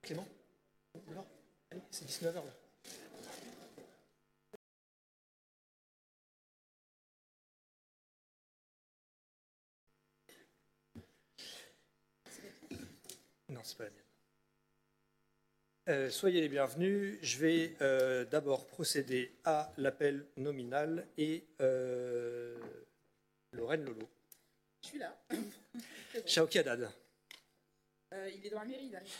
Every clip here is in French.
Clément? Allez, c'est 19h là. Non, c'est pas la mienne. Soyez les bienvenus. Je vais d'abord procéder à l'appel nominal et Lorraine Lolo. Je suis là. Shaoki Haddad. Il est dans la mairie, là.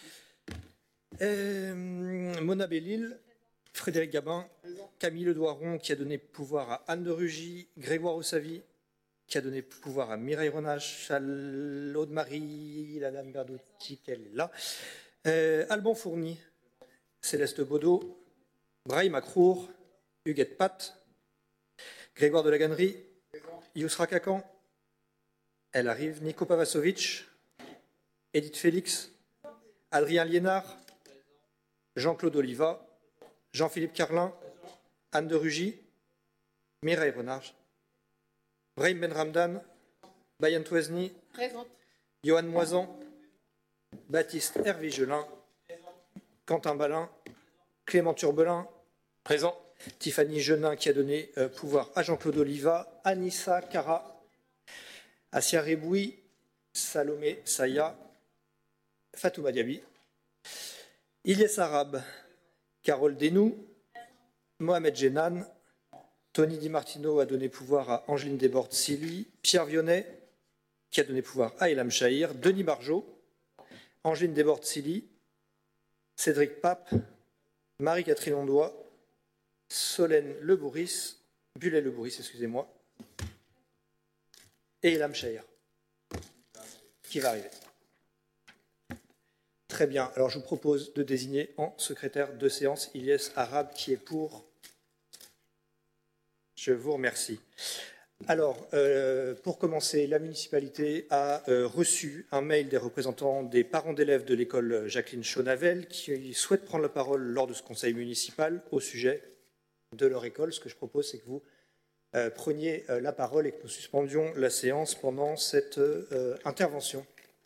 Mona Bellil, Frédéric Gabin, Camille Ledoiron, qui a donné pouvoir à Anne de Rugy, Grégoire Ossavi, qui a donné pouvoir à Mireille Renache, à Aude-Marie, la dame Berdotti, qu'elle est là, Alban Fourny, Céleste Baudot, Brahim Akrour, Huguette Pat, Grégoire de la Gannerie, Yousra Kakan, elle arrive, Nico Pavasovic, Edith Félix, Adrien Liénard, Jean-Claude Oliva, Jean-Philippe Carlin, Anne de Rugy, Mireille Renard, Brahim Benramdan, Bayan Touazni, Présente. Johan Moisan, Baptiste Hervé-Gelin, Quentin Balin, Clément Turbelin, présent. Tiffany Genin qui a donné pouvoir à Jean-Claude Oliva, Anissa Cara, Assia Reboui, Salomé Saya, Fatouma Diaby, Ilyes Arabe, Carole Denou, Mohamed Jenan, Tony Di Martino a donné pouvoir à Angeline Desbordes-Silly, Pierre Vionnet, qui a donné pouvoir à Elam Chahir, Denis Barjot, Angeline Desbordes-Silly, Cédric Pape, Marie-Catherine Ondois, Solène Lebouris, Bullet Lebouris, excusez-moi, et Elam Chahir, qui va arriver. Très bien. Alors, je vous propose de désigner en secrétaire de séance Ilyes Arabe, qui est pour. Je vous remercie. Alors, pour commencer, la municipalité a reçu un mail des représentants des parents d'élèves de l'école Jacqueline Chaunavel qui souhaitent prendre la parole lors de ce conseil municipal au sujet de leur école. Ce que je propose, c'est que vous preniez la parole et que nous suspendions la séance pendant cette intervention.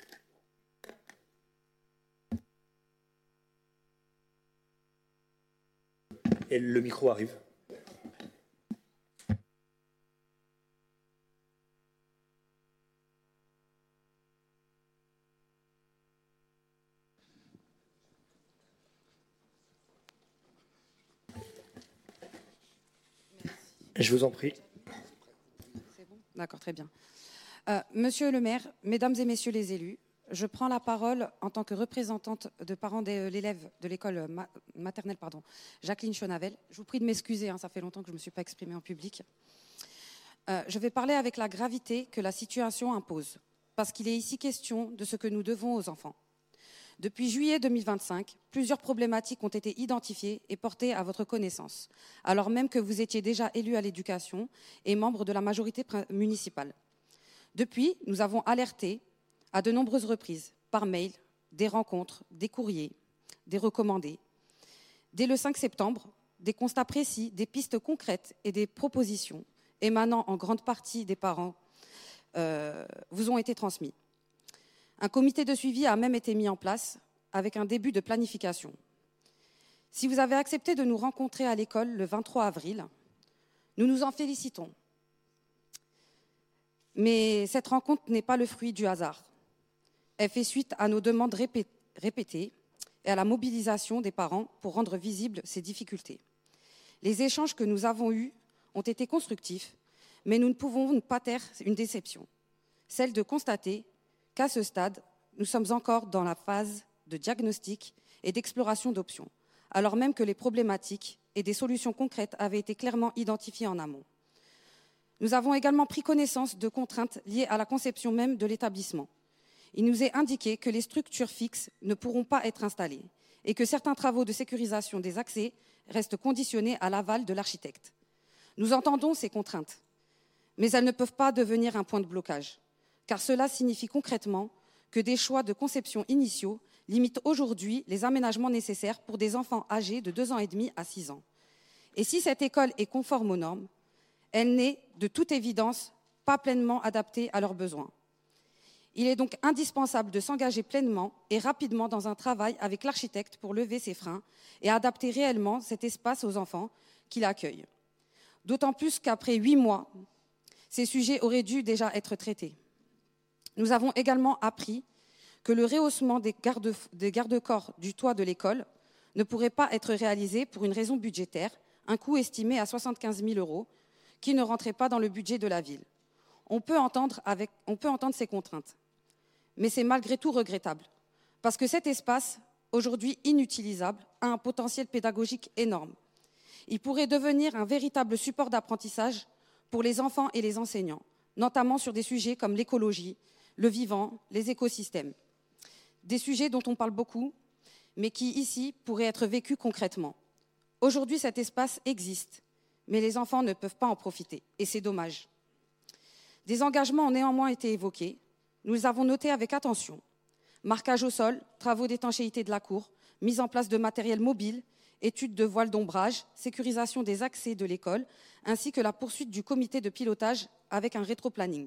Et le micro arrive. Je vous en prie. C'est bon ? D'accord, très bien. Monsieur le maire, mesdames et messieurs les élus, je prends la parole en tant que représentante de parents de l'élève de l'école maternelle Jacqueline Chaunavel. Je vous prie de m'excuser, ça fait longtemps que je ne me suis pas exprimée en public. Je vais parler avec la gravité que la situation impose, parce qu'il est ici question de ce que nous devons aux enfants. Depuis juillet 2025, plusieurs problématiques ont été identifiées et portées à votre connaissance, alors même que vous étiez déjà élu à l'éducation et membre de la majorité municipale. Depuis, nous avons alerté à de nombreuses reprises, par mail, des rencontres, des courriers, des recommandés. Dès le 5 septembre, des constats précis, des pistes concrètes et des propositions émanant en grande partie des parents vous ont été transmis. Un comité de suivi a même été mis en place avec un début de planification. Si vous avez accepté de nous rencontrer à l'école le 23 avril, nous nous en félicitons. Mais cette rencontre n'est pas le fruit du hasard. Elle fait suite à nos demandes répétées et à la mobilisation des parents pour rendre visibles ces difficultés. Les échanges que nous avons eus ont été constructifs, mais nous ne pouvons pas taire une déception, celle de constater qu'à ce stade, nous sommes encore dans la phase de diagnostic et d'exploration d'options, alors même que les problématiques et des solutions concrètes avaient été clairement identifiées en amont. Nous avons également pris connaissance de contraintes liées à la conception même de l'établissement. Il nous est indiqué que les structures fixes ne pourront pas être installées et que certains travaux de sécurisation des accès restent conditionnés à l'aval de l'architecte. Nous entendons ces contraintes, mais elles ne peuvent pas devenir un point de blocage, car cela signifie concrètement que des choix de conception initiaux limitent aujourd'hui les aménagements nécessaires pour des enfants âgés de 2 ans et demi à 6 ans. Et si cette école est conforme aux normes, elle n'est de toute évidence pas pleinement adaptée à leurs besoins. Il est donc indispensable de s'engager pleinement et rapidement dans un travail avec l'architecte pour lever ces freins et adapter réellement cet espace aux enfants qui l'accueillent. D'autant plus qu'après 8 mois, ces sujets auraient dû déjà être traités. Nous avons également appris que le rehaussement des garde-corps du toit de l'école ne pourrait pas être réalisé pour une raison budgétaire, un coût estimé à 75 000 € qui ne rentrait pas dans le budget de la ville. On peut entendre ces contraintes, mais c'est malgré tout regrettable, parce que cet espace, aujourd'hui inutilisable, a un potentiel pédagogique énorme. Il pourrait devenir un véritable support d'apprentissage pour les enfants et les enseignants, notamment sur des sujets comme l'écologie, le vivant, les écosystèmes. Des sujets dont on parle beaucoup, mais qui, ici, pourraient être vécus concrètement. Aujourd'hui, cet espace existe, mais les enfants ne peuvent pas en profiter, et c'est dommage. Des engagements ont néanmoins été évoqués. Nous les avons notés avec attention. Marquage au sol, travaux d'étanchéité de la cour, mise en place de matériel mobile, études de voiles d'ombrage, sécurisation des accès de l'école, ainsi que la poursuite du comité de pilotage avec un rétroplanning.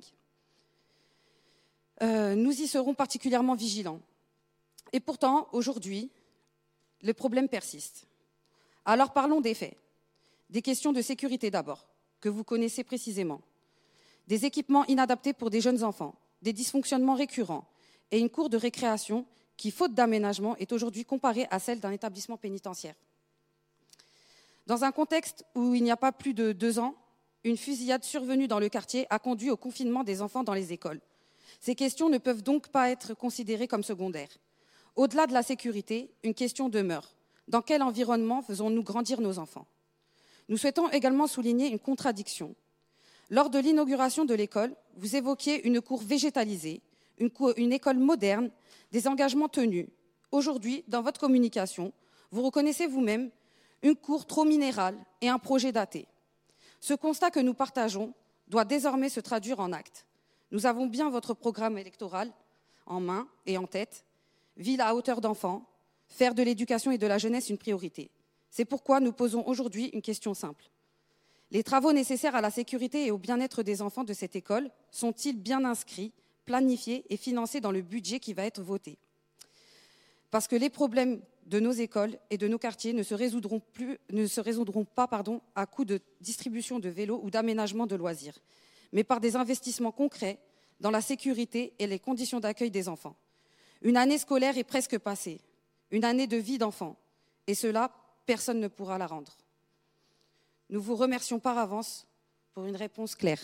Nous y serons particulièrement vigilants. Et pourtant, aujourd'hui, le problème persiste. Alors parlons des faits. Des questions de sécurité d'abord, que vous connaissez précisément. Des équipements inadaptés pour des jeunes enfants, des dysfonctionnements récurrents et une cour de récréation qui, faute d'aménagement, est aujourd'hui comparée à celle d'un établissement pénitentiaire. Dans un contexte où il n'y a pas plus de 2 ans, une fusillade survenue dans le quartier a conduit au confinement des enfants dans les écoles. Ces questions ne peuvent donc pas être considérées comme secondaires. Au-delà de la sécurité, une question demeure. Dans quel environnement faisons-nous grandir nos enfants ? Nous souhaitons également souligner une contradiction. Lors de l'inauguration de l'école, vous évoquiez une cour végétalisée, une école moderne, des engagements tenus. Aujourd'hui, dans votre communication, vous reconnaissez vous-même une cour trop minérale et un projet daté. Ce constat que nous partageons doit désormais se traduire en actes. Nous avons bien votre programme électoral en main et en tête. Ville à hauteur d'enfant, faire de l'éducation et de la jeunesse une priorité. C'est pourquoi nous posons aujourd'hui une question simple. Les travaux nécessaires à la sécurité et au bien-être des enfants de cette école sont-ils bien inscrits, planifiés et financés dans le budget qui va être voté ? Parce que les problèmes de nos écoles et de nos quartiers ne se résoudront pas à coup de distribution de vélos ou d'aménagement de loisirs, mais par des investissements concrets dans la sécurité et les conditions d'accueil des enfants. Une année scolaire est presque passée, une année de vie d'enfant, et cela, personne ne pourra la rendre. Nous vous remercions par avance pour une réponse claire.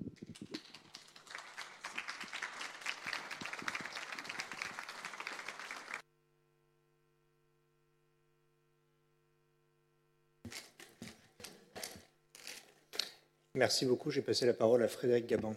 Merci beaucoup. J'ai passé la parole à Frédéric Gabin.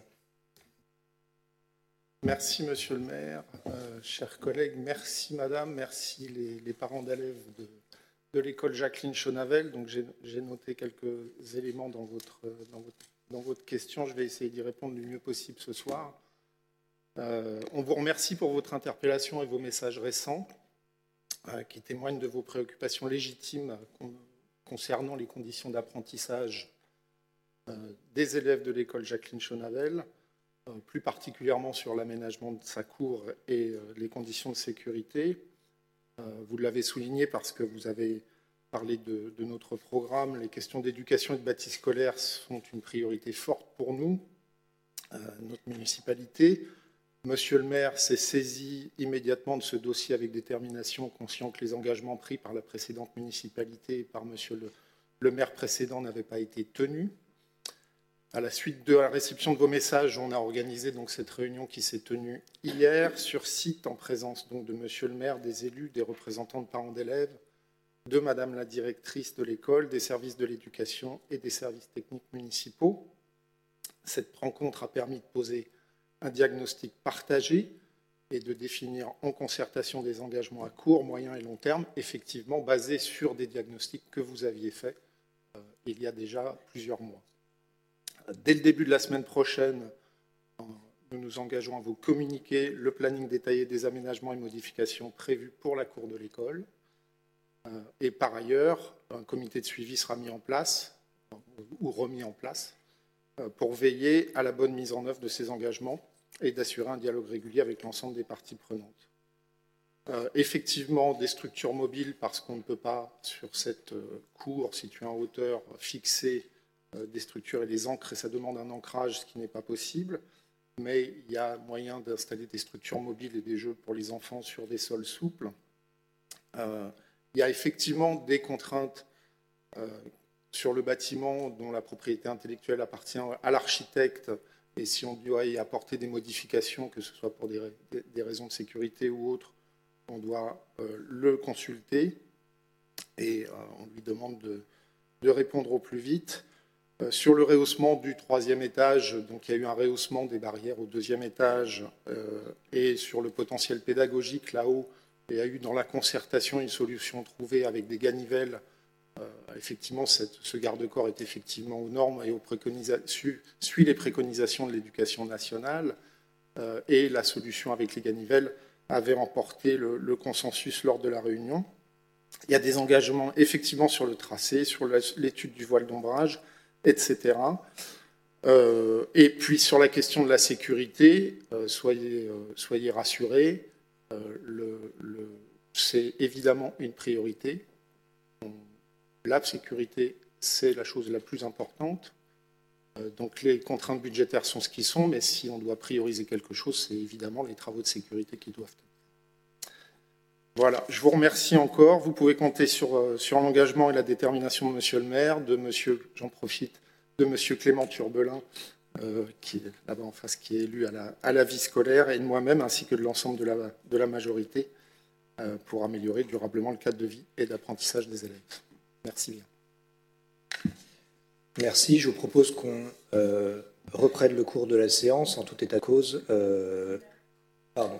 Merci, monsieur le maire. Chers collègues, merci, madame, merci les parents d'élèves de l'école Jacqueline Chonavel. Donc, j'ai noté quelques éléments dans votre question. Je vais essayer d'y répondre du mieux possible ce soir. On vous remercie pour votre interpellation et vos messages récents qui témoignent de vos préoccupations légitimes concernant les conditions d'apprentissage des élèves de l'école Jacqueline Chonavel, plus particulièrement sur l'aménagement de sa cour et les conditions de sécurité. Vous l'avez souligné parce que vous avez parlé de notre programme. Les questions d'éducation et de bâti scolaire sont une priorité forte pour nous, notre municipalité. Monsieur le maire s'est saisi immédiatement de ce dossier avec détermination, conscient que les engagements pris par la précédente municipalité et par monsieur le maire précédent n'avaient pas été tenus. À la suite de la réception de vos messages, on a organisé donc cette réunion qui s'est tenue hier sur site en présence donc de monsieur le maire, des élus, des représentants de parents d'élèves, de madame la directrice de l'école, des services de l'éducation et des services techniques municipaux. Cette rencontre a permis de poser un diagnostic partagé et de définir en concertation des engagements à court, moyen et long terme, effectivement basés sur des diagnostics que vous aviez faits il y a déjà plusieurs mois. Dès le début de la semaine prochaine, nous nous engageons à vous communiquer le planning détaillé des aménagements et modifications prévus pour la cour de l'école. Et par ailleurs, un comité de suivi sera mis en place, ou remis en place, pour veiller à la bonne mise en œuvre de ces engagements et d'assurer un dialogue régulier avec l'ensemble des parties prenantes. Effectivement, des structures mobiles, parce qu'on ne peut pas, sur cette cour située en hauteur, fixer des structures et les ancrer, ça demande un ancrage, ce qui n'est pas possible, mais il y a moyen d'installer des structures mobiles et des jeux pour les enfants sur des sols souples. Il y a effectivement des contraintes sur le bâtiment dont la propriété intellectuelle appartient à l'architecte, et si on doit y apporter des modifications, que ce soit pour des raisons de sécurité ou autres, on doit le consulter et on lui demande de répondre au plus vite. Sur le rehaussement du 3e étage, donc il y a eu un rehaussement des barrières au 2e étage et sur le potentiel pédagogique là-haut, il y a eu dans la concertation une solution trouvée avec des ganivelles. Effectivement, ce garde-corps est effectivement aux normes et suit les préconisations de l'éducation nationale et la solution avec les ganivelles avait remporté le consensus lors de la réunion. Il y a des engagements effectivement sur le tracé, sur l'étude du voile d'ombrage, etc. Et puis sur la question de la sécurité, soyez rassurés, c'est évidemment une priorité. La sécurité, c'est la chose la plus importante. Donc les contraintes budgétaires sont ce qu'ils sont, mais si on doit prioriser quelque chose, c'est évidemment les travaux de sécurité qui doivent être. Voilà, je vous remercie encore. Vous pouvez compter sur l'engagement et la détermination de Monsieur le maire, j'en profite, de Monsieur Clément Turbelin, qui est là-bas en face, qui est élu à la vie scolaire, et de moi-même, ainsi que de l'ensemble de la majorité, pour améliorer durablement le cadre de vie et d'apprentissage des élèves. Merci bien. Merci. Je vous propose qu'on reprenne le cours de la séance en tout état de cause. Pardon.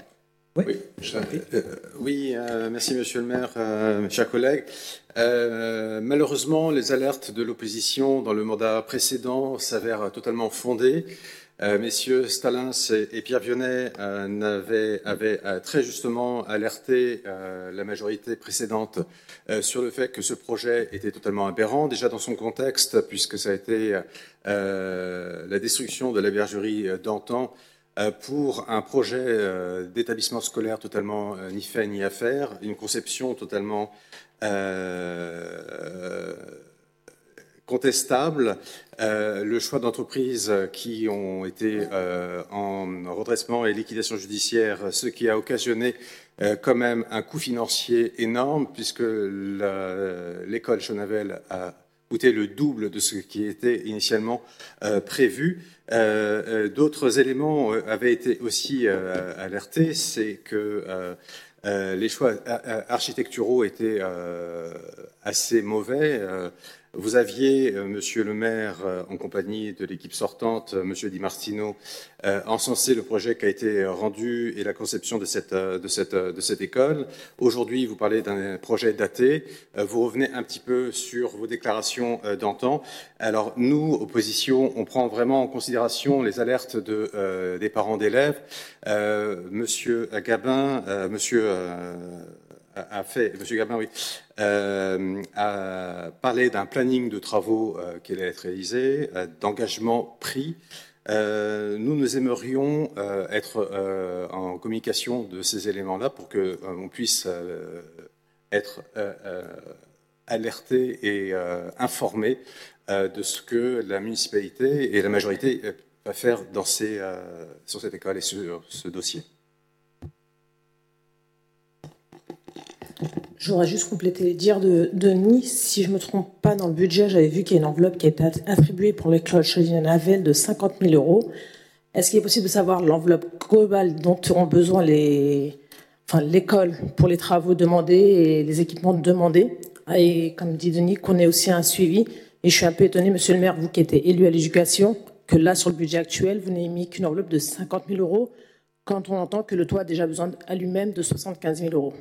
Oui, merci Monsieur le maire, mes chers collègues. Malheureusement, les alertes de l'opposition dans le mandat précédent s'avèrent totalement fondées. Messieurs Stalins et Pierre Vionnet avaient très justement alerté la majorité précédente sur le fait que ce projet était totalement aberrant, déjà dans son contexte, puisque ça a été la destruction de la bergerie d'antan pour un projet d'établissement scolaire totalement ni fait ni à faire, une conception totalement contestable, le choix d'entreprises qui ont été en redressement et liquidation judiciaire, ce qui a occasionné quand même un coût financier énorme, puisque l'école Schonavel a coûté le double de ce qui était initialement prévu. D'autres éléments avaient été aussi alertés, c'est que les choix architecturaux étaient assez mauvais. Vous aviez, Monsieur le maire, en compagnie de l'équipe sortante, Monsieur Di Martino, encensé le projet qui a été rendu et la conception de cette école. Aujourd'hui, vous parlez d'un projet daté. Vous revenez un petit peu sur vos déclarations d'antan. Alors, nous, opposition, on prend vraiment en considération les alertes des parents d'élèves. Monsieur Gabin, Monsieur Gabin, oui, a parlé d'un planning de travaux qui allait être réalisé, d'engagement pris. Nous aimerions être en communication de ces éléments-là pour qu'on puisse être alerté et informé de ce que la municipalité et la majorité va faire sur cette école et sur ce dossier. Je voudrais juste compléter les dires de Denis. Si je ne me trompe pas, dans le budget, j'avais vu qu'il y a une enveloppe qui a été attribuée pour l'école Schonavel de 50 000 €. Est-ce qu'il est possible de savoir l'enveloppe globale dont auront besoin l'école pour les travaux demandés et les équipements demandés? Et comme dit Denis, qu'on ait aussi un suivi. Et je suis un peu étonnée, Monsieur le maire, vous qui êtes élu à l'éducation, que là, sur le budget actuel, vous n'ayez mis qu'une enveloppe de 50 000 € quand on entend que le toit a déjà besoin à lui-même de 75 000 €.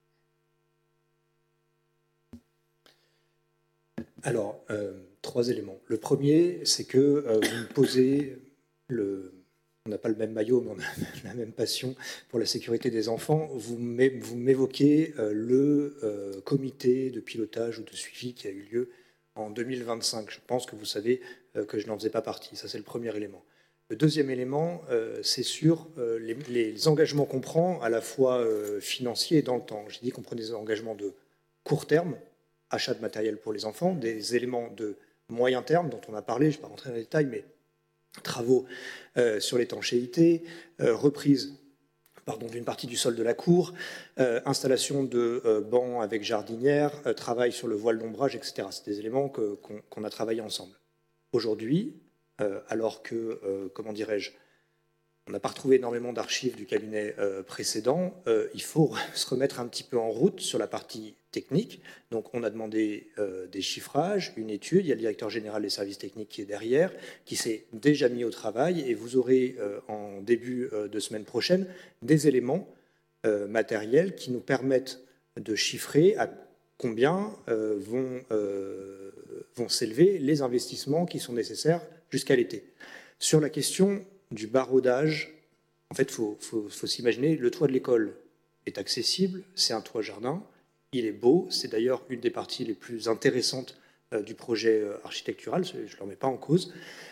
Alors, 3 éléments. Le premier, c'est que vous me posez on n'a pas le même maillot, mais on a la même passion pour la sécurité des enfants. Vous m'évoquez le comité de pilotage ou de suivi qui a eu lieu en 2025. Je pense que vous savez que je n'en faisais pas partie. Ça, c'est le premier élément. Le deuxième élément, c'est sur les engagements qu'on prend, à la fois financiers et dans le temps. J'ai dit qu'on prenait des engagements de court terme, achat de matériel pour les enfants, des éléments de moyen terme dont on a parlé, je ne vais pas rentrer dans les détails, mais travaux sur l'étanchéité, reprise d'une partie du sol de la cour, installation de bancs avec jardinière, travail sur le voile d'ombrage, etc. C'est des éléments qu'on a travaillé ensemble. Aujourd'hui, alors que, comment dirais-je, on n'a pas retrouvé énormément d'archives du cabinet précédent, il faut se remettre un petit peu en route sur la partie technique. Donc on a demandé des chiffrages, une étude, il y a le directeur général des services techniques qui est derrière, qui s'est déjà mis au travail, et vous aurez en début de semaine prochaine des éléments matériels qui nous permettent de chiffrer à combien vont s'élever les investissements qui sont nécessaires jusqu'à l'été. Sur la question du baraudage, en fait, il faut s'imaginer, le toit de l'école est accessible, c'est un toit jardin, il est beau, c'est d'ailleurs une des parties les plus intéressantes du projet architectural, je ne le remets pas en cause.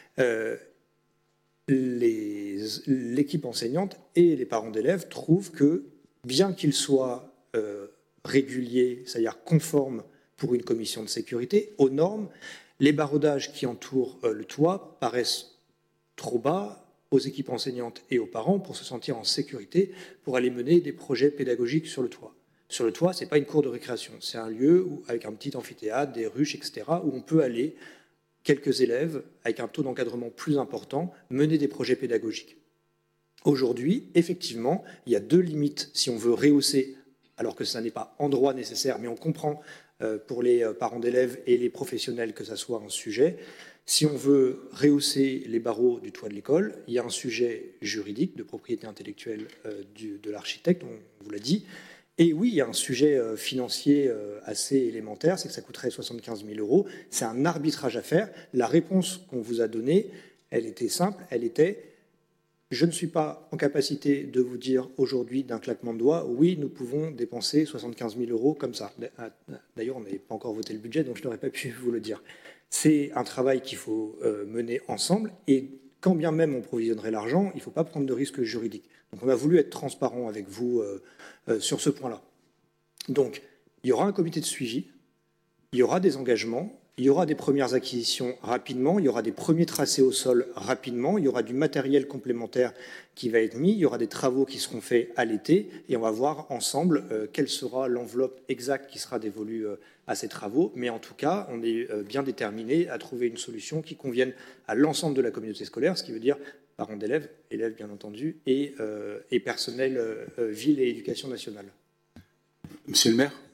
L'équipe enseignante et les parents d'élèves trouvent que, bien qu'il soit régulier, c'est-à-dire conforme pour une commission de sécurité, aux normes, les baraudages qui entourent le toit paraissent trop bas aux équipes enseignantes et aux parents pour se sentir en sécurité, pour aller mener des projets pédagogiques sur le toit. Sur le toit, ce n'est pas une cour de récréation, c'est un lieu avec un petit amphithéâtre, des ruches, etc., où on peut aller, quelques élèves, avec un taux d'encadrement plus important, mener des projets pédagogiques. Aujourd'hui, effectivement, il y a deux limites si on veut rehausser, alors que ça n'est pas en droit nécessaire, mais on comprend pour les parents d'élèves et les professionnels que ça soit un sujet. Si on veut rehausser les barreaux du toit de l'école, il y a un sujet juridique de propriété intellectuelle de l'architecte, on vous l'a dit. Et oui, il y a un sujet financier assez élémentaire, c'est que ça coûterait 75 000 €. C'est un arbitrage à faire. La réponse qu'on vous a donnée, elle était simple, elle était « Je ne suis pas en capacité de vous dire aujourd'hui d'un claquement de doigts, oui, nous pouvons dépenser 75 000 € comme ça. » D'ailleurs, on n'avait pas encore voté le budget, donc je n'aurais pas pu vous le dire. C'est un travail qu'il faut mener ensemble, et quand bien même on provisionnerait l'argent, il ne faut pas prendre de risques juridiques. Donc on a voulu être transparent avec vous sur ce point-là. Donc il y aura un comité de suivi, il y aura des engagements, il y aura des premières acquisitions rapidement, il y aura des premiers tracés au sol rapidement, il y aura du matériel complémentaire qui va être mis, il y aura des travaux qui seront faits à l'été, et on va voir ensemble quelle sera l'enveloppe exacte qui sera dévolue à ces travaux. Mais en tout cas, on est bien déterminé à trouver une solution qui convienne à l'ensemble de la communauté scolaire, ce qui veut dire parents d'élèves, élèves bien entendu, et personnel ville et éducation nationale. Monsieur le maire,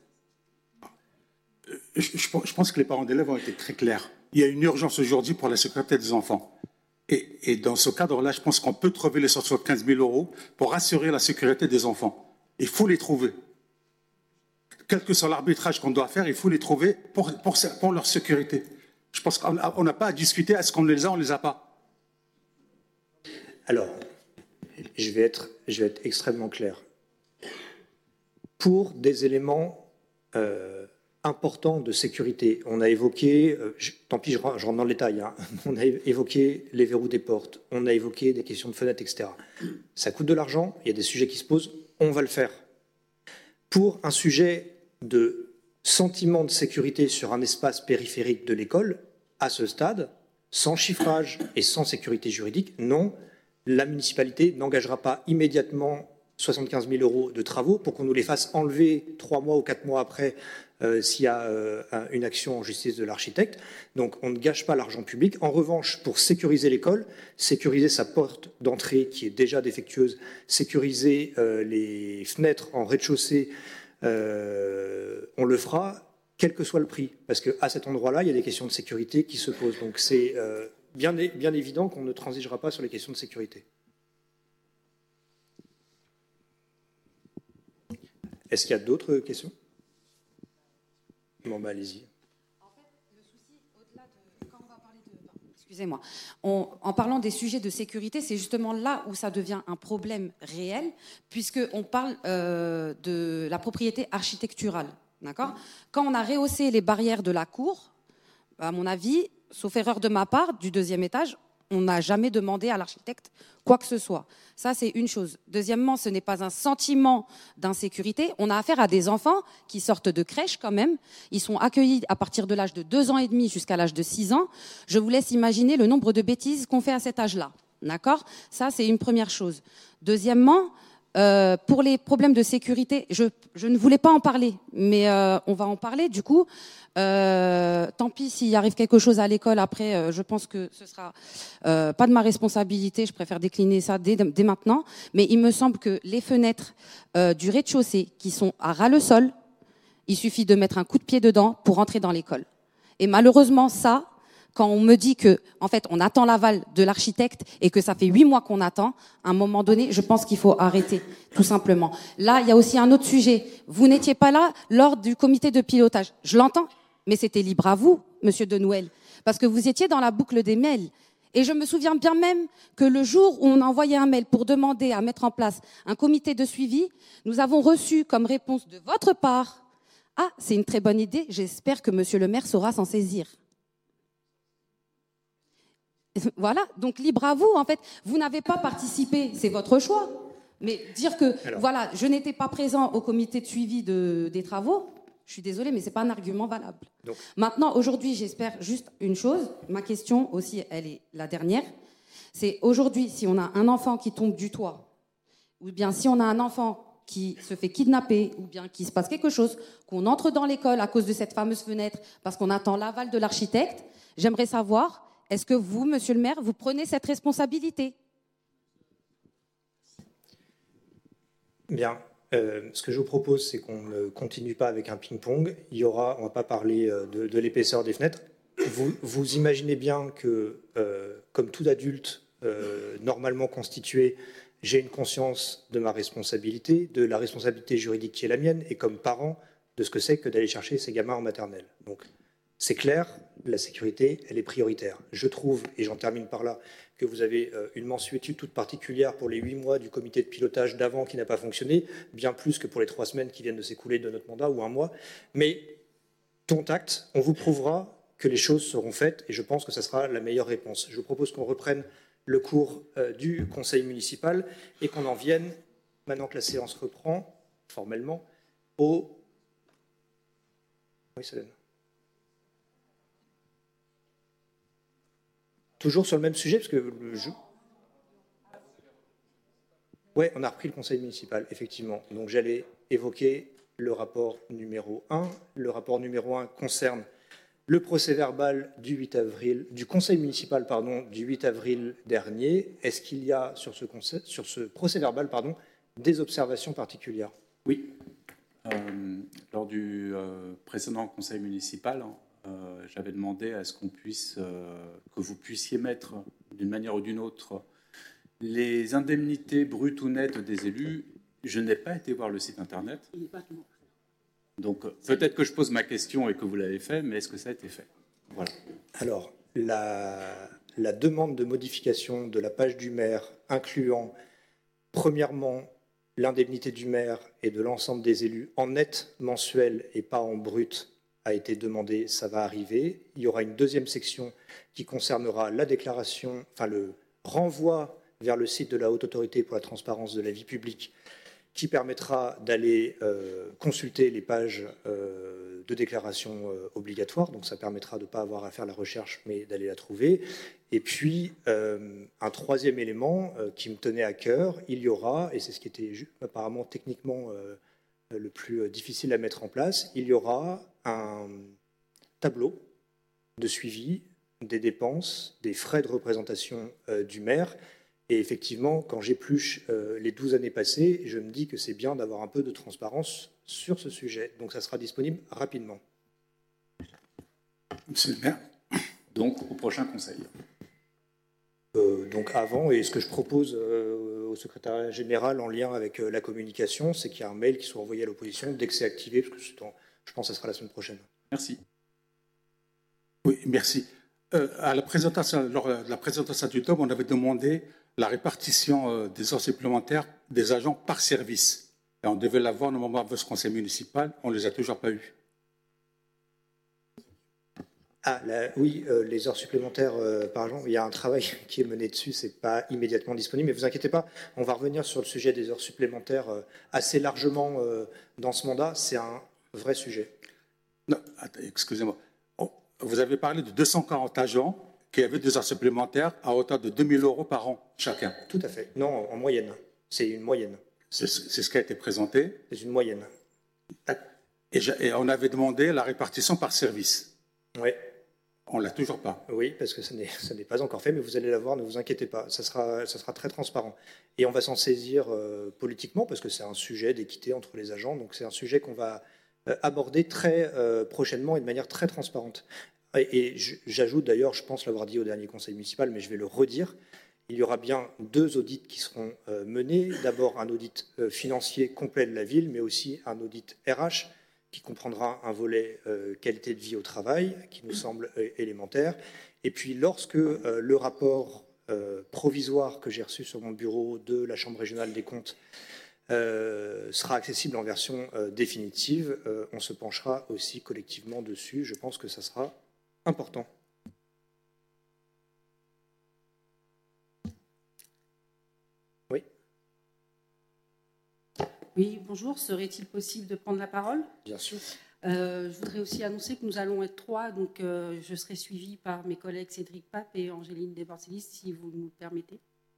je pense que les parents d'élèves ont été très clairs. Il y a une urgence aujourd'hui pour la sécurité des enfants. Et dans ce cadre-là, je pense qu'on peut trouver les 75 000 € pour assurer la sécurité des enfants. Il faut les trouver. Quel que soit l'arbitrage qu'on doit faire, il faut les trouver pour leur sécurité. Je pense qu'on n'a pas à discuter, est-ce qu'on les a, on ne les a pas. Alors, je vais être extrêmement clair. Pour des éléments importants de sécurité, on a évoqué, tant pis, je rentre dans le détail, hein, on a évoqué les verrous des portes, on a évoqué des questions de fenêtres, etc. Ça coûte de l'argent, il y a des sujets qui se posent, on va le faire. Pour un sujet de sentiment de sécurité sur un espace périphérique de l'école, à ce stade, sans chiffrage et sans sécurité juridique, non, la municipalité n'engagera pas immédiatement 75 000 € de travaux pour qu'on nous les fasse enlever 3 mois ou 4 mois après s'il y a une action en justice de l'architecte. Donc on ne gâche pas l'argent public. En revanche, pour sécuriser l'école, sécuriser sa porte d'entrée qui est déjà défectueuse, sécuriser les fenêtres en rez-de-chaussée, on le fera quel que soit le prix. Parce qu'à cet endroit-là, il y a des questions de sécurité qui se posent. Donc c'est bien évident qu'on ne transigera pas sur les questions de sécurité. Est-ce qu'il y a d'autres questions? Bon, bah, allez-y. En fait, le souci, au-delà de quand on va parler de... Excusez-moi. En parlant des sujets de sécurité, c'est justement là où ça devient un problème réel, puisqu'on parle de la propriété architecturale. D'accord ? Quand on a rehaussé les barrières de la cour, à mon avis, sauf erreur de ma part, du 2e étage, on n'a jamais demandé à l'architecte quoi que ce soit. Ça, c'est une chose. Deuxièmement, ce n'est pas un sentiment d'insécurité. On a affaire à des enfants qui sortent de crèche quand même. Ils sont accueillis à partir de l'âge de 2 ans et demi jusqu'à l'âge de 6 ans. Je vous laisse imaginer le nombre de bêtises qu'on fait à cet âge-là. D'accord ? Ça, c'est une première chose. Deuxièmement, pour les problèmes de sécurité, je ne voulais pas en parler, mais on va en parler du coup. Tant pis s'il arrive quelque chose à l'école après, je pense que ce sera pas de ma responsabilité, je préfère décliner ça dès maintenant, mais il me semble que les fenêtres du rez-de-chaussée qui sont à ras le sol, il suffit de mettre un coup de pied dedans pour entrer dans l'école. Et malheureusement ça, quand on me dit que, en fait, on attend l'aval de l'architecte et que ça fait 8 mois qu'on attend, à un moment donné, je pense qu'il faut arrêter, tout simplement. Là, il y a aussi un autre sujet. Vous n'étiez pas là lors du comité de pilotage. Je l'entends, mais c'était libre à vous, Monsieur Denouel, parce que vous étiez dans la boucle des mails. Et je me souviens bien même que le jour où on a envoyé un mail pour demander à mettre en place un comité de suivi, nous avons reçu comme réponse de votre part « Ah, c'est une très bonne idée, j'espère que Monsieur le maire saura s'en saisir ». Voilà, donc libre à vous, en fait. Vous n'avez pas participé, c'est votre choix. Mais dire que, voilà, je n'étais pas présent au comité de suivi des travaux, je suis désolée, mais ce n'est pas un argument valable. Donc. Maintenant, aujourd'hui, j'espère juste une chose. Ma question aussi, elle est la dernière. C'est aujourd'hui, si on a un enfant qui tombe du toit, ou bien si on a un enfant qui se fait kidnapper, ou bien qu'il se passe quelque chose, qu'on entre dans l'école à cause de cette fameuse fenêtre, parce qu'on attend l'aval de l'architecte, j'aimerais savoir... Est-ce que vous, Monsieur le maire, vous prenez cette responsabilité ? Bien. Ce que je vous propose, c'est qu'on ne continue pas avec un ping-pong. On ne va pas parler de l'épaisseur des fenêtres. Vous imaginez bien que, comme tout adulte normalement constitué, j'ai une conscience de ma responsabilité, de la responsabilité juridique qui est la mienne, et comme parent, de ce que c'est que d'aller chercher ces gamins en maternelle. Donc, c'est clair, la sécurité, elle est prioritaire. Je trouve, et j'en termine par là, que vous avez une mensuétude toute particulière pour les 8 mois du comité de pilotage d'avant qui n'a pas fonctionné, bien plus que pour les 3 semaines qui viennent de s'écouler de notre mandat, ou 1 mois. Mais, contact, on vous prouvera que les choses seront faites, et je pense que ça sera la meilleure réponse. Je vous propose qu'on reprenne le cours du conseil municipal et qu'on en vienne, maintenant que la séance reprend, formellement, au... Oui, Solène. Toujours sur le même sujet, parce que le jeu... Oui, on a repris le conseil municipal, effectivement. Donc j'allais évoquer le rapport numéro 1. Le rapport numéro 1 concerne le procès-verbal du conseil municipal du 8 avril dernier. Est-ce qu'il y a sur ce procès-verbal des observations particulières ? Oui. Lors du précédent conseil municipal, j'avais demandé à ce que vous puissiez mettre d'une manière ou d'une autre les indemnités brutes ou nettes des élus. Je n'ai pas été voir le site internet. Donc peut-être que je pose ma question et que vous l'avez fait, mais est-ce que ça a été fait ? Voilà. Alors, la demande de modification de la page du maire incluant, premièrement, l'indemnité du maire et de l'ensemble des élus en net mensuel et pas en brut, a été demandé, ça va arriver. Il y aura une deuxième section qui concernera la déclaration, le renvoi vers le site de la Haute Autorité pour la transparence de la vie publique, qui permettra d'aller consulter les pages de déclaration obligatoire. Donc ça permettra de ne pas avoir à faire la recherche, mais d'aller la trouver. Et puis, un troisième élément qui me tenait à cœur, il y aura, et c'est ce qui était apparemment techniquement le plus difficile à mettre en place, il y aura un tableau de suivi des dépenses, des frais de représentation du maire. Et effectivement, quand j'épluche les 12 années passées, je me dis que c'est bien d'avoir un peu de transparence sur ce sujet. Donc ça sera disponible rapidement. Monsieur le maire, donc au prochain conseil. Donc avant, et ce que je propose au secrétariat général en lien avec la communication, c'est qu'il y a un mail qui soit envoyé à l'opposition dès que c'est activé, parce que je pense que ça sera la semaine prochaine. Merci. Oui, merci. Lors de la présentation du TOM, on avait demandé la répartition des heures supplémentaires des agents par service. Et on devait l'avoir normalement avec ce conseil municipal, on ne les a toujours pas eus. Oui, les heures supplémentaires par exemple, il y a un travail qui est mené dessus, c'est pas immédiatement disponible, mais vous inquiétez pas, on va revenir sur le sujet des heures supplémentaires assez largement dans ce mandat, c'est un vrai sujet. Non, excusez-moi. Vous avez parlé de 240 agents qui avaient 2 heures supplémentaires à hauteur de 2 000 € par an chacun. Tout à fait. Non, en moyenne. C'est une moyenne. C'est ce qui a été présenté. C'est une moyenne. Et on avait demandé la répartition par service. Oui. On ne l'a toujours pas. Oui, parce que ça n'est pas encore fait, mais vous allez l'avoir, ne vous inquiétez pas. Ça sera très transparent. Et on va s'en saisir politiquement, parce que c'est un sujet d'équité entre les agents. Donc c'est un sujet qu'on va aborder très prochainement et de manière très transparente. Et j'ajoute d'ailleurs, je pense l'avoir dit au dernier conseil municipal, mais je vais le redire, il y aura bien 2 audits qui seront menés. D'abord un audit financier complet de la ville, mais aussi un audit RH qui comprendra un volet qualité de vie au travail, qui nous semble élémentaire. Et puis lorsque le rapport provisoire que j'ai reçu sur mon bureau de la Chambre régionale des comptes sera accessible en version définitive, on se penchera aussi collectivement dessus. Je pense que ça sera important. Oui. Oui, bonjour. Serait-il possible de prendre la parole? Bien sûr. Je voudrais aussi annoncer que nous allons être 3, donc je serai suivie par mes collègues Cédric Pape et Angéline Desborsilis, si vous nous permettez.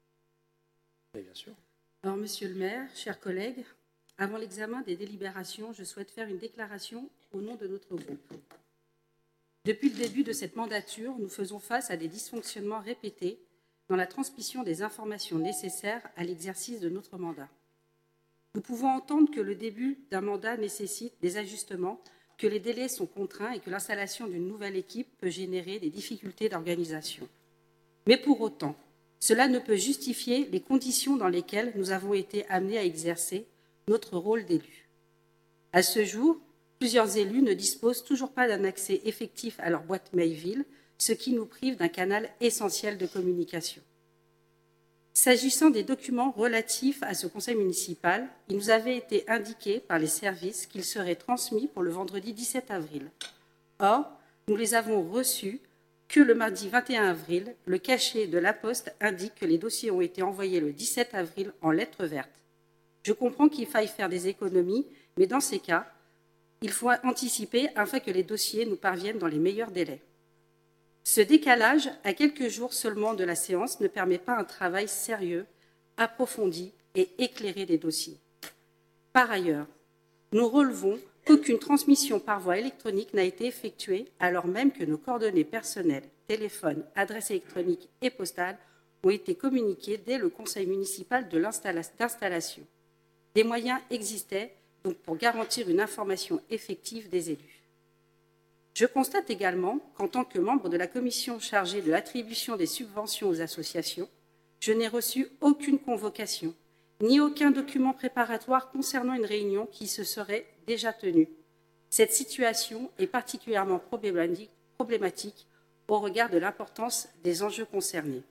Oui, bien sûr. Alors, Monsieur le maire, chers collègues, avant l'examen des délibérations, je souhaite faire une déclaration au nom de notre groupe. Depuis le début de cette mandature, nous faisons face à des dysfonctionnements répétés dans la transmission des informations nécessaires à l'exercice de notre mandat. Nous pouvons entendre que le début d'un mandat nécessite des ajustements, que les délais sont contraints et que l'installation d'une nouvelle équipe peut générer des difficultés d'organisation. Mais pour autant, cela ne peut justifier les conditions dans lesquelles nous avons été amenés à exercer notre rôle d'élu. À ce jour, plusieurs élus ne disposent toujours pas d'un accès effectif à leur boîte mail-ville, ce qui nous prive d'un canal essentiel de communication. S'agissant des documents relatifs à ce conseil municipal, il nous avait été indiqué par les services qu'ils seraient transmis pour le vendredi 17 avril. Or, nous les avons reçus que le mardi 21 avril. Le cachet de la Poste indique que les dossiers ont été envoyés le 17 avril en lettres vertes. Je comprends qu'il faille faire des économies, mais dans ces cas, il faut anticiper afin que les dossiers nous parviennent dans les meilleurs délais. Ce décalage, à quelques jours seulement de la séance, ne permet pas un travail sérieux, approfondi et éclairé des dossiers. Par ailleurs, nous relevons qu'aucune transmission par voie électronique n'a été effectuée, alors même que nos coordonnées personnelles, téléphone, adresse électronique et postale ont été communiquées dès le conseil municipal d'installation. Des moyens existaient donc pour garantir une information effective des élus. Je constate également qu'en tant que membre de la commission chargée de l'attribution des subventions aux associations, je n'ai reçu aucune convocation, ni aucun document préparatoire concernant une réunion qui se serait déjà tenue. Cette situation est particulièrement problématique au regard de l'importance des enjeux concernés.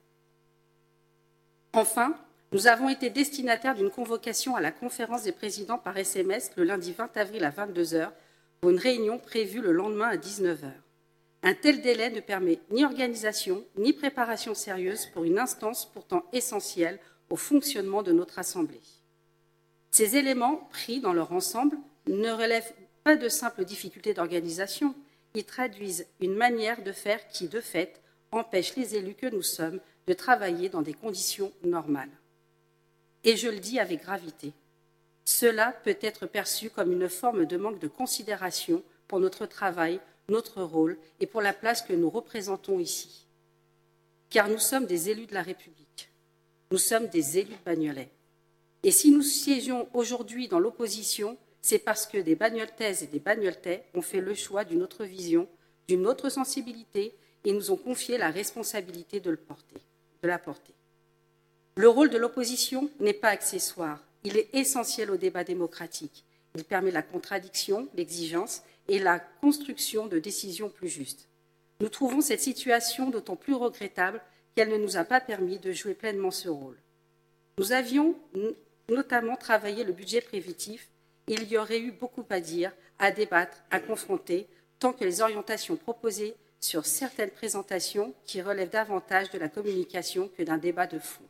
Enfin, nous avons été destinataires d'une convocation à la conférence des présidents par SMS le lundi 20 avril à 22 h pour une réunion prévue le lendemain à 19 h. Un tel délai ne permet ni organisation ni préparation sérieuse pour une instance pourtant essentielle au fonctionnement de notre Assemblée. Ces éléments, pris dans leur ensemble, ne relèvent pas de simples difficultés d'organisation. Ils traduisent une manière de faire qui, de fait, empêche les élus que nous sommes de travailler dans des conditions normales. Et je le dis avec gravité. Cela peut être perçu comme une forme de manque de considération pour notre travail, notre rôle et pour la place que nous représentons ici. Car nous sommes des élus de la République. Nous sommes des élus de Bagnolais. Et si nous siégeons aujourd'hui dans l'opposition, c'est parce que des Bagnoltaises et des Bagnoltais ont fait le choix d'une autre vision, d'une autre sensibilité et nous ont confié la responsabilité de la porter. Le rôle de l'opposition n'est pas accessoire. Il est essentiel au débat démocratique. Il permet la contradiction, l'exigence et la construction de décisions plus justes. Nous trouvons cette situation d'autant plus regrettable qu'elle ne nous a pas permis de jouer pleinement ce rôle. Nous avions notamment travaillé le budget préventif et il y aurait eu beaucoup à dire, à débattre, à confronter, tant que les orientations proposées sur certaines présentations qui relèvent davantage de la communication que d'un débat de fond.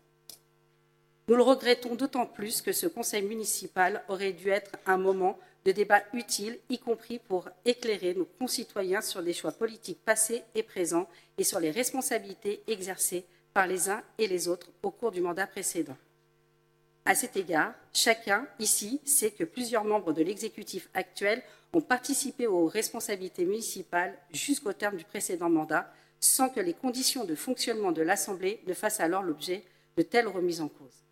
Nous le regrettons d'autant plus que ce conseil municipal aurait dû être un moment de débat utile, y compris pour éclairer nos concitoyens sur des choix politiques passés et présents et sur les responsabilités exercées par les uns et les autres au cours du mandat précédent. À cet égard, chacun ici sait que plusieurs membres de l'exécutif actuel ont participé aux responsabilités municipales jusqu'au terme du précédent mandat, sans que les conditions de fonctionnement de l'Assemblée ne fassent alors l'objet de telles remises en cause.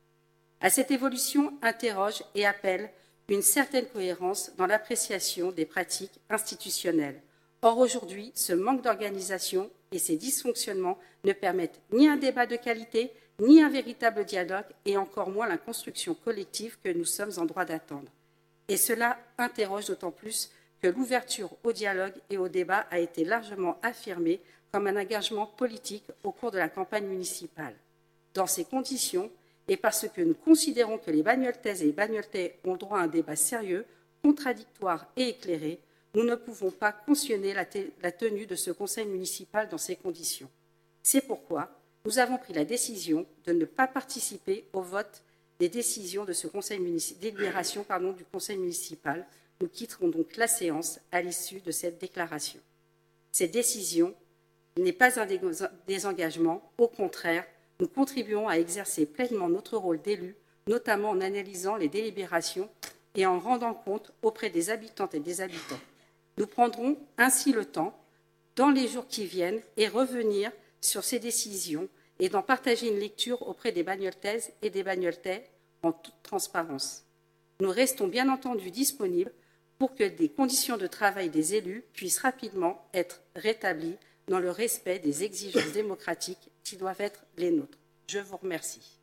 À cette évolution interroge et appelle une certaine cohérence dans l'appréciation des pratiques institutionnelles. Or, aujourd'hui, ce manque d'organisation et ces dysfonctionnements ne permettent ni un débat de qualité, ni un véritable dialogue, et encore moins la construction collective que nous sommes en droit d'attendre. Et cela interroge d'autant plus que l'ouverture au dialogue et au débat a été largement affirmée comme un engagement politique au cours de la campagne municipale. Dans ces conditions, et parce que nous considérons que les Bagnoltaises et les Bagnoltais ont droit à un débat sérieux, contradictoire et éclairé, nous ne pouvons pas cautionner la tenue de ce conseil municipal dans ces conditions. C'est pourquoi nous avons pris la décision de ne pas participer au vote des décisions de ce délibération du conseil municipal. Nous quitterons donc la séance à l'issue de cette déclaration. Cette décision n'est pas un désengagement, au contraire, nous contribuons à exercer pleinement notre rôle d'élu, notamment en analysant les délibérations et en rendant compte auprès des habitantes et des habitants. Nous prendrons ainsi le temps, dans les jours qui viennent, et revenir sur ces décisions et d'en partager une lecture auprès des Bagnoltaises et des Bagnoltais en toute transparence. Nous restons bien entendu disponibles pour que des conditions de travail des élus puissent rapidement être rétablies dans le respect des exigences démocratiques qui doivent être les nôtres. Je vous remercie.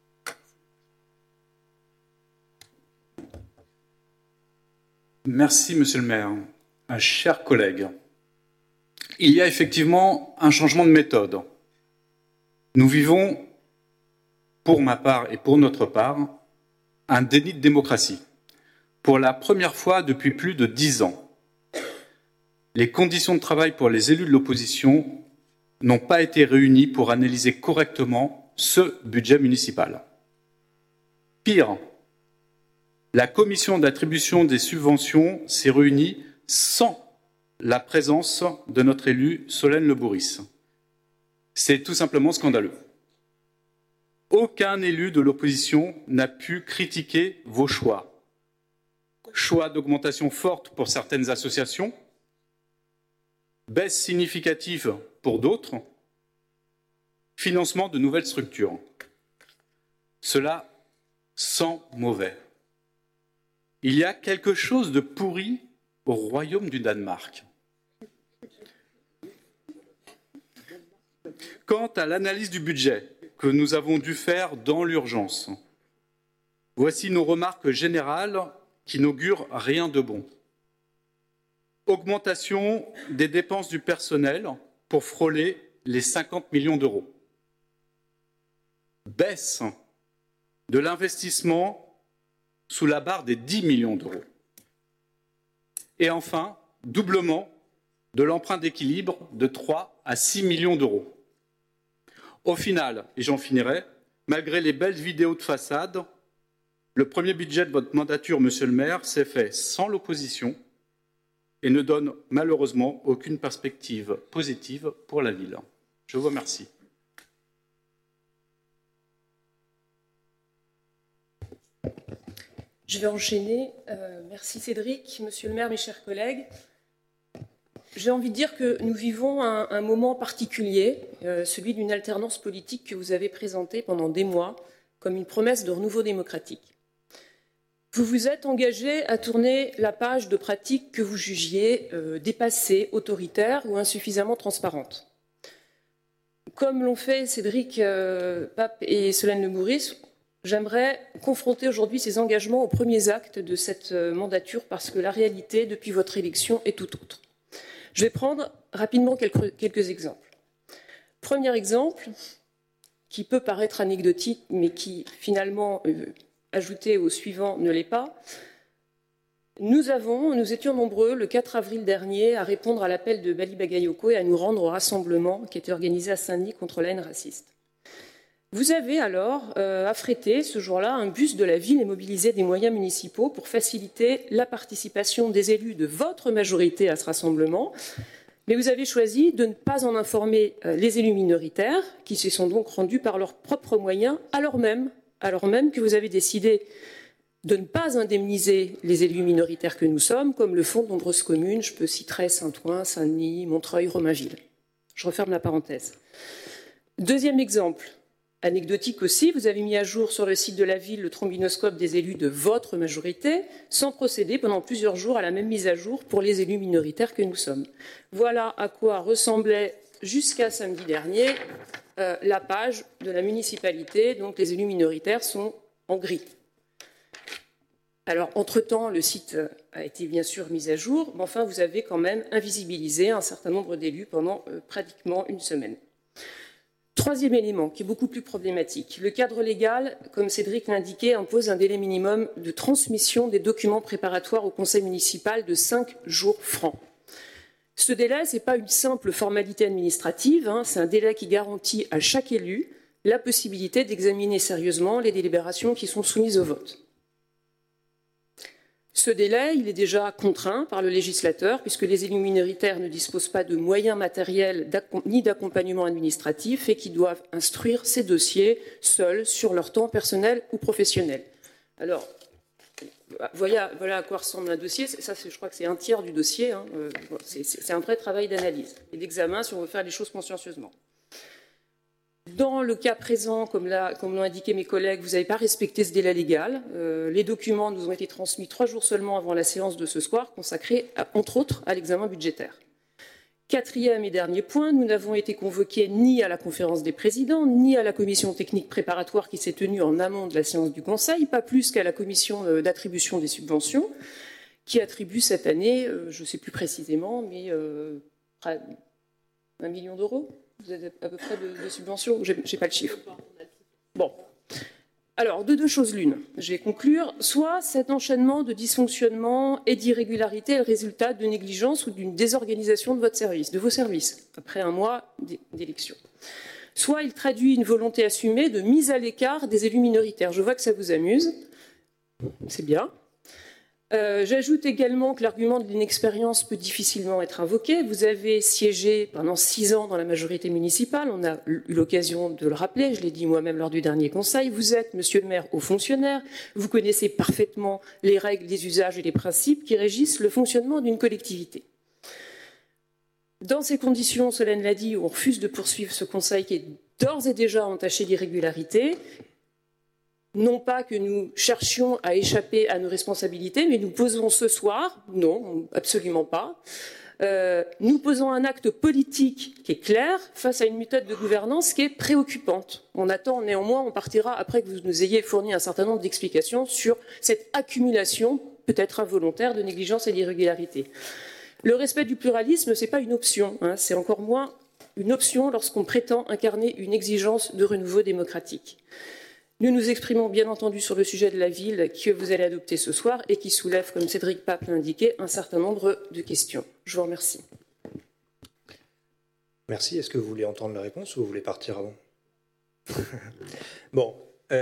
Merci, Monsieur le maire. Chers collègues, il y a effectivement un changement de méthode. Nous vivons, pour ma part et pour notre part, un déni de démocratie. Pour la première fois depuis plus de 10 ans, les conditions de travail pour les élus de l'opposition n'ont pas été réunies pour analyser correctement ce budget municipal. Pire, la commission d'attribution des subventions s'est réunie sans la présence de notre élu Solène Le Bourris. C'est tout simplement scandaleux. Aucun élu de l'opposition n'a pu critiquer vos choix. Choix d'augmentation forte pour certaines associations, baisse significative pour d'autres, financement de nouvelles structures. Cela sent mauvais. Il y a quelque chose de pourri au royaume du Danemark. Quant à l'analyse du budget que nous avons dû faire dans l'urgence, voici nos remarques générales qui n'augurent rien de bon. Augmentation des dépenses du personnel pour frôler les 50 millions d'euros. Baisse de l'investissement sous la barre des 10 millions d'euros. Et enfin, doublement de l'emprunt d'équilibre de 3 à 6 millions d'euros. Au final, et j'en finirai, malgré les belles vidéos de façade, le premier budget de votre mandature, Monsieur le maire, s'est fait sans l'opposition et ne donne malheureusement aucune perspective positive pour la ville. Je vous remercie. Je vais enchaîner. Merci Cédric, Monsieur le maire, mes chers collègues. J'ai envie de dire que nous vivons un moment particulier, celui d'une alternance politique que vous avez présentée pendant des mois comme une promesse de renouveau démocratique. Vous vous êtes engagé à tourner la page de pratiques que vous jugiez dépassées, autoritaires ou insuffisamment transparentes. Comme l'ont fait Cédric Pape et Solène Le Bourris, j'aimerais confronter aujourd'hui ces engagements aux premiers actes de cette mandature parce que la réalité, depuis votre élection, est tout autre. Je vais prendre rapidement quelques exemples. Premier exemple, qui peut paraître anecdotique, mais qui finalement, ajouté au suivant, ne l'est pas. Nous étions nombreux le 4 avril dernier à répondre à l'appel de Bali Bagayoko et à nous rendre au rassemblement qui était organisé à Saint-Denis contre la haine raciste. Vous avez alors affrété ce jour-là un bus de la ville et mobilisé des moyens municipaux pour faciliter la participation des élus de votre majorité à ce rassemblement. Mais vous avez choisi de ne pas en informer les élus minoritaires, qui se sont donc rendus par leurs propres moyens, alors même que vous avez décidé de ne pas indemniser les élus minoritaires que nous sommes, comme le font de nombreuses communes. Je peux citer Saint-Ouen, Saint-Denis, Montreuil, Romainville. Je referme la parenthèse. Deuxième exemple, anecdotique aussi, vous avez mis à jour sur le site de la ville le trombinoscope des élus de votre majorité, sans procéder pendant plusieurs jours à la même mise à jour pour les élus minoritaires que nous sommes. Voilà à quoi ressemblait jusqu'à samedi dernier la page de la municipalité. Donc les élus minoritaires sont en gris. Alors, entre-temps, le site a été bien sûr mis à jour, mais enfin, vous avez quand même invisibilisé un certain nombre d'élus pendant pratiquement une semaine. Troisième élément, qui est beaucoup plus problématique. Le cadre légal, comme Cédric l'indiquait, impose un délai minimum de transmission des documents préparatoires au conseil municipal de 5 jours francs. Ce délai, ce n'est pas une simple formalité administrative, c'est un délai qui garantit à chaque élu la possibilité d'examiner sérieusement les délibérations qui sont soumises au vote. Ce délai, il est déjà contraint par le législateur, puisque les élus minoritaires ne disposent pas de moyens matériels ni d'accompagnement administratif et qui doivent instruire ces dossiers seuls sur leur temps personnel ou professionnel. Alors, voilà à quoi ressemble un dossier. Ça, je crois que c'est un tiers du dossier. C'est un vrai travail d'analyse et d'examen si on veut faire les choses consciencieusement. Dans le cas présent, comme l'ont indiqué mes collègues, vous n'avez pas respecté ce délai légal. Les documents nous ont été transmis 3 jours seulement avant la séance de ce soir, consacrée, entre autres, à l'examen budgétaire. Quatrième et dernier point, nous n'avons été convoqués ni à la conférence des présidents, ni à la commission technique préparatoire qui s'est tenue en amont de la séance du Conseil, pas plus qu'à la commission d'attribution des subventions, qui attribue cette année, je ne sais plus précisément, mais 1 million d'euros. Vous avez à peu près de subventions? Je n'ai pas le chiffre. Bon. Alors, de deux choses l'une. Je vais conclure. Soit cet enchaînement de dysfonctionnements et d'irrégularités est le résultat de négligence ou d'une désorganisation de vos services, après un mois d'élection. Soit il traduit une volonté assumée de mise à l'écart des élus minoritaires. Je vois que ça vous amuse. C'est bien. J'ajoute également que l'argument de l'inexpérience peut difficilement être invoqué. Vous avez siégé pendant 6 ans dans la majorité municipale, on a eu l'occasion de le rappeler, je l'ai dit moi-même lors du dernier conseil, vous êtes, monsieur le maire, haut fonctionnaire, vous connaissez parfaitement les règles, les usages et les principes qui régissent le fonctionnement d'une collectivité. Dans ces conditions, Solène l'a dit, on refuse de poursuivre ce conseil qui est d'ores et déjà entaché d'irrégularités. Non pas que nous cherchions à échapper à nos responsabilités, mais nous posons ce soir, non, absolument pas, nous posons un acte politique qui est clair face à une méthode de gouvernance qui est préoccupante. On attend néanmoins, on partira après que vous nous ayez fourni un certain nombre d'explications sur cette accumulation, peut-être involontaire, de négligence et d'irrégularité. Le respect du pluralisme, ce n'est pas une option, c'est encore moins une option lorsqu'on prétend incarner une exigence de renouveau démocratique. Nous nous exprimons bien entendu sur le sujet de la ville que vous allez adopter ce soir et qui soulève, comme Cédric Pape l'a indiqué, un certain nombre de questions. Je vous remercie. Merci. Est-ce que vous voulez entendre la réponse ou vous voulez partir avant? Bon.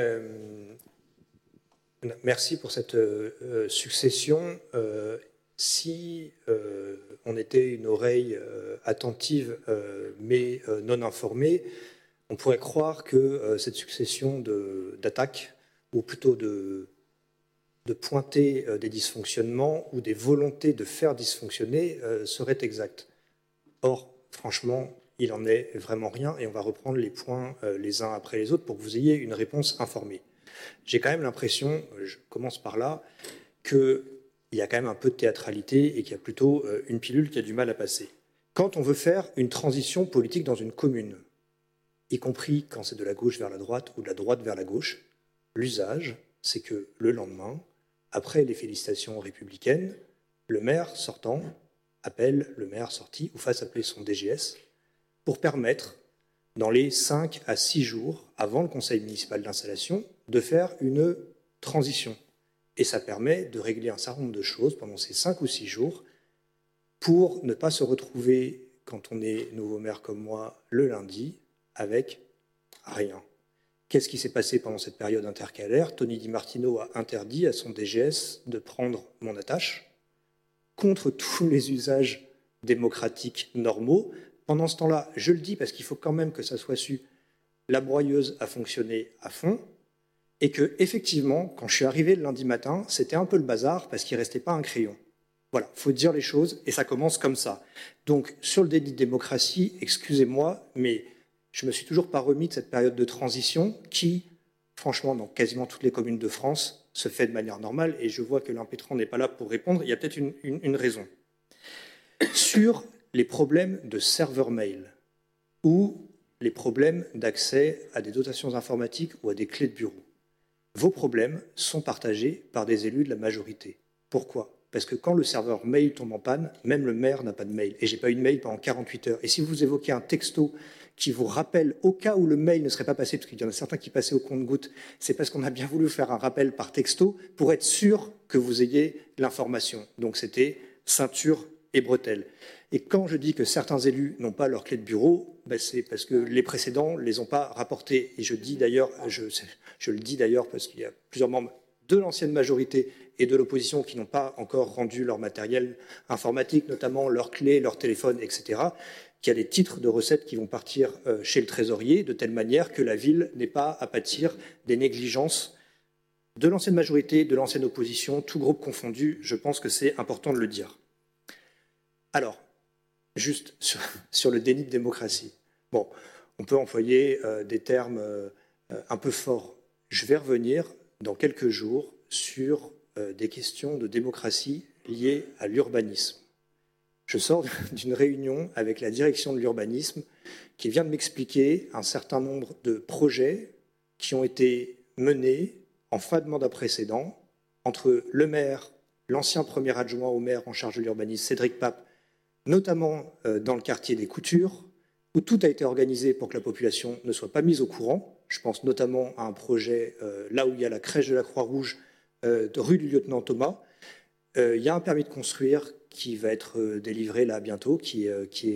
Merci pour cette succession. Si on était une oreille attentive mais non informée, on pourrait croire que cette succession d'attaques, ou plutôt de pointer des dysfonctionnements ou des volontés de faire dysfonctionner, serait exacte. Or, franchement, il n'en est vraiment rien, et on va reprendre les points les uns après les autres pour que vous ayez une réponse informée. J'ai quand même l'impression, je commence par là, qu'il y a quand même un peu de théâtralité et qu'il y a plutôt une pilule qui a du mal à passer. Quand on veut faire une transition politique dans une commune, y compris quand c'est de la gauche vers la droite ou de la droite vers la gauche, l'usage, c'est que le lendemain, après les félicitations républicaines, le maire sortant appelle le maire sorti ou fasse appeler son DGS pour permettre, dans les 5 à 6 jours avant le conseil municipal d'installation, de faire une transition. Et ça permet de régler un certain nombre de choses pendant ces 5 ou 6 jours pour ne pas se retrouver, quand on est nouveau maire comme moi, le lundi, avec rien. Qu'est-ce qui s'est passé pendant cette période intercalaire? Tony Di Martino a interdit à son DGS de prendre mon attache contre tous les usages démocratiques normaux. Pendant ce temps-là, je le dis parce qu'il faut quand même que ça soit su, la broyeuse a fonctionné à fond et que, effectivement, quand je suis arrivé le lundi matin, c'était un peu le bazar parce qu'il ne restait pas un crayon. Voilà, il faut dire les choses et ça commence comme ça. Donc, sur le déni de démocratie, excusez-moi, mais je ne me suis toujours pas remis de cette période de transition qui, franchement, dans quasiment toutes les communes de France, se fait de manière normale et je vois que l'impétrant n'est pas là pour répondre. Il y a peut-être une raison. Sur les problèmes de serveur mail ou les problèmes d'accès à des dotations informatiques ou à des clés de bureau, vos problèmes sont partagés par des élus de la majorité. Pourquoi? Parce que quand le serveur mail tombe en panne, même le maire n'a pas de mail. Et je n'ai pas eu de mail pendant 48 heures. Et si vous évoquez un texto qui vous rappelle, au cas où le mail ne serait pas passé, parce qu'il y en a certains qui passaient au compte-gouttes, c'est parce qu'on a bien voulu faire un rappel par texto pour être sûr que vous ayez l'information. Donc c'était ceinture et bretelles. Et quand je dis que certains élus n'ont pas leur clé de bureau, ben c'est parce que les précédents ne les ont pas rapportés. Et je le dis d'ailleurs parce qu'il y a plusieurs membres de l'ancienne majorité et de l'opposition qui n'ont pas encore rendu leur matériel informatique, notamment leurs clés, leur téléphone, etc., qu'il y a des titres de recettes qui vont partir chez le trésorier, de telle manière que la ville n'ait pas à pâtir des négligences de l'ancienne majorité, de l'ancienne opposition, tout groupe confondu. Je pense que c'est important de le dire. Alors, juste sur le déni de démocratie. Bon, on peut employer des termes un peu forts. Je vais revenir dans quelques jours sur des questions de démocratie liées à l'urbanisme. Je sors d'une réunion avec la direction de l'urbanisme qui vient de m'expliquer un certain nombre de projets qui ont été menés en fin de mandat précédent entre le maire, l'ancien premier adjoint au maire en charge de l'urbanisme, Cédric Pape, notamment dans le quartier des Coutures, où tout a été organisé pour que la population ne soit pas mise au courant. Je pense notamment à un projet là où il y a la crèche de la Croix-Rouge, de rue du lieutenant Thomas. Il y a un permis de construire qui va être délivré là bientôt, qui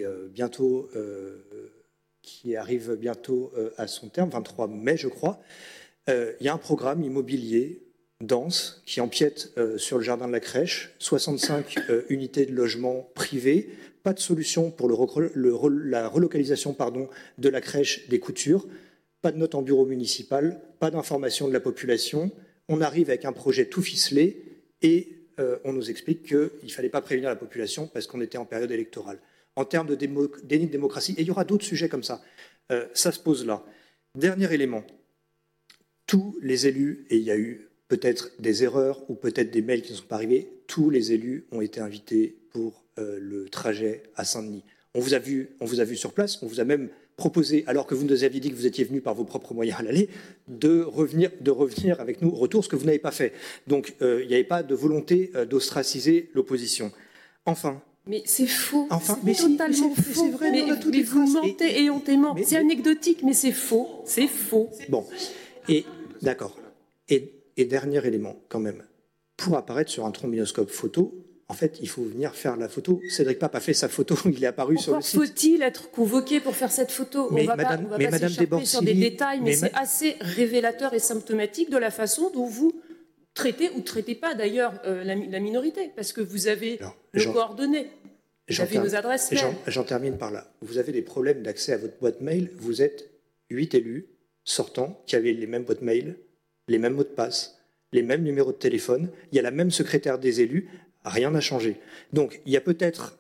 arrive bientôt à son terme, 23 mai je crois. Il y a un programme immobilier dense qui empiète sur le jardin de la crèche, 65 unités de logement privés, pas de solution pour la relocalisation de la crèche des Coutures, pas de note en bureau municipal, pas d'information de la population. On arrive avec un projet tout ficelé et on nous explique qu'il ne fallait pas prévenir la population parce qu'on était en période électorale. En termes de déni de démocratie, et il y aura d'autres sujets comme ça, ça se pose là. Dernier élément, tous les élus, et il y a eu peut-être des erreurs ou peut-être des mails qui ne sont pas arrivés, tous les élus ont été invités pour le trajet à Saint-Denis. On vous a vu sur place, on vous a même proposé, alors que vous nous aviez dit que vous étiez venu par vos propres moyens à l'aller, de revenir avec nous au retour, ce que vous n'avez pas fait. Donc il n'y avait pas de volonté d'ostraciser l'opposition. Enfin... Mais c'est faux, mais totalement faux. C'est vrai, mais vous mentez éhontément. C'est anecdotique, mais c'est faux. C'est faux. Bon, et d'accord. Et dernier élément, quand même. Pour apparaître sur un trombinoscope photo, en fait, il faut venir faire la photo. Cédric Pape a fait sa photo, il est apparu sur le site. Faut-il être convoqué pour faire cette photo? On va pas s'écharper sur des détails, mais c'est assez révélateur et symptomatique de la façon dont vous traitez ou traitez pas d'ailleurs la minorité, parce que vous avez nos coordonnées, vous avez nos adresses mail. J'en termine par là. Vous avez des problèmes d'accès à votre boîte mail. Vous êtes 8 élus sortants qui avaient les mêmes boîtes mail, les mêmes mots de passe, les mêmes numéros de téléphone. Il y a la même secrétaire des élus. Rien n'a changé. Donc, il y a peut-être,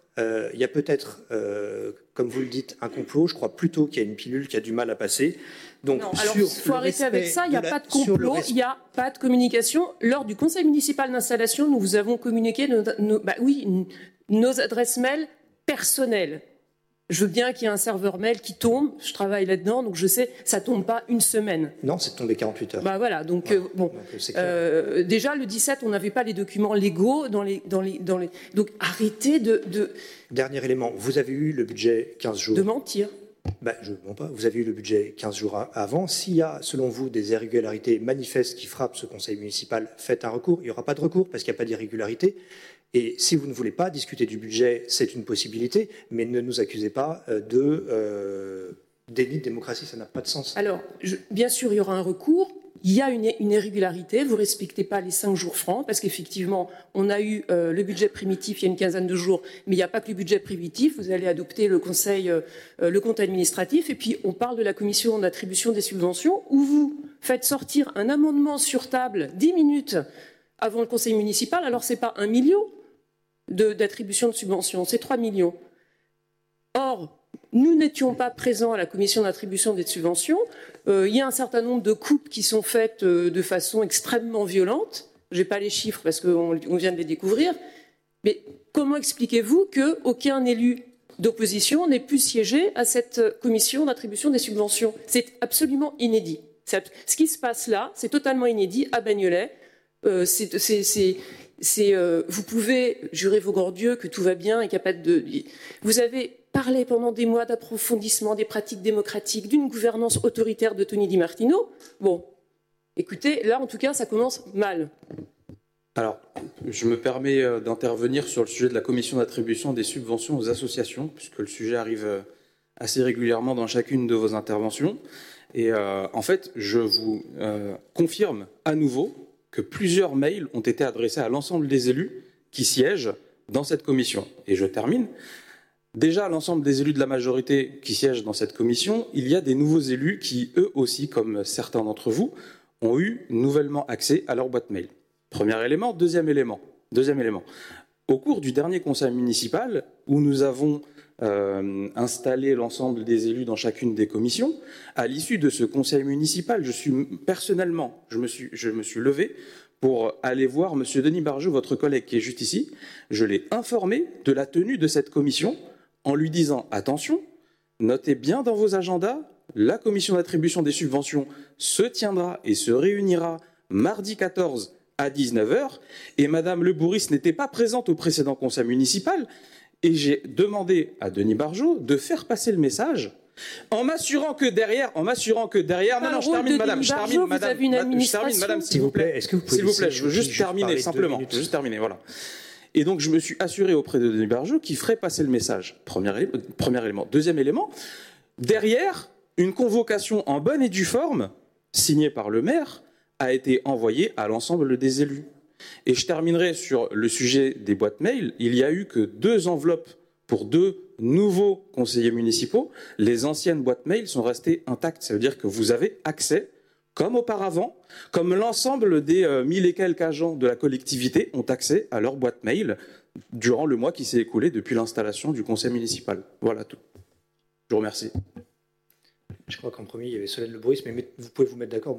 comme vous le dites, un complot. Je crois plutôt qu'il y a une pilule qui a du mal à passer. Donc, non, alors, il faut arrêter avec ça. Il n'y a pas de complot, il n'y a pas de communication. Lors du conseil municipal d'installation, nous vous avons communiqué nos adresses mail personnelles. Je veux bien qu'il y ait un serveur mail qui tombe, je travaille là-dedans, donc je sais, ça ne tombe pas une semaine. Non, c'est tombé 48 heures. Bah voilà, donc déjà le 17, on n'avait pas les documents légaux dans les... Donc arrêtez de... Dernier élément, vous avez eu le budget 15 jours. De mentir. Je ne mens pas. Vous avez eu le budget 15 jours avant. S'il y a, selon vous, des irrégularités manifestes qui frappent ce conseil municipal, faites un recours. Il n'y aura pas de recours parce qu'il n'y a pas d'irrégularité. Et si vous ne voulez pas discuter du budget, c'est une possibilité, mais ne nous accusez pas de déni de démocratie, ça n'a pas de sens. Alors, bien sûr, il y aura un recours. Il y a une irrégularité, vous ne respectez pas les 5 jours francs, parce qu'effectivement, on a eu le budget primitif il y a une quinzaine de jours, mais il n'y a pas que le budget primitif, vous allez adopter le compte administratif, et puis on parle de la commission d'attribution des subventions, où vous faites sortir un amendement sur table 10 minutes avant le conseil municipal, alors ce n'est pas 1 million d'attribution de subventions, c'est 3 millions. Or, nous n'étions pas présents à la commission d'attribution des subventions. Il y a un certain nombre de coupes qui sont faites de façon extrêmement violente. Je n'ai pas les chiffres parce qu'on vient de les découvrir. Mais comment expliquez-vous qu'aucun élu d'opposition n'ait pu siéger à cette commission d'attribution des subventions? C'est absolument inédit. Ce qui se passe là, c'est totalement inédit à Bagnolet. Vous pouvez jurer vos gordieux que tout va bien et qu'il n'y a pas de... Vous avez parlé pendant des mois d'approfondissement des pratiques démocratiques, d'une gouvernance autoritaire de Tony Di Martino. Bon, écoutez, là, en tout cas, ça commence mal. Alors, je me permets d'intervenir sur le sujet de la commission d'attribution des subventions aux associations, puisque le sujet arrive assez régulièrement dans chacune de vos interventions. Et en fait, je vous confirme à nouveau que plusieurs mails ont été adressés à l'ensemble des élus qui siègent dans cette commission. Et je termine. Déjà, l'ensemble des élus de la majorité qui siègent dans cette commission, il y a des nouveaux élus qui, eux aussi, comme certains d'entre vous, ont eu nouvellement accès à leur boîte mail. Premier élément. Deuxième élément. Au cours du dernier conseil municipal, où nous avons installé l'ensemble des élus dans chacune des commissions, à l'issue de ce conseil municipal, je me suis levé pour aller voir M. Denis Barjot, votre collègue qui est juste ici. Je l'ai informé de la tenue de cette commission en lui disant « Attention, notez bien dans vos agendas, la commission d'attribution des subventions se tiendra et se réunira mardi 14 à 19h. » Et Mme Le Bourris n'était pas présente au précédent conseil municipal. Et j'ai demandé à Denis Barjot de faire passer le message en m'assurant que derrière, non, je termine, madame, s'il vous plaît, je veux juste terminer, simplement, voilà. Et donc, je me suis assuré auprès de Denis Barjot qu'il ferait passer le message. Premier élément. Deuxième élément, derrière, une convocation en bonne et due forme, signée par le maire, a été envoyée à l'ensemble des élus. Et je terminerai sur le sujet des boîtes mail. Il n'y a eu que 2 enveloppes pour 2 nouveaux conseillers municipaux. Les anciennes boîtes mail sont restées intactes. Ça veut dire que vous avez accès, comme auparavant, comme l'ensemble des 1000 et quelques agents de la collectivité ont accès à leur boîte mail durant le mois qui s'est écoulé depuis l'installation du conseil municipal. Voilà tout. Je vous remercie. Je crois qu'en premier, il y avait Solène Le Bourris, mais vous pouvez vous mettre d'accord.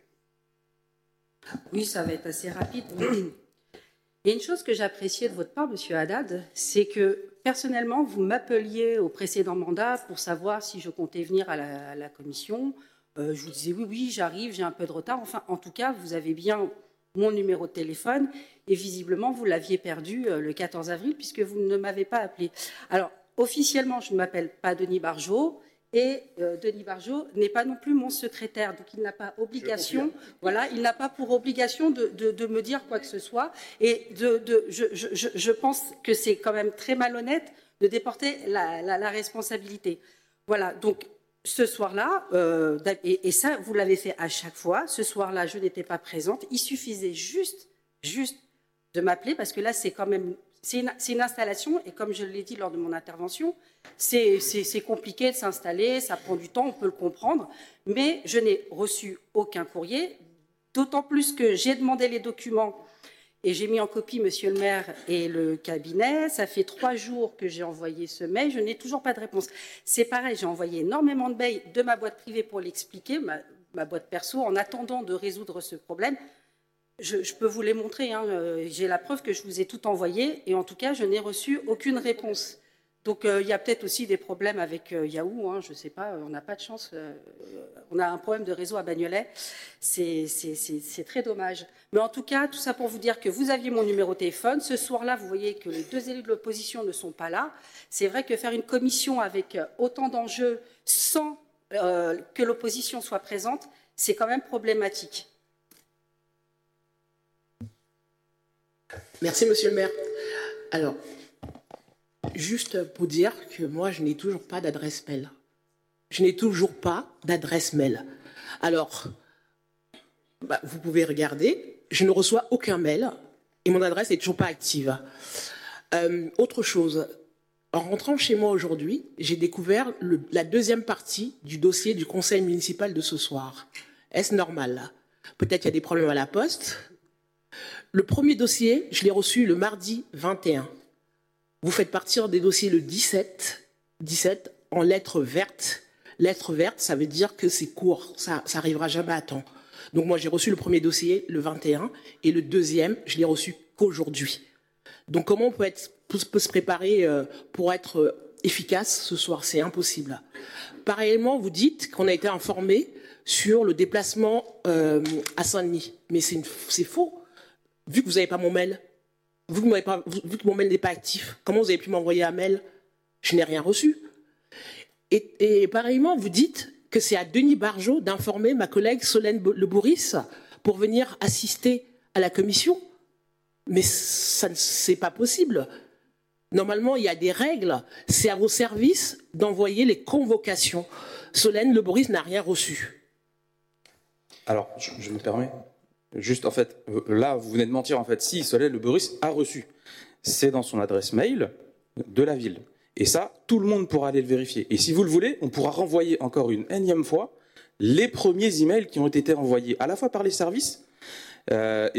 Oui, ça va être assez rapide. Il y a une chose que j'appréciais de votre part, Monsieur Haddad, c'est que personnellement, vous m'appeliez au précédent mandat pour savoir si je comptais venir à la commission. Je vous disais oui, j'arrive, j'ai un peu de retard. Enfin, en tout cas, vous avez bien mon numéro de téléphone et visiblement, vous l'aviez perdu le 14 avril puisque vous ne m'avez pas appelé. Alors, officiellement, je ne m'appelle pas Denis Barjot. Et Denis Barjot n'est pas non plus mon secrétaire, donc il n'a pas obligation, il n'a pas pour obligation de me dire quoi que ce soit. Et je pense que c'est quand même très malhonnête de déporter la responsabilité. Voilà, donc ce soir-là, et ça vous l'avez fait à chaque fois, ce soir-là je n'étais pas présente, il suffisait juste de m'appeler parce que là c'est quand même... C'est une installation et comme je l'ai dit lors de mon intervention, c'est compliqué de s'installer, ça prend du temps, on peut le comprendre, mais je n'ai reçu aucun courrier, d'autant plus que j'ai demandé les documents et j'ai mis en copie Monsieur le maire et le cabinet. Ça fait 3 jours que j'ai envoyé ce mail, je n'ai toujours pas de réponse. C'est pareil, j'ai envoyé énormément de mails de ma boîte privée pour l'expliquer, ma boîte perso, en attendant de résoudre ce problème. Je peux vous les montrer, j'ai la preuve que je vous ai tout envoyé et en tout cas, je n'ai reçu aucune réponse. Donc il y a peut-être aussi des problèmes avec Yahoo, hein, je ne sais pas, on n'a pas de chance. On a un problème de réseau à Bagnolet, c'est très dommage. Mais en tout cas, tout ça pour vous dire que vous aviez mon numéro de téléphone. Ce soir-là, vous voyez que les deux élus de l'opposition ne sont pas là. C'est vrai que faire une commission avec autant d'enjeux sans que l'opposition soit présente, c'est quand même problématique. Merci, monsieur le maire. Alors, juste pour dire que moi, je n'ai toujours pas d'adresse mail. Je n'ai toujours pas d'adresse mail. Alors, vous pouvez regarder, je ne reçois aucun mail et mon adresse n'est toujours pas active. Autre chose, en rentrant chez moi aujourd'hui, j'ai découvert la deuxième partie du dossier du conseil municipal de ce soir. Est-ce normal? Peut-être qu'il y a des problèmes à la poste. Le premier dossier, je l'ai reçu le mardi 21. Vous faites partir des dossiers le 17 en lettres vertes. Lettres vertes, ça veut dire que c'est court, ça arrivera jamais à temps. Donc moi, j'ai reçu le premier dossier le 21 et le deuxième, je l'ai reçu qu'aujourd'hui. Donc comment on peut se préparer pour être efficace ce soir? C'est impossible. Pareillement, vous dites qu'on a été informé sur le déplacement à Saint-Denis. Mais c'est faux. Vu que vous n'avez pas mon mail, vu que mon mail n'est pas actif, comment vous avez pu m'envoyer un mail? Je n'ai rien reçu. Et pareillement, vous dites que c'est à Denis Bargeot d'informer ma collègue Solène Le Bourris pour venir assister à la commission. Mais ça, c'est pas possible. Normalement, il y a des règles. C'est à vos services d'envoyer les convocations. Solène Le Bourris n'a rien reçu. Alors, je me permets. Juste, en fait, là, vous venez de mentir. En fait, si Solène Le Bourris a reçu, c'est dans son adresse mail de la ville. Et ça, tout le monde pourra aller le vérifier. Et si vous le voulez, on pourra renvoyer encore une énième fois les premiers emails qui ont été envoyés à la fois par les services, un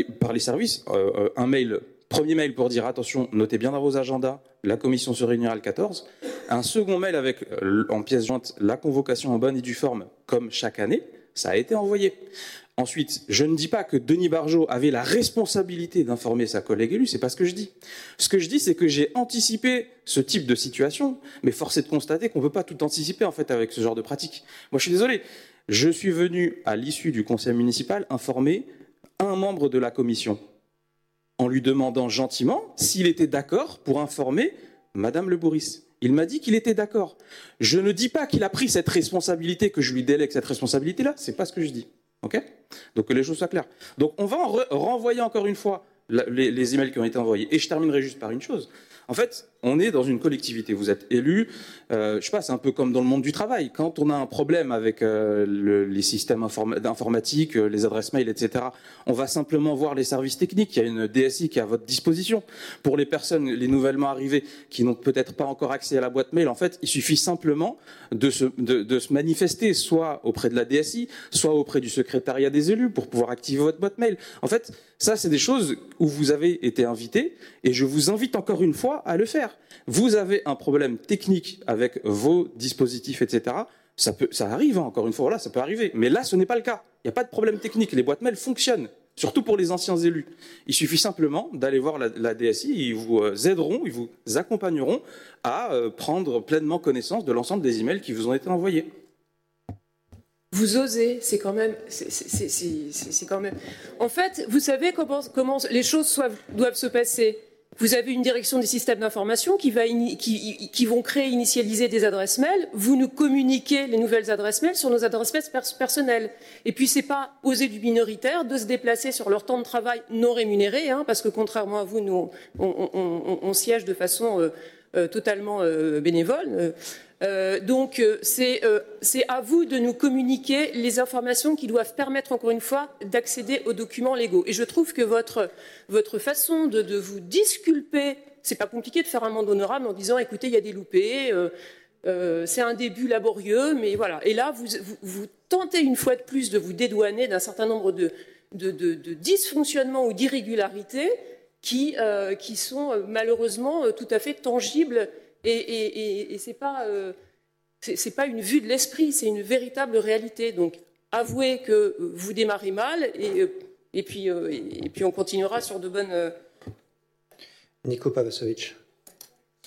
mail, premier mail pour dire attention, notez bien dans vos agendas, la commission se réunira le 14. Un second mail avec en pièce jointe la convocation en bonne et due forme, comme chaque année, ça a été envoyé. Ensuite, je ne dis pas que Denis Bargeot avait la responsabilité d'informer sa collègue élue, c'est pas ce que je dis. Ce que je dis, c'est que j'ai anticipé ce type de situation, mais force est de constater qu'on ne peut pas tout anticiper en fait avec ce genre de pratique. Moi, je suis désolé. Je suis venu à l'issue du conseil municipal informer un membre de la commission en lui demandant gentiment s'il était d'accord pour informer Madame Le Bourris. Il m'a dit qu'il était d'accord. Je ne dis pas qu'il a pris cette responsabilité, que je lui délègue cette responsabilité-là, c'est pas ce que je dis. Ok? Donc que les choses soient claires. Donc on va renvoyer encore une fois les emails qui ont été envoyés. Et je terminerai juste par une chose. En fait, on est dans une collectivité. Vous êtes élu. Je sais pas, c'est un peu comme dans le monde du travail. Quand on a un problème avec les systèmes informatiques, les adresses mail, etc., on va simplement voir les services techniques. Il y a une DSI qui est à votre disposition. Pour les personnes, les nouvellement arrivées, qui n'ont peut-être pas encore accès à la boîte mail, en fait, il suffit simplement de se manifester, soit auprès de la DSI, soit auprès du secrétariat des élus pour pouvoir activer votre boîte mail. En fait, ça, c'est des choses où vous avez été invité, et je vous invite encore une fois à le faire. Vous avez un problème technique avec vos dispositifs, etc. Ça arrive, hein, encore une fois, voilà, ça peut arriver. Mais là, ce n'est pas le cas. Il n'y a pas de problème technique. Les boîtes mail fonctionnent, surtout pour les anciens élus. Il suffit simplement d'aller voir la DSI, ils vous aideront, ils vous accompagneront à prendre pleinement connaissance de l'ensemble des emails qui vous ont été envoyés. Vous osez, c'est quand même. En fait, vous savez comment les choses doivent se passer. Vous avez une direction des systèmes d'information qui vont créer, initialiser des adresses mail. Vous nous communiquez les nouvelles adresses mail sur nos adresses mail personnelles. Et puis, c'est pas aux élus minoritaires de se déplacer sur leur temps de travail non rémunéré, hein, parce que contrairement à vous, nous, on siège de façon totalement bénévole. Donc c'est à vous de nous communiquer les informations qui doivent permettre encore une fois d'accéder aux documents légaux. Et je trouve que votre façon de vous disculper, c'est pas compliqué de faire un mandat honorable en disant écoutez, il y a des loupés, c'est un début laborieux, mais voilà. Et là, vous tentez une fois de plus de vous dédouaner d'un certain nombre de dysfonctionnements ou d'irrégularités qui sont malheureusement tout à fait tangibles. Et c'est pas une vue de l'esprit, c'est une véritable réalité. Donc, avouez que vous démarrez mal, et puis on continuera sur de bonnes. Nico Pavasovic.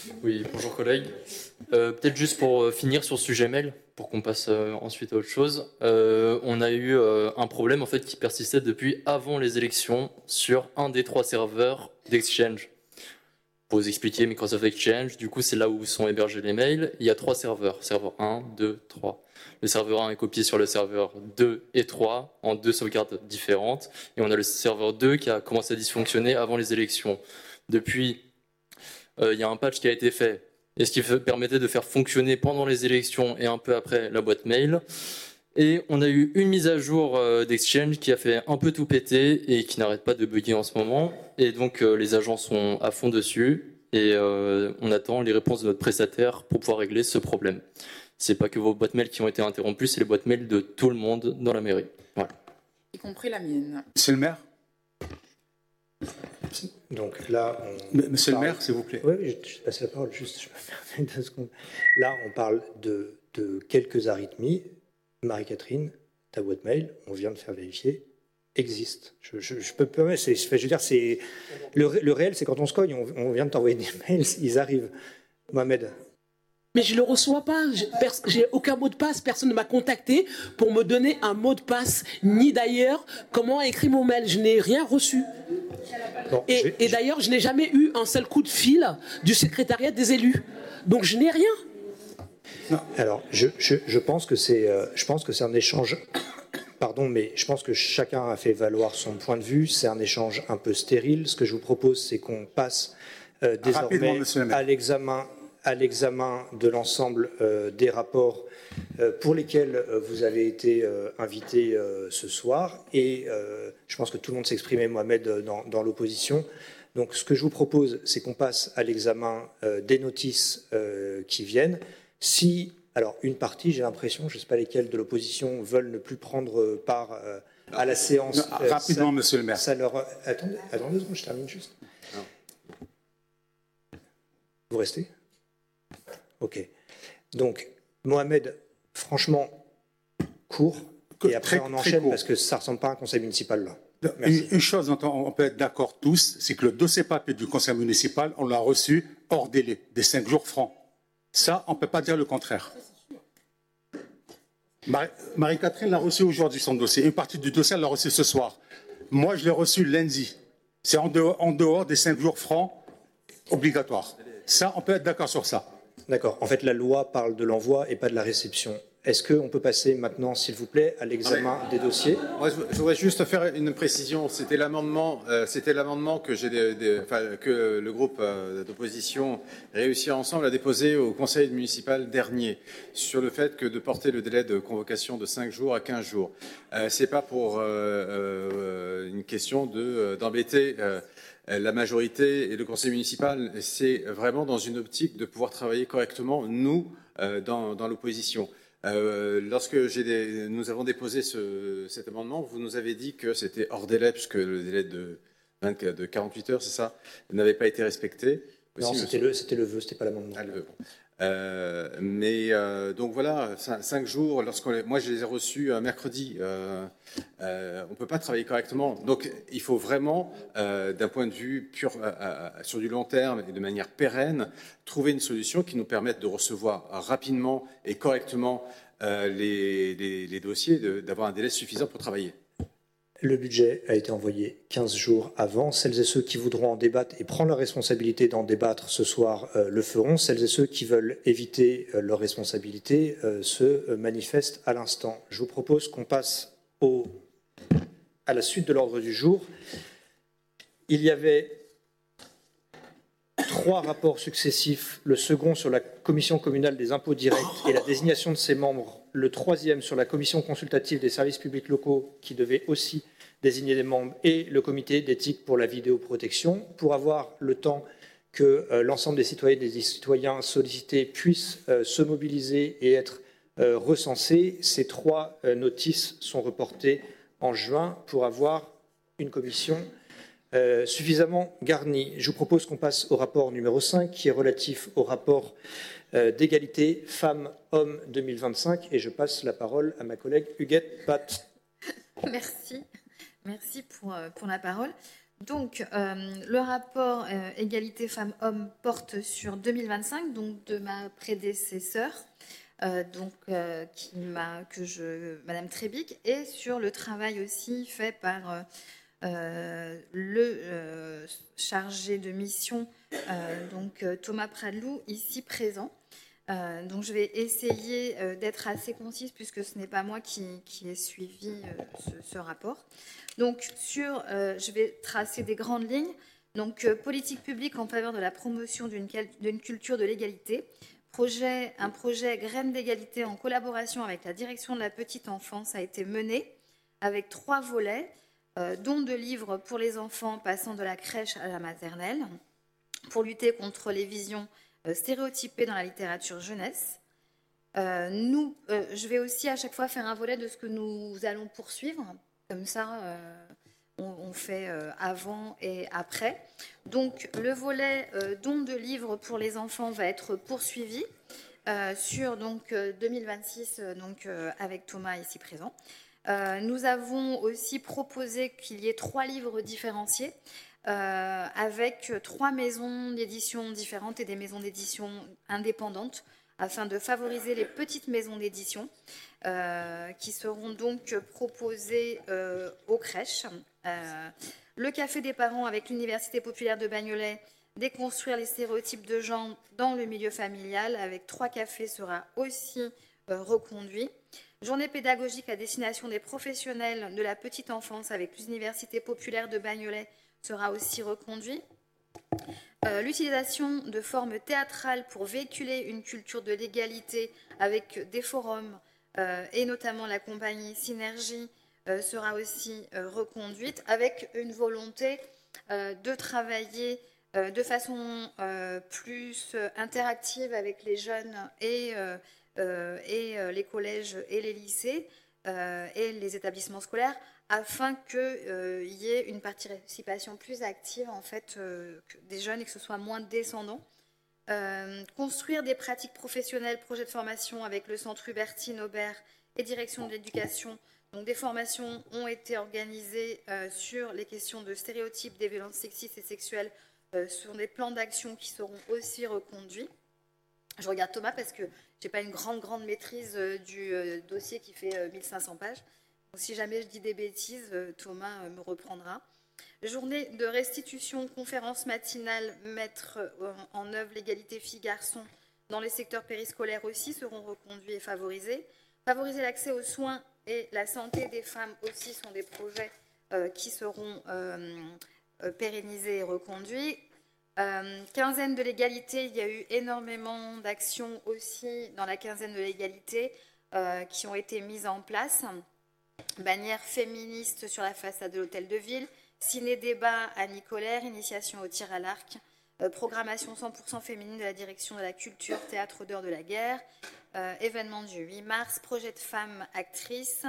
Oui, bonjour collègues. Peut-être juste pour finir sur ce sujet mail, pour qu'on passe ensuite à autre chose. On a eu un problème en fait qui persistait depuis avant les élections sur un des 3 serveurs d'Exchange. Pour vous expliquer, Microsoft Exchange, du coup c'est là où sont hébergés les mails. Il y a 3 serveurs, serveur 1, 2, 3. Le serveur 1 est copié sur le serveur 2 et 3 en 2 sauvegardes différentes. Et on a le serveur 2 qui a commencé à dysfonctionner avant les élections. Depuis, il y a un patch qui a été fait, et ce qui permettait de faire fonctionner pendant les élections et un peu après la boîte mail. Et on a eu une mise à jour d'Exchange qui a fait un peu tout péter et qui n'arrête pas de bugger en ce moment. Et donc les agents sont à fond dessus et on attend les réponses de notre prestataire pour pouvoir régler ce problème. C'est pas que vos boîtes mail qui ont été interrompues, c'est les boîtes mail de tout le monde dans la mairie. Voilà. Y compris la mienne. Monsieur le maire. Donc là, Monsieur le maire, s'il vous plaît. Oui, je passe la parole, juste, je me permets 2 secondes. Là, on parle de quelques arythmies. Marie-Catherine, ta boîte mail, on vient de faire vérifier, existe. Je peux me permettre, je veux dire, c'est le réel, c'est quand on se cogne, on vient de t'envoyer des mails, ils arrivent. Mohamed. Mais je ne le reçois pas, j'ai aucun mot de passe, personne ne m'a contacté pour me donner un mot de passe, ni d'ailleurs comment écrire mon mail, je n'ai rien reçu. Bon, et d'ailleurs, je n'ai jamais eu un seul coup de fil du secrétariat des élus, donc je n'ai rien. Non. Alors, je pense que c'est un échange. Pardon, mais je pense que chacun a fait valoir son point de vue. C'est un échange un peu stérile. Ce que je vous propose, c'est qu'on passe désormais à l'examen de l'ensemble des rapports pour lesquels vous avez été invité ce soir. Et je pense que tout le monde s'exprimait, Mohamed, dans l'opposition. Donc, ce que je vous propose, c'est qu'on passe à l'examen des notices qui viennent. Si, alors une partie, j'ai l'impression, je ne sais pas lesquels de l'opposition veulent ne plus prendre part à la séance. Rapidement, monsieur le maire. Ça leur... Attendez 2 secondes, je termine juste. Non. Vous restez ? Ok. Donc, Mohamed, franchement, court, et après on enchaîne parce que ça ne ressemble pas à un conseil municipal là. Une chose dont on peut être d'accord tous, c'est que le dossier papier du conseil municipal, on l'a reçu hors délai, des 5 jours francs. Ça, on ne peut pas dire le contraire. Marie-Catherine l'a reçu aujourd'hui, son dossier. Une partie du dossier, elle l'a reçu ce soir. Moi, je l'ai reçu lundi. C'est en dehors des 5 jours francs obligatoires. Ça, on peut être d'accord sur ça. D'accord. En fait, la loi parle de l'envoi et pas de la réception. Est-ce qu'on peut passer maintenant, s'il vous plaît, à l'examen des dossiers ? Moi, je voudrais juste faire une précision. C'était l'amendement que le groupe d'opposition réussit ensemble à déposer au conseil municipal dernier sur le fait que de porter le délai de convocation de 5 jours à 15 jours. C'est pas pour une question d'embêter la majorité et le conseil municipal. C'est vraiment dans une optique de pouvoir travailler correctement, nous, dans l'opposition. Lorsque nous avons déposé cet amendement, vous nous avez dit que c'était hors délai, puisque le délai de 48 heures, c'est ça, n'avait pas été respecté. Non, c'était le vœu, c'était pas l'amendement. Ah, le vœu. Donc voilà, 5 jours, moi je les ai reçus mercredi, on ne peut pas travailler correctement. Donc il faut vraiment, d'un point de vue pur, sur du long terme et de manière pérenne, trouver une solution qui nous permette de recevoir rapidement et correctement les dossiers, d'avoir un délai suffisant pour travailler. Le budget a été envoyé 15 jours avant. Celles et ceux qui voudront en débattre et prendre la responsabilité d'en débattre ce soir le feront. Celles et ceux qui veulent éviter leur responsabilité se manifestent à l'instant. Je vous propose qu'on passe à la suite de l'ordre du jour. Il y avait 3 rapports successifs. Le second sur la commission communale des impôts directs et la désignation de ses membres. Le 3e sur la commission consultative des services publics locaux qui devait aussi désigner des membres et le comité d'éthique pour la vidéoprotection pour avoir le temps que l'ensemble des citoyennes et des citoyens sollicités puissent se mobiliser et être recensés. Ces 3 notices sont reportées en juin pour avoir une commission suffisamment garnie. Je vous propose qu'on passe au rapport numéro 5 qui est relatif au rapport d'égalité femmes-hommes 2025 et je passe la parole à ma collègue Huguette Pat. Merci pour la parole. Donc, le rapport égalité femmes-hommes porte sur 2025, donc de ma prédécesseur, Madame Trébic, et sur le travail aussi fait par le chargé de mission, Thomas Pradelou, ici présent. Donc je vais essayer d'être assez concise puisque ce n'est pas moi qui ai suivi ce rapport. Donc je vais tracer des grandes lignes. Donc politique publique en faveur de la promotion d'une culture de l'égalité. Un projet Graines d'égalité en collaboration avec la direction de la petite enfance a été mené avec 3 volets, dont de livres pour les enfants passant de la crèche à la maternelle, pour lutter contre les visions stéréotypées dans la littérature jeunesse. Je vais aussi à chaque fois faire un volet de ce que nous allons poursuivre, comme ça on fait avant et après. Donc le volet don de livres pour les enfants va être poursuivi sur 2026 avec Thomas ici présent. Nous avons aussi proposé qu'il y ait 3 livres différenciés avec 3 maisons d'édition différentes et des maisons d'édition indépendantes afin de favoriser les petites maisons d'édition qui seront donc proposées aux crèches. Le Café des parents avec l'Université populaire de Bagnolet, déconstruire les stéréotypes de genre dans le milieu familial avec 3 cafés sera aussi reconduit. Journée pédagogique à destination des professionnels de la petite enfance avec l'Université populaire de Bagnolet sera aussi reconduit. L'utilisation de formes théâtrales pour véhiculer une culture de l'égalité avec des forums et notamment la compagnie Synergie sera aussi reconduite avec une volonté de travailler de façon plus interactive avec les jeunes et les collèges et les lycées et les établissements scolaires afin qu'il y ait une participation plus active en fait, des jeunes et que ce soit moins descendant. Construire des pratiques professionnelles, projets de formation avec le centre Hubertine Aubert et direction de l'éducation. Donc des formations ont été organisées sur les questions de stéréotypes, des violences sexistes et sexuelles sur des plans d'action qui seront aussi reconduits. Je regarde Thomas parce que je n'ai pas une grande maîtrise du dossier qui fait 1500 pages. Donc, si jamais je dis des bêtises, Thomas me reprendra. Journée de restitution, conférence matinale, mettre en œuvre l'égalité filles-garçons dans les secteurs périscolaires aussi seront reconduits et favorisés. Favoriser l'accès aux soins et la santé des femmes aussi sont des projets qui seront pérennisés et reconduits. Quinzaine de l'égalité, il y a eu énormément d'actions aussi dans la quinzaine de l'égalité qui ont été mises en place. Bannière féministe sur la façade de l'hôtel de ville, ciné-débat à Nicolaire, initiation au tir à l'arc, programmation 100% féminine de la direction de la culture, théâtre d'heure de la guerre, événement du 8 mars, projet de femmes actrices,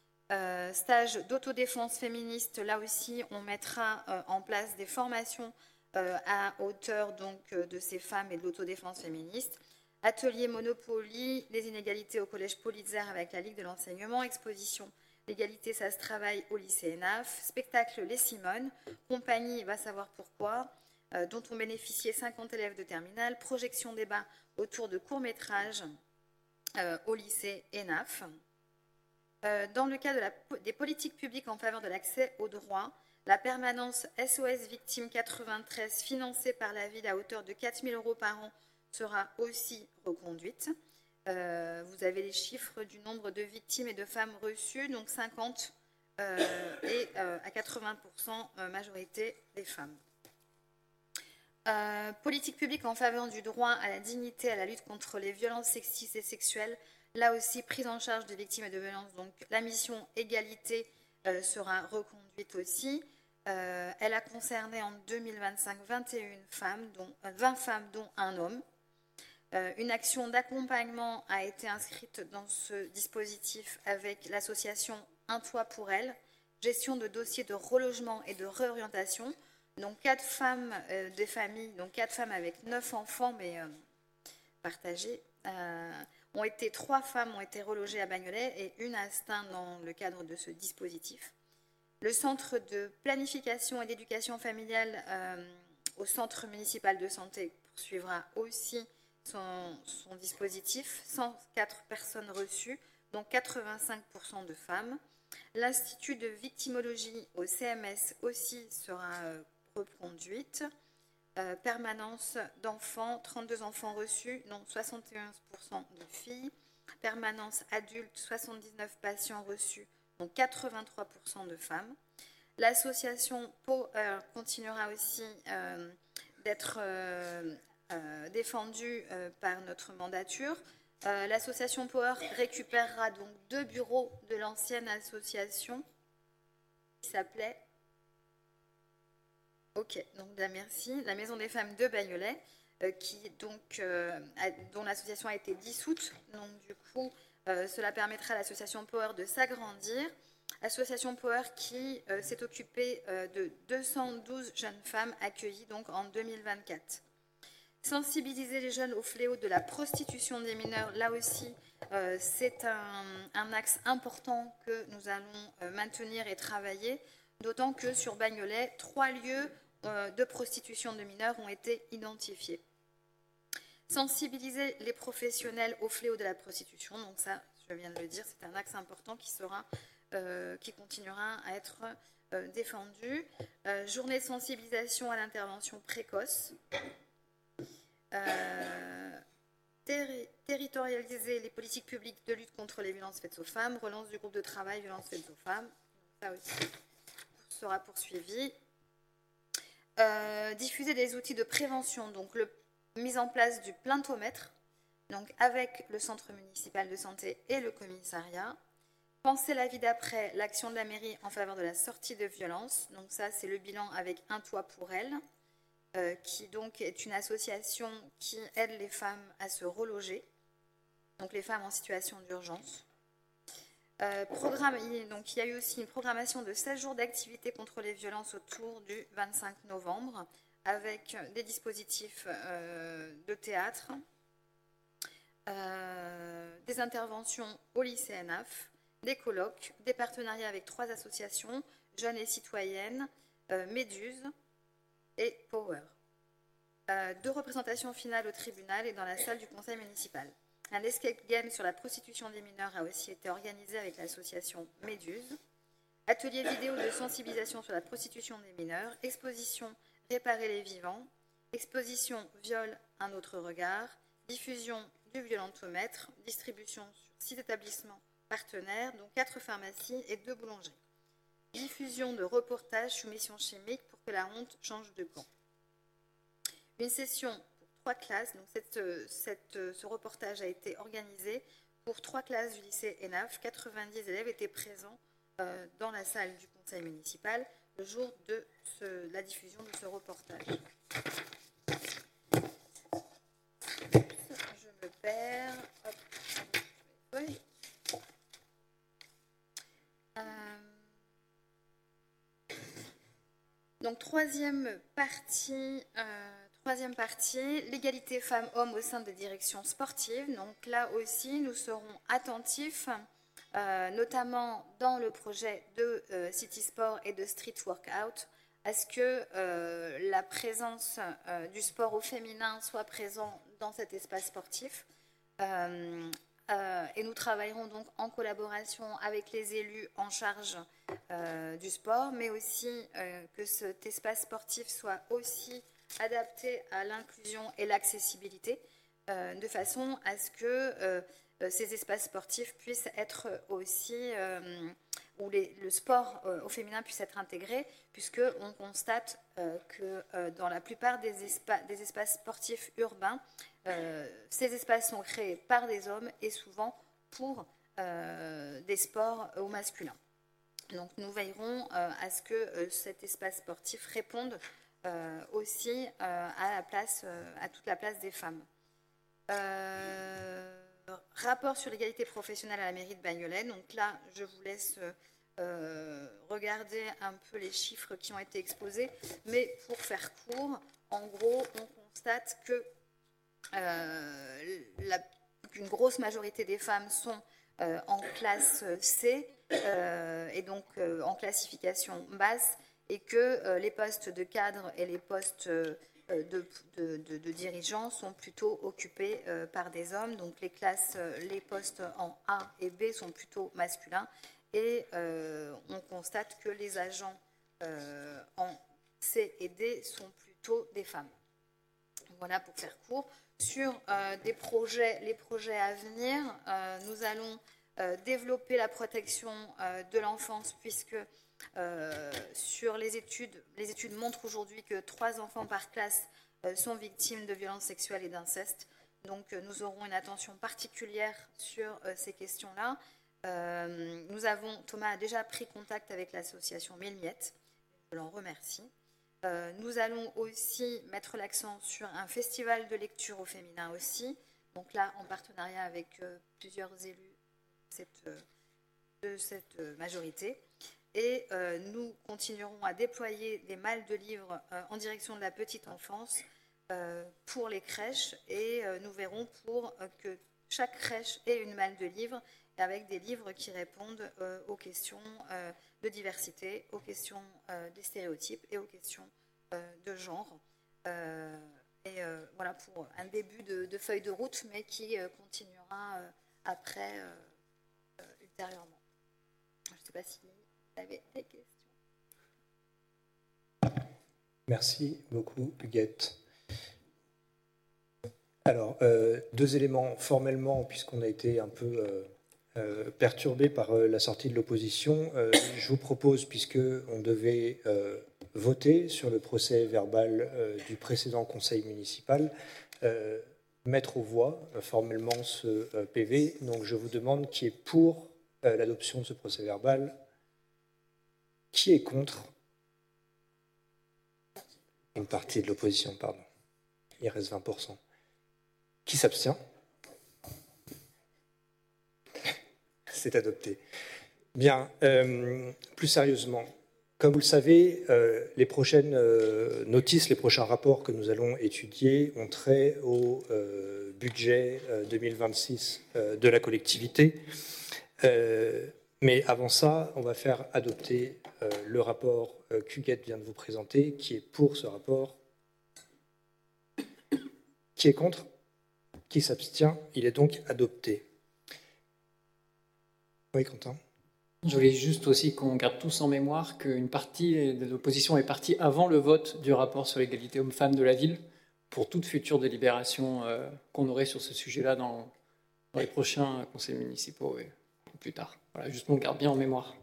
stage d'autodéfense féministe. Là aussi, on mettra en place des formations à hauteur donc, de ces femmes et de l'autodéfense féministe. Atelier Monopoly, les inégalités au collège Politzer avec la Ligue de l'enseignement, exposition l'égalité ça se travaille au lycée ENAF, spectacle Les Simones, compagnie va savoir pourquoi, dont ont bénéficié 50 élèves de terminale, projection débat autour de courts-métrages au lycée ENAF. Dans le cadre des politiques publiques en faveur de l'accès aux droits, la permanence SOS Victimes 93 financée par la ville à hauteur de 4 000 € par an sera aussi reconduite. Vous avez les chiffres du nombre de victimes et de femmes reçues, donc 50 et à 80% majorité des femmes. Politique publique en faveur du droit à la dignité, à la lutte contre les violences sexistes et sexuelles. Là aussi, prise en charge des victimes et de violences. Donc, la mission égalité sera reconduite aussi. Elle a concerné en 2025 20 femmes, dont un homme. Une action d'accompagnement a été inscrite dans ce dispositif avec l'association Un Toit pour elles, gestion de dossiers de relogement et de réorientation. Donc 4 femmes des familles, donc 4 femmes avec 9 enfants, mais partagées, 3 femmes ont été relogées à Bagnolet et une à Stein dans le cadre de ce dispositif. Le centre de planification et d'éducation familiale au centre municipal de santé poursuivra aussi son dispositif. 104 personnes reçues, dont 85% de femmes. L'Institut de victimologie au CMS aussi sera reconduite. Permanence d'enfants, 32 enfants reçus, dont 71% de filles. Permanence adulte, 79 patients reçus, dont 83% de femmes. L'association Power continuera aussi d'être défendue par notre mandature. L'association Power récupérera donc 2 bureaux de l'ancienne association qui s'appelait merci, la Maison des Femmes de Bagnolet, dont l'association a été dissoute. Donc du coup, cela permettra à l'association Power de s'agrandir. Association Power qui s'est occupée de 212 jeunes femmes accueillies donc en 2024. Sensibiliser les jeunes au fléau de la prostitution des mineurs, là aussi, c'est un axe important que nous allons maintenir et travailler, d'autant que sur Bagnolet, 3 lieux de prostitution de mineurs ont été identifiés. Sensibiliser les professionnels au fléau de la prostitution, donc ça, je viens de le dire, c'est un axe important qui continuera à être défendu. Journée de sensibilisation à l'intervention précoce. Territorialiser les politiques publiques de lutte contre les violences faites aux femmes, relance du groupe de travail violences faites aux femmes, ça aussi sera poursuivi. Diffuser des outils de prévention, donc mise en place du plaintomètre, donc avec le centre municipal de santé et le commissariat. Penser la vie d'après, l'action de la mairie en faveur de la sortie de violence, donc ça c'est le bilan avec Un toit pour elle, qui donc est une association qui aide les femmes à se reloger, donc les femmes en situation d'urgence. Donc il y a eu aussi une programmation de 16 jours d'activité contre les violences autour du 25 novembre, avec des dispositifs de théâtre, des interventions au lycée ENAF, des colloques, des partenariats avec 3 associations, Jeunes et Citoyennes, Méduse et Power. 2 représentations finales au tribunal et dans la salle du conseil municipal. Un escape game sur la prostitution des mineurs a aussi été organisé avec l'association Méduse. Atelier vidéo de sensibilisation sur la prostitution des mineurs. Exposition Réparer les vivants. Exposition Viol, un autre regard. Diffusion du violentomètre. Distribution sur 6 établissements partenaires, dont 4 pharmacies et 2 boulangeries. Diffusion de reportages sous mission chimique pour que la honte change de camp. Une session pour 3 classes, donc ce reportage a été organisé pour 3 classes du lycée ENAF. 90 élèves étaient présents dans la salle du conseil municipal le jour de la diffusion de ce reportage. Je me perds. Hop. Oui. Donc troisième partie, l'égalité femmes-hommes au sein des directions sportives. Donc là aussi, nous serons attentifs, notamment dans le projet de City Sport et de Street Workout, à ce que la présence du sport au féminin soit présente dans cet espace sportif. Et nous travaillerons donc en collaboration avec les élus en charge du sport, mais aussi que cet espace sportif soit aussi adapté à l'inclusion et l'accessibilité, de façon à ce que ces espaces sportifs puissent être aussi, où le sport au féminin puisse être intégré, puisqu'on constate que dans la plupart des espaces sportifs urbains, ces espaces sont créés par des hommes et souvent pour des sports au masculin. Donc nous veillerons à ce que cet espace sportif réponde aussi à toute la place des femmes. Rapport sur l'égalité professionnelle à la mairie de Bagnolet. Donc là, je vous laisse regarder un peu les chiffres qui ont été exposés. Mais pour faire court, en gros, on constate que une grosse majorité des femmes sont en classe C et donc en classification basse, et que les postes de cadre et les postes de dirigeants sont plutôt occupés par des hommes. Donc les postes en A et B sont plutôt masculins, et on constate que les agents en C et D sont plutôt des femmes. Voilà pour faire court. Sur les projets à venir, nous allons développer la protection de l'enfance, puisque sur les études montrent aujourd'hui que 3 enfants par classe sont victimes de violences sexuelles et d'inceste. Donc nous aurons une attention particulière sur ces questions-là. Thomas a déjà pris contact avec l'association Mille Miettes, je l'en remercie. Nous allons aussi mettre l'accent sur un festival de lecture au féminin aussi, donc là en partenariat avec plusieurs élus de cette majorité. Et nous continuerons à déployer des malles de livres en direction de la petite enfance pour les crèches, et nous verrons pour que chaque crèche ait une malle de livres, avec des livres qui répondent aux questions de diversité, aux questions des stéréotypes et aux questions de genre. Voilà pour un début de feuille de route, mais qui continuera après, ultérieurement. Je ne sais pas si vous avez des questions. Merci beaucoup, Huguette. Alors, 2 éléments formellement, puisqu'on a été un peu perturbé par la sortie de l'opposition. Je vous propose, puisqu'on devait voter sur le procès verbal du précédent conseil municipal, mettre aux voix formellement ce PV. Donc je vous demande qui est pour l'adoption de ce procès verbal, qui est contre. Une partie de l'opposition, pardon. Il reste 20%. Qui s'abstient? C'est adopté. Bien, plus sérieusement, comme vous le savez, les prochaines notices, les prochains rapports que nous allons étudier ont trait au budget 2026 de la collectivité. Mais avant ça, on va faire adopter le rapport qu'Huguette vient de vous présenter. Qui est pour ce rapport? Qui est contre? Qui s'abstient? Il est donc adopté. Oui, Quentin. Je voulais juste aussi qu'on garde tous en mémoire qu'une partie de l'opposition est partie avant le vote du rapport sur l'égalité homme-femme de la ville, pour toute future délibération qu'on aurait sur ce sujet-là dans les prochains conseils municipaux et plus tard. Voilà, juste qu'on le garde bien en mémoire.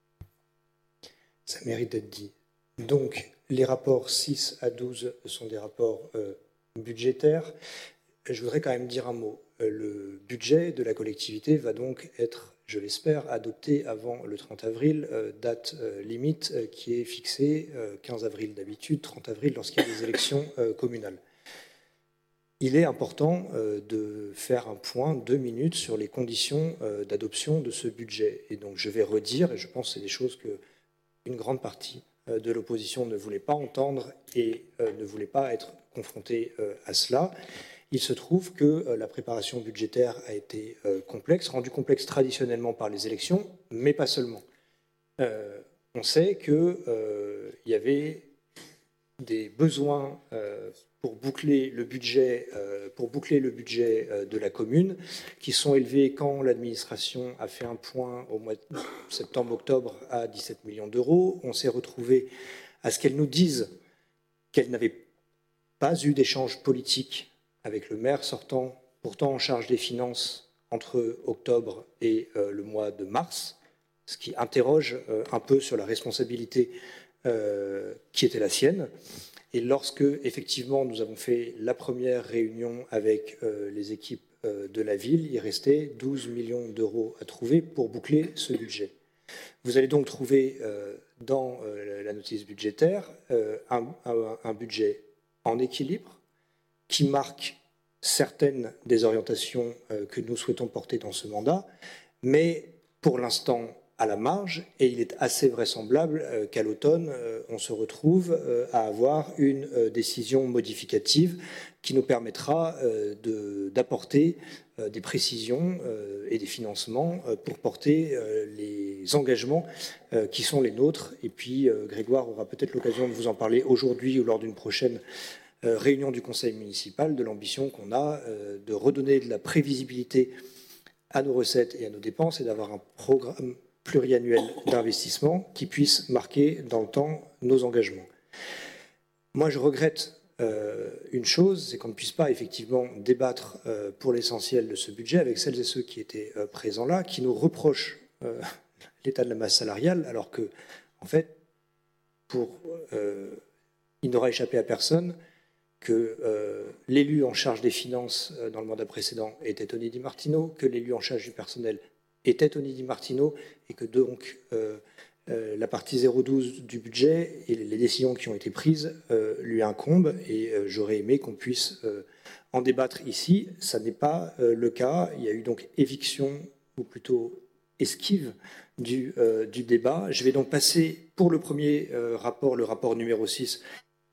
Ça mérite d'être dit. Donc, les rapports 6 à 12 sont des rapports budgétaires. Je voudrais quand même dire un mot. Le budget de la collectivité va donc être, je l'espère, adopté avant le 30 avril, date limite qui est fixée 15 avril d'habitude, 30 avril lorsqu'il y a des élections communales. Il est important de faire un point, 2 minutes, sur les conditions d'adoption de ce budget. Et donc je vais redire, et je pense que c'est des choses qu'une grande partie de l'opposition ne voulait pas entendre et ne voulait pas être confrontée à cela. Il se trouve que la préparation budgétaire a été complexe, rendue complexe traditionnellement par les élections, mais pas seulement. On sait qu'il y avait des besoins pour boucler le budget de la commune, qui sont élevés quand l'administration a fait un point au mois de septembre-octobre à 17 millions d'euros. On s'est retrouvé à ce qu'elle nous dise qu'elle n'avait pas eu d'échange politique avec le maire sortant, pourtant en charge des finances entre octobre et le mois de mars, ce qui interroge un peu sur la responsabilité qui était la sienne. Et lorsque, effectivement, nous avons fait la première réunion avec les équipes de la ville, il restait 12 millions d'euros à trouver pour boucler ce budget. Vous allez donc trouver dans la notice budgétaire un budget en équilibre, qui marque certaines des orientations que nous souhaitons porter dans ce mandat, mais pour l'instant à la marge, et il est assez vraisemblable qu'à l'automne, on se retrouve à avoir une décision modificative qui nous permettra d'apporter des précisions et des financements pour porter les engagements qui sont les nôtres. Et puis Grégoire aura peut-être l'occasion de vous en parler aujourd'hui ou lors d'une prochaine réunion du conseil municipal, de l'ambition qu'on a de redonner de la prévisibilité à nos recettes et à nos dépenses et d'avoir un programme pluriannuel d'investissement qui puisse marquer dans le temps nos engagements. Moi, je regrette une chose, c'est qu'on ne puisse pas effectivement débattre pour l'essentiel de ce budget avec celles et ceux qui étaient présents là, qui nous reprochent l'état de la masse salariale, alors que, en fait, il n'aura échappé à personne que l'élu en charge des finances dans le mandat précédent était Tony Di Martino, que l'élu en charge du personnel était Tony Di Martino, et que donc la partie 012 du budget et les décisions qui ont été prises lui incombent, et j'aurais aimé qu'on puisse en débattre ici. Ça n'est pas le cas. Il y a eu donc éviction, ou plutôt esquive, du débat. Je vais donc passer pour le premier rapport, le rapport numéro 6,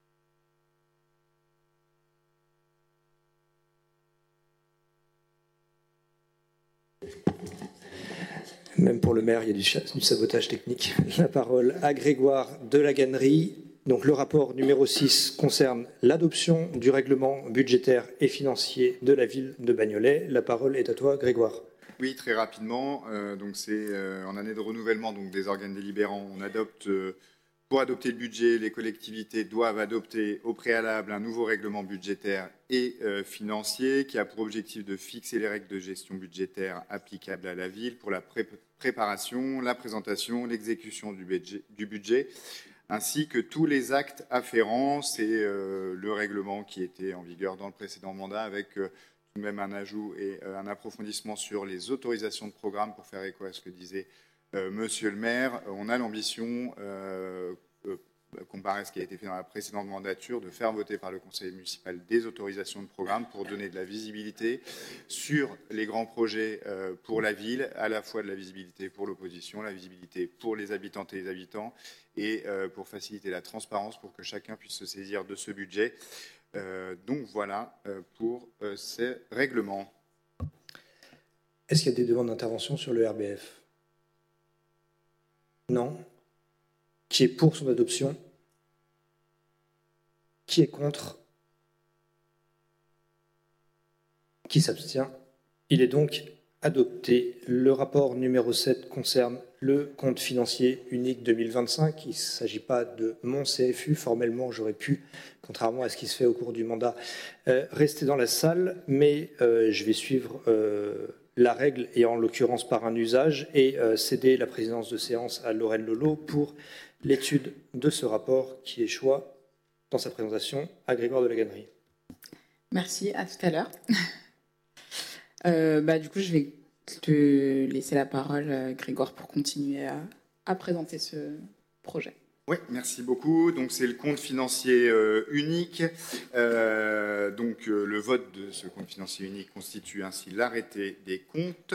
même pour le maire, il y a du sabotage technique. La parole à Grégoire de la Gannerie. Donc, le rapport numéro 6 concerne l'adoption du règlement budgétaire et financier de la ville de Bagnolet. La parole est à toi, Grégoire. Oui, très rapidement. Donc, c'est en année de renouvellement donc, des organes délibérants. On adopte, pour adopter le budget, les collectivités doivent adopter au préalable un nouveau règlement budgétaire et financier qui a pour objectif de fixer les règles de gestion budgétaire applicables à la ville pour la préparation, la présentation, l'exécution du budget, ainsi que tous les actes afférents. C'est le règlement qui était en vigueur dans le précédent mandat avec tout de même un ajout et un approfondissement sur les autorisations de programme pour faire écho à ce que disait Monsieur le maire. On a l'ambition, comparé à ce qui a été fait dans la précédente mandature, de faire voter par le conseil municipal des autorisations de programme pour donner de la visibilité sur les grands projets pour la ville, à la fois de la visibilité pour l'opposition, la visibilité pour les habitantes et les habitants, et pour faciliter la transparence pour que chacun puisse se saisir de ce budget. Donc voilà pour ces règlements. Est-ce qu'il y a des demandes d'intervention sur le RBF? Non. Qui est pour son adoption? Qui est contre? Qui s'abstient? Il est donc adopté. Le rapport numéro 7 concerne le compte financier unique 2025. Il ne s'agit pas de mon CFU. Formellement, j'aurais pu, contrairement à ce qui se fait au cours du mandat, rester dans la salle, mais je vais suivre la règle, et en l'occurrence par un usage, et céder la présidence de séance à Laurel Lolo pour l'étude de ce rapport qui échoua dans sa présentation à Grégoire de la Gannerie. Merci, à tout à l'heure. Du coup, je vais te laisser la parole, Grégoire, pour continuer à présenter ce projet. Oui, merci beaucoup. Donc, c'est le compte financier unique. Le vote de ce compte financier unique constitue ainsi l'arrêté des comptes.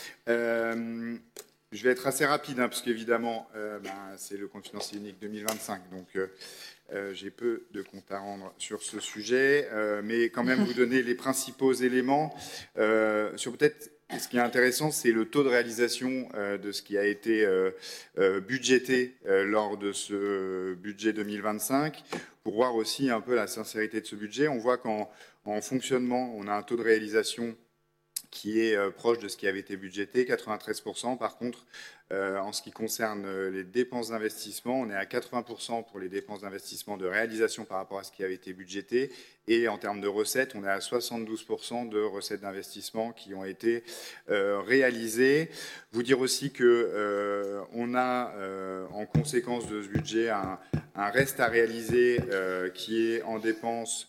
Je vais être assez rapide, parce qu'évidemment, c'est le compte financier unique 2025. Donc, j'ai peu de comptes à rendre sur ce sujet, mais quand même vous donner les principaux éléments. Sur peut-être, ce qui est intéressant, c'est le taux de réalisation de ce qui a été budgété lors de ce budget 2025, pour voir aussi un peu la sincérité de ce budget. On voit qu'en fonctionnement, on a un taux de réalisation qui est proche de ce qui avait été budgété, 93%. Par contre, en ce qui concerne les dépenses d'investissement, on est à 80% pour les dépenses d'investissement de réalisation par rapport à ce qui avait été budgété. Et en termes de recettes, on est à 72% de recettes d'investissement qui ont été réalisées. Vous dire aussi que on a, en conséquence de ce budget, un reste à réaliser qui est en dépenses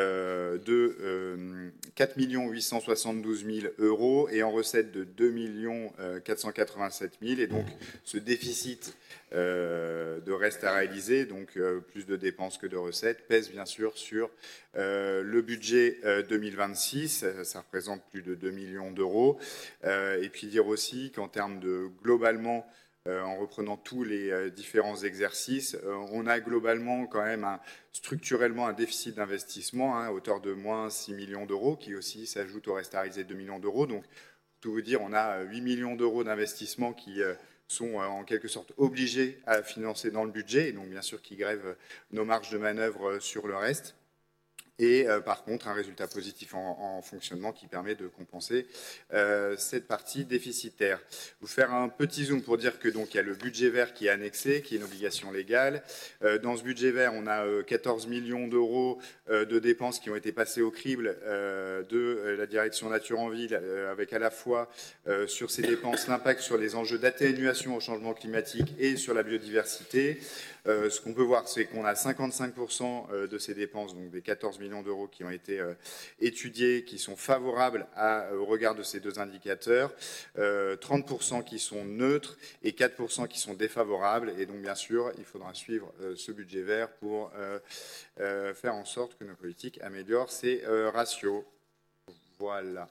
de 4 872 000 € et en recettes de 2 487 000. Et donc, ce déficit de reste à réaliser, donc plus de dépenses que de recettes, pèse bien sûr sur le budget 2026. Ça représente plus de 2 millions d'euros. Et puis dire aussi qu'en termes de, globalement, en reprenant tous les différents exercices, on a globalement quand même structurellement un déficit d'investissement à hauteur de moins 6 millions d'euros, qui aussi s'ajoute au restarisé de 2 millions d'euros. Donc, pour tout vous dire, on a 8 millions d'euros d'investissement qui sont en quelque sorte obligés à financer dans le budget, et donc bien sûr qui grèvent nos marges de manœuvre sur le reste. Et par contre, un résultat positif en fonctionnement qui permet de compenser cette partie déficitaire. Vous faire un petit zoom pour dire que donc il y a le budget vert qui est annexé, qui est une obligation légale. Dans ce budget vert, on a 14 millions d'euros de dépenses qui ont été passées au crible de la direction Nature en Ville, avec à la fois sur ces dépenses l'impact sur les enjeux d'atténuation au changement climatique et sur la biodiversité. Ce qu'on peut voir, c'est qu'on a 55% de ces dépenses, donc des 14 millions d'euros qui ont été étudiés, qui sont favorables au regard de ces deux indicateurs, 30% qui sont neutres et 4% qui sont défavorables. Et donc, bien sûr, il faudra suivre ce budget vert pour faire en sorte que nos politiques améliorent ces ratios. Voilà.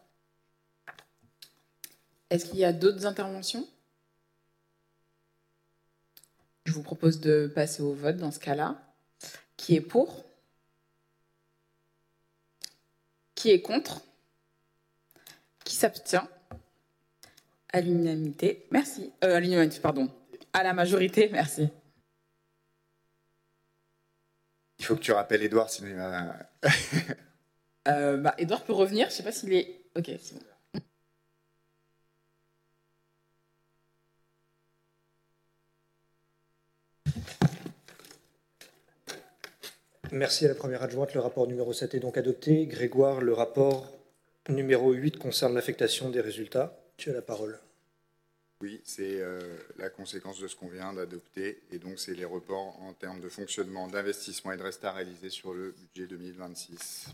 Est-ce qu'il y a d'autres interventions ? Je vous propose de passer au vote dans ce cas-là. Qui est pour ? Qui est contre ? Qui s'abstient ? À l'unanimité, merci. À l'unanimité, pardon. À la majorité, merci. Il faut que tu rappelles Édouard, sinon il va... Édouard peut revenir, je ne sais pas s'il est... Ok, c'est bon. Merci à la première adjointe. Le rapport numéro 7 est donc adopté. Grégoire, le rapport numéro 8 concerne l'affectation des résultats. Tu as la parole. Oui, c'est la conséquence de ce qu'on vient d'adopter. Et donc, c'est les reports en termes de fonctionnement, d'investissement et de resta réalisés sur le budget 2026.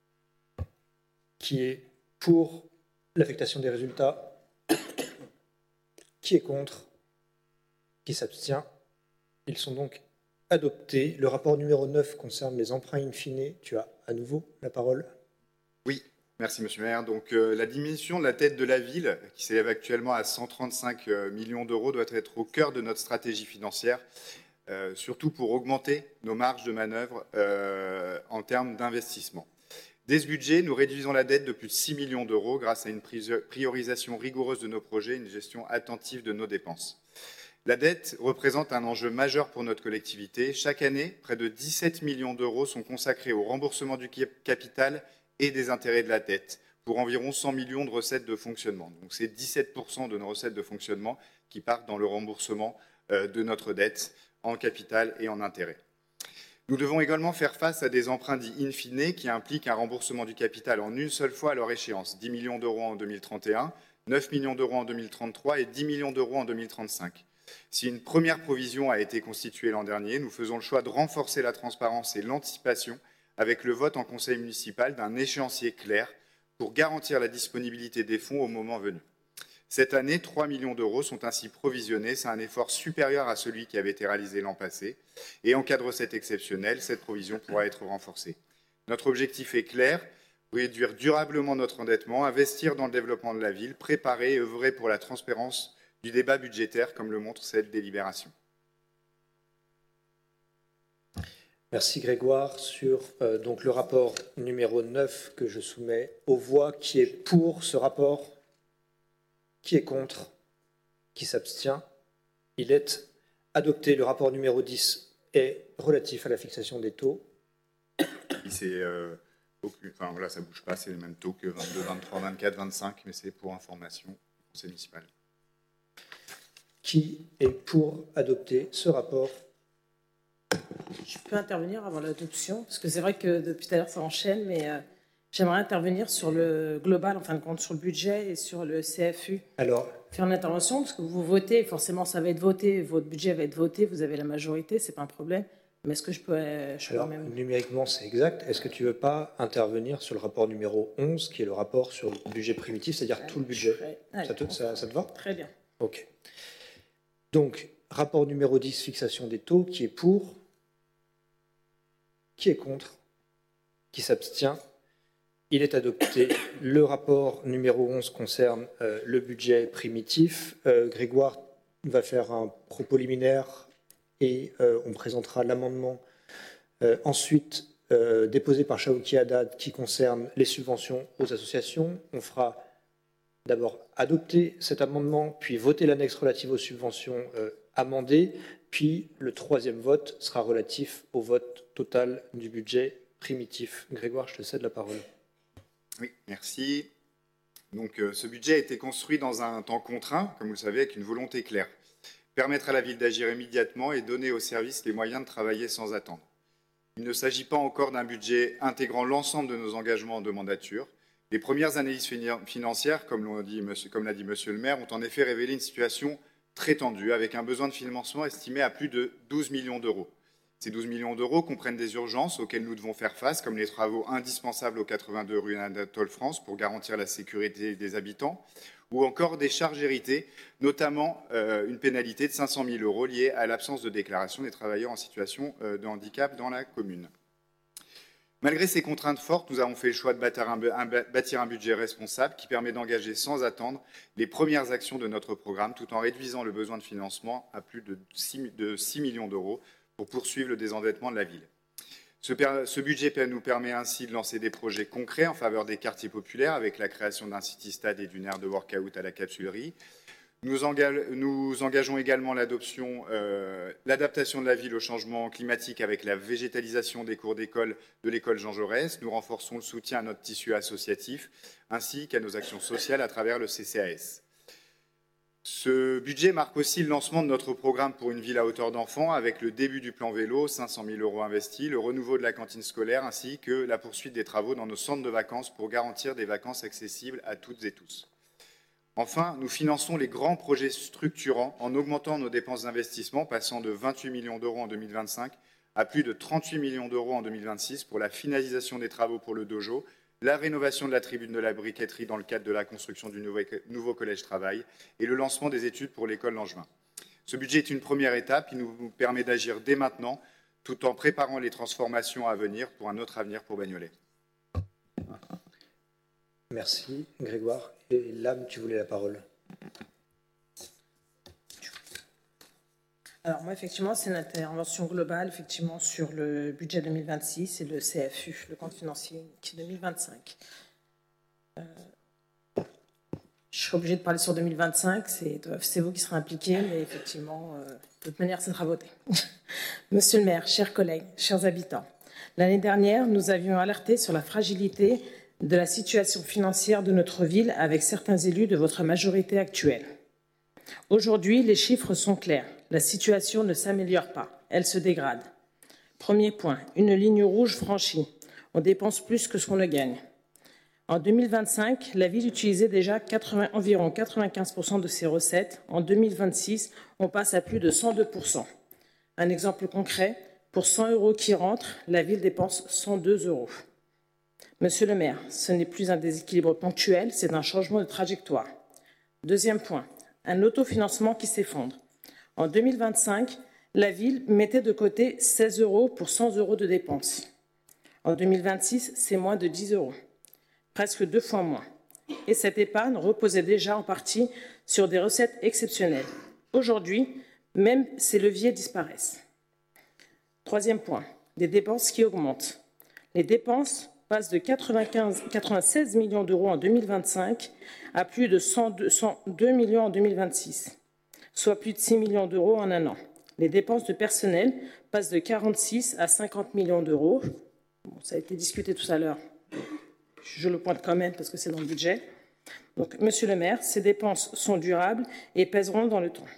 Qui est pour l'affectation des résultats? Qui est contre? Qui s'abstient? Ils sont donc adopté. Le rapport numéro 9 concerne les emprunts in fine. Tu as à nouveau la parole. Oui, merci Monsieur le maire. Donc, la diminution de la dette de la ville, qui s'élève actuellement à 135 millions d'euros, doit être au cœur de notre stratégie financière, surtout pour augmenter nos marges de manœuvre en termes d'investissement. Dès ce budget, nous réduisons la dette de plus de 6 millions d'euros grâce à une priorisation rigoureuse de nos projets et une gestion attentive de nos dépenses. La dette représente un enjeu majeur pour notre collectivité. Chaque année, près de 17 millions d'euros sont consacrés au remboursement du capital et des intérêts de la dette, pour environ 100 millions de recettes de fonctionnement. Donc c'est 17% de nos recettes de fonctionnement qui partent dans le remboursement de notre dette en capital et en intérêts. Nous devons également faire face à des emprunts dits in fine qui impliquent un remboursement du capital en une seule fois à leur échéance. 10 millions d'euros en 2031, 9 millions d'euros en 2033 et 10 millions d'euros en 2035. Si une première provision a été constituée l'an dernier, nous faisons le choix de renforcer la transparence et l'anticipation avec le vote en conseil municipal d'un échéancier clair pour garantir la disponibilité des fonds au moment venu. Cette année, 3 millions d'euros sont ainsi provisionnés. C'est un effort supérieur à celui qui avait été réalisé l'an passé. Et en cas de recette exceptionnelle, cette provision pourra être renforcée. Notre objectif est clair, réduire durablement notre endettement, investir dans le développement de la ville, préparer et œuvrer pour la transparence du débat budgétaire, comme le montre cette délibération. Merci Grégoire. Sur donc le rapport numéro 9 que je soumets aux voix, qui est pour ce rapport? Qui est contre? Qui s'abstient? Il est adopté. Le rapport numéro 10 est relatif à la fixation des taux. C'est, enfin, voilà, ça ne bouge pas, c'est les mêmes taux que 22, 23, 24, 25, mais c'est pour information du conseil municipal. Qui est pour adopter ce rapport? Je peux intervenir avant l'adoption, parce que c'est vrai que depuis tout à l'heure ça enchaîne, mais j'aimerais intervenir sur le global, en fin de compte, sur le budget et sur le CFU. Alors, faire une intervention, parce que vous votez, forcément ça va être voté, votre budget va être voté, vous avez la majorité, c'est pas un problème. Mais est-ce que je peux alors, même... numériquement, c'est exact. Est-ce que tu ne veux pas intervenir sur le rapport numéro 11, qui est le rapport sur le budget primitif, c'est-à-dire tout le budget? Ça te va? Très bien. OK. Donc, rapport numéro 10, fixation des taux, qui est pour? Qui est contre? Qui s'abstient? Il est adopté. Le rapport numéro 11 concerne le budget primitif. Grégoire, va faire un propos liminaire et on présentera l'amendement ensuite déposé par Chaouki Haddad qui concerne les subventions aux associations. On fera d'abord adopter cet amendement, puis voter l'annexe relative aux subventions amendées, puis le troisième vote sera relatif au vote total du budget primitif. Grégoire, je te cède la parole. Oui, merci. Donc, ce budget a été construit dans un temps contraint, comme vous le savez, avec une volonté claire. Permettre à la ville d'agir immédiatement et donner aux services les moyens de travailler sans attendre. Il ne s'agit pas encore d'un budget intégrant l'ensemble de nos engagements de mandature. Les premières analyses financières, comme l'a dit Monsieur le maire, ont en effet révélé une situation très tendue, avec un besoin de financement estimé à plus de 12 millions d'euros. Ces 12 millions d'euros comprennent des urgences auxquelles nous devons faire face, comme les travaux indispensables au 82 rue Anatole France pour garantir la sécurité des habitants, ou encore des charges héritées, notamment une pénalité de 500 000 euros liée à l'absence de déclaration des travailleurs en situation de handicap dans la commune. Malgré ces contraintes fortes, nous avons fait le choix de bâtir un budget responsable qui permet d'engager sans attendre les premières actions de notre programme, tout en réduisant le besoin de financement à plus de 6 millions d'euros pour poursuivre le désendettement de la ville. Ce budget nous permet ainsi de lancer des projets concrets en faveur des quartiers populaires avec la création d'un city-stade et d'une aire de work-out à la capsulerie. Nous engageons également l'adaptation de la ville au changement climatique avec la végétalisation des cours d'école de l'école Jean Jaurès. Nous renforçons le soutien à notre tissu associatif ainsi qu'à nos actions sociales à travers le CCAS. Ce budget marque aussi le lancement de notre programme pour une ville à hauteur d'enfant avec le début du plan vélo, 500 000 euros investis, le renouveau de la cantine scolaire ainsi que la poursuite des travaux dans nos centres de vacances pour garantir des vacances accessibles à toutes et tous. Enfin, nous finançons les grands projets structurants en augmentant nos dépenses d'investissement, passant de 28 millions d'euros en 2025 à plus de 38 millions d'euros en 2026 pour la finalisation des travaux pour le dojo, la rénovation de la tribune de la briqueterie dans le cadre de la construction du nouveau collège travail et le lancement des études pour l'école Langevin. Ce budget est une première étape qui nous permet d'agir dès maintenant tout en préparant les transformations à venir pour un autre avenir pour Bagnolet. Merci Grégoire. Et Lame, tu voulais la parole. Alors moi, effectivement, c'est une intervention globale effectivement, sur le budget 2026 et le CFU, le compte financier unique 2025. Je serai obligée de parler sur 2025, c'est vous qui serez impliqués, mais effectivement, de toute manière, ça sera voté. Monsieur le maire, chers collègues, chers habitants, l'année dernière, nous avions alerté sur la fragilité de la situation financière de notre ville avec certains élus de votre majorité actuelle. Aujourd'hui, les chiffres sont clairs. La situation ne s'améliore pas, elle se dégrade. Premier point, une ligne rouge franchie. On dépense plus que ce qu'on ne gagne. En 2025, la ville utilisait déjà environ 95% de ses recettes. En 2026, on passe à plus de 102%. Un exemple concret, pour 100 euros qui rentrent, la ville dépense 102 euros. Monsieur le maire, ce n'est plus un déséquilibre ponctuel, c'est un changement de trajectoire. Deuxième point, un autofinancement qui s'effondre. En 2025, la ville mettait de côté 16 euros pour 100 euros de dépenses. En 2026, c'est moins de 10 euros, presque 2 fois moins. Et cette épargne reposait déjà en partie sur des recettes exceptionnelles. Aujourd'hui, même ces leviers disparaissent. Troisième point, des dépenses qui augmentent. Les dépenses passe de 96 millions d'euros en 2025 à plus de 102 millions en 2026, soit plus de 6 millions d'euros en un an. Les dépenses de personnel passent de 46 à 50 millions d'euros. Bon, ça a été discuté tout à l'heure. Je le pointe quand même parce que c'est dans le budget. Donc, monsieur le maire, ces dépenses sont durables et pèseront dans le temps.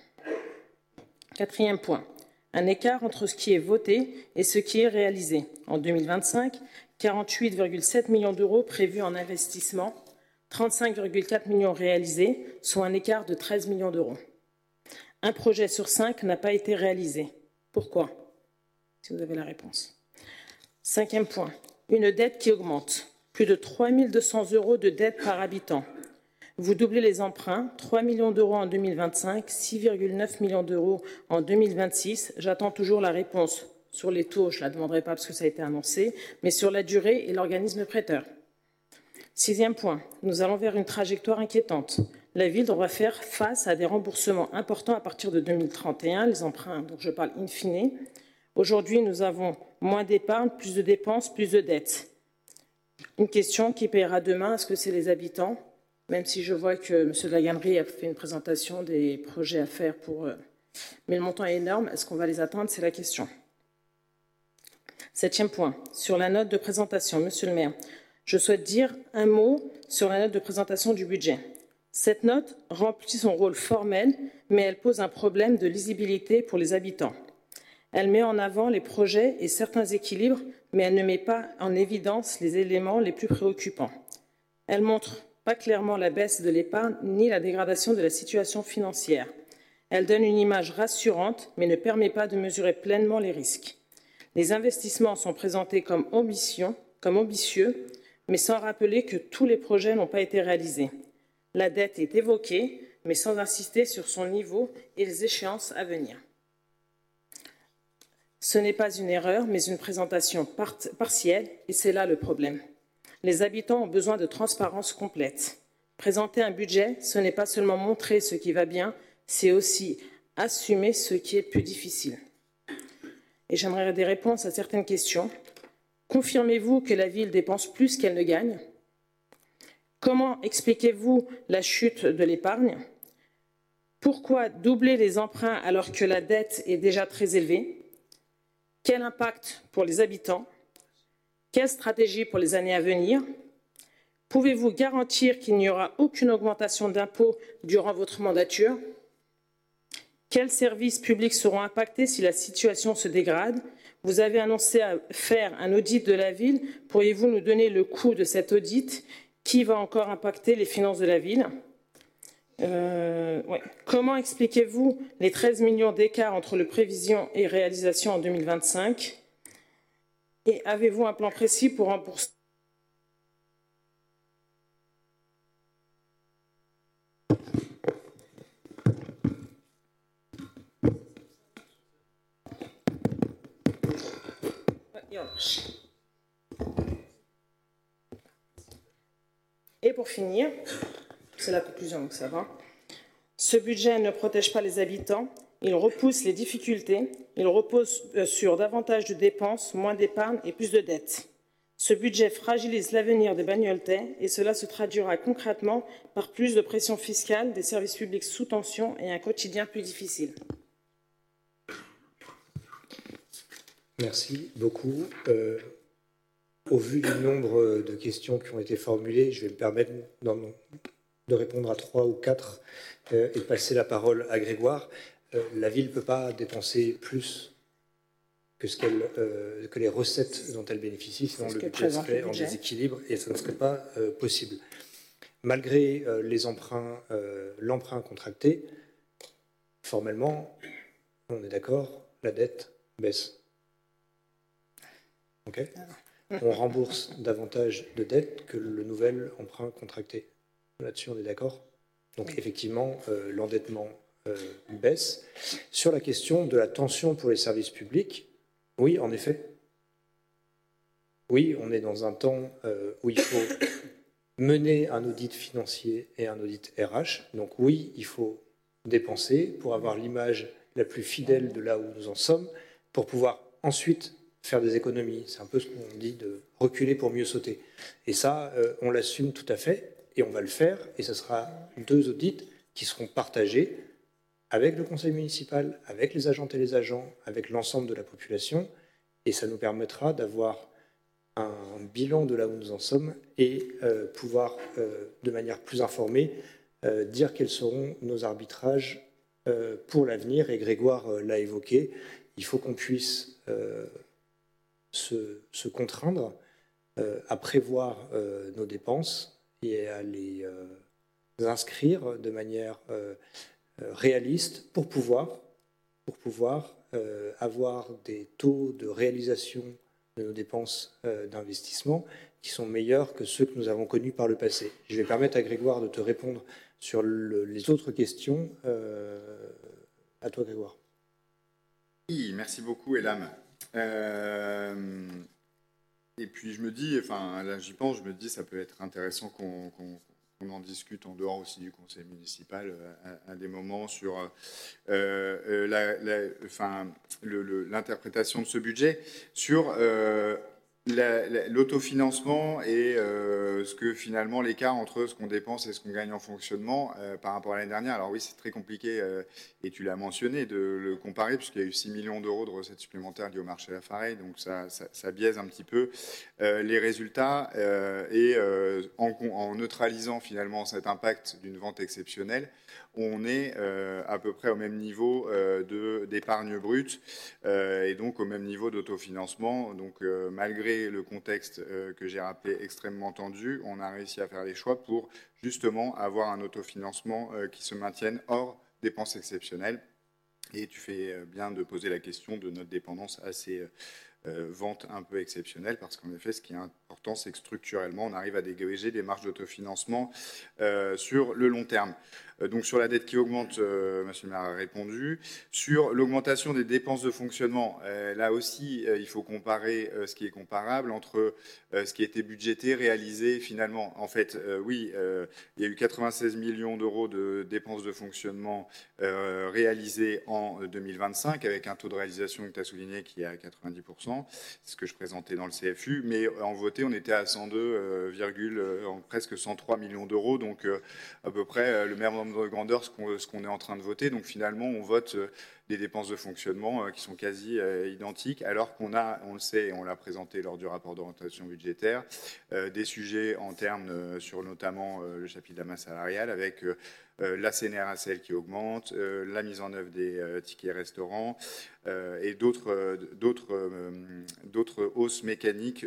Quatrième point, un écart entre ce qui est voté et ce qui est réalisé. En 2025, 48,7 millions d'euros prévus en investissement, 35,4 millions réalisés, soit un écart de 13 millions d'euros. Un projet sur 5 n'a pas été réalisé. Pourquoi? Si vous avez la réponse. Cinquième point, une dette qui augmente. Plus de 3 200 euros de dette par habitant. Vous doublez les emprunts, 3 millions d'euros en 2025, 6,9 millions d'euros en 2026. J'attends toujours la réponse. Sur les taux, je ne la demanderai pas parce que ça a été annoncé, mais sur la durée et l'organisme prêteur. 6e point, nous allons vers une trajectoire inquiétante. La ville devra faire face à des remboursements importants à partir de 2031, les emprunts dont je parle in fine. Aujourd'hui, nous avons moins d'épargne, plus de dépenses, plus de dettes. Une question qui paiera demain, est-ce que c'est les habitants? Même si je vois que M. de la Gannerie a fait une présentation des projets à faire pour... Mais le montant est énorme, est-ce qu'on va les atteindre? C'est la question. 7e point, sur la note de présentation, Monsieur le maire, je souhaite dire un mot sur la note de présentation du budget. Cette note remplit son rôle formel, mais elle pose un problème de lisibilité pour les habitants. Elle met en avant les projets et certains équilibres, mais elle ne met pas en évidence les éléments les plus préoccupants. Elle montre pas clairement la baisse de l'épargne ni la dégradation de la situation financière. Elle donne une image rassurante, mais ne permet pas de mesurer pleinement les risques. Les investissements sont présentés comme ambitieux, mais sans rappeler que tous les projets n'ont pas été réalisés. La dette est évoquée, mais sans insister sur son niveau et les échéances à venir. Ce n'est pas une erreur, mais une présentation partielle, et c'est là le problème. Les habitants ont besoin de transparence complète. Présenter un budget, ce n'est pas seulement montrer ce qui va bien, c'est aussi assumer ce qui est plus difficile. Et j'aimerais des réponses à certaines questions. Confirmez-vous que la ville dépense plus qu'elle ne gagne? Comment expliquez-vous la chute de l'épargne? Pourquoi doubler les emprunts alors que la dette est déjà très élevée? Quel impact pour les habitants? Quelle stratégie pour les années à venir? Pouvez-vous garantir qu'il n'y aura aucune augmentation d'impôts durant votre mandature? Quels services publics seront impactés si la situation se dégrade? Vous avez annoncé à faire un audit de la ville. Pourriez-vous nous donner le coût de cet audit? Qui va encore impacter les finances de la ville? Comment expliquez-vous les 13 millions d'écart entre les prévisions et réalisations en 2025? Et avez-vous un plan précis pour rembourser? Et pour finir, c'est la conclusion, donc ça va. Ce budget ne protège pas les habitants, il repousse les difficultés, il repose sur davantage de dépenses, moins d'épargne et plus de dettes. Ce budget fragilise l'avenir des Bagnoltais et cela se traduira concrètement par plus de pression fiscale, des services publics sous tension et un quotidien plus difficile. Merci beaucoup. Au vu du nombre de questions qui ont été formulées, je vais me permettre de répondre à 3 ou 4 et de passer la parole à Grégoire. La ville ne peut pas dépenser plus que les recettes dont elle bénéficie, sinon le budget serait en déséquilibre et ça ne serait pas possible. Malgré l'emprunt contracté, formellement, on est d'accord, la dette baisse. OK ? On rembourse davantage de dettes que le nouvel emprunt contracté. Là-dessus, on est d'accord? Donc, effectivement, l'endettement baisse. Sur la question de la tension pour les services publics, oui, en effet. Oui, on est dans un temps où il faut mener un audit financier et un audit RH. Donc, oui, il faut dépenser pour avoir l'image la plus fidèle de là où nous en sommes, pour pouvoir ensuite faire des économies. C'est un peu ce qu'on dit de reculer pour mieux sauter. Et ça, on l'assume tout à fait et on va le faire. Et ce sera 2 audits qui seront partagés avec le conseil municipal, avec les agentes et les agents, avec l'ensemble de la population. Et ça nous permettra d'avoir un bilan de là où nous en sommes et pouvoir, de manière plus informée, dire quels seront nos arbitrages pour l'avenir. Et Grégoire l'a évoqué, il faut qu'on puisse se contraindre à prévoir nos dépenses et à les inscrire de manière réaliste pour pouvoir avoir des taux de réalisation de nos dépenses d'investissement qui sont meilleurs que ceux que nous avons connus par le passé. Je vais permettre à Grégoire de te répondre sur les autres questions. À toi, Grégoire. Oui, merci beaucoup, Elam. Et puis je me dis, enfin là j'y pense, je me dis ça peut être intéressant qu'on en discute en dehors aussi du conseil municipal à des moments sur l'interprétation de ce budget, sur l'autofinancement et ce que finalement l'écart entre ce qu'on dépense et ce qu'on gagne en fonctionnement par rapport à l'année dernière. Alors oui, c'est très compliqué et tu l'as mentionné de le comparer puisqu'il y a eu 6 millions d'euros de recettes supplémentaires liées au marché à la Fareille, donc ça biaise un petit peu les résultats et en neutralisant finalement cet impact d'une vente exceptionnelle, on est à peu près au même niveau d'épargne brute et donc au même niveau d'autofinancement. Donc malgré le contexte que j'ai rappelé extrêmement tendu, on a réussi à faire les choix pour justement avoir un autofinancement qui se maintienne hors dépenses exceptionnelles. Et tu fais bien de poser la question de notre dépendance à ces ventes un peu exceptionnelles, parce qu'en effet, ce qui est important, c'est que structurellement, on arrive à dégager des marges d'autofinancement sur le long terme. Donc sur la dette qui augmente, Monsieur le maire a répondu. Sur l'augmentation des dépenses de fonctionnement, là aussi, il faut comparer ce qui est comparable entre ce qui a été budgété, réalisé finalement. En fait, oui, il y a eu 96 millions d'euros de dépenses de fonctionnement réalisées en 2025, avec un taux de réalisation que tu as souligné qui est à 90%. C'est ce que je présentais dans le CFU. Mais en voté, on était à 102, presque 103 millions d'euros, donc à peu près le même nombre de grandeur ce qu'on est en train de voter. Donc finalement, on vote des dépenses de fonctionnement qui sont quasi identiques, alors qu'on a, on le sait, et on l'a présenté lors du rapport d'orientation budgétaire, des sujets en termes sur notamment le chapitre de la masse salariale, avec la CNRACL qui augmente, la mise en œuvre des tickets restaurants et d'autres hausses mécaniques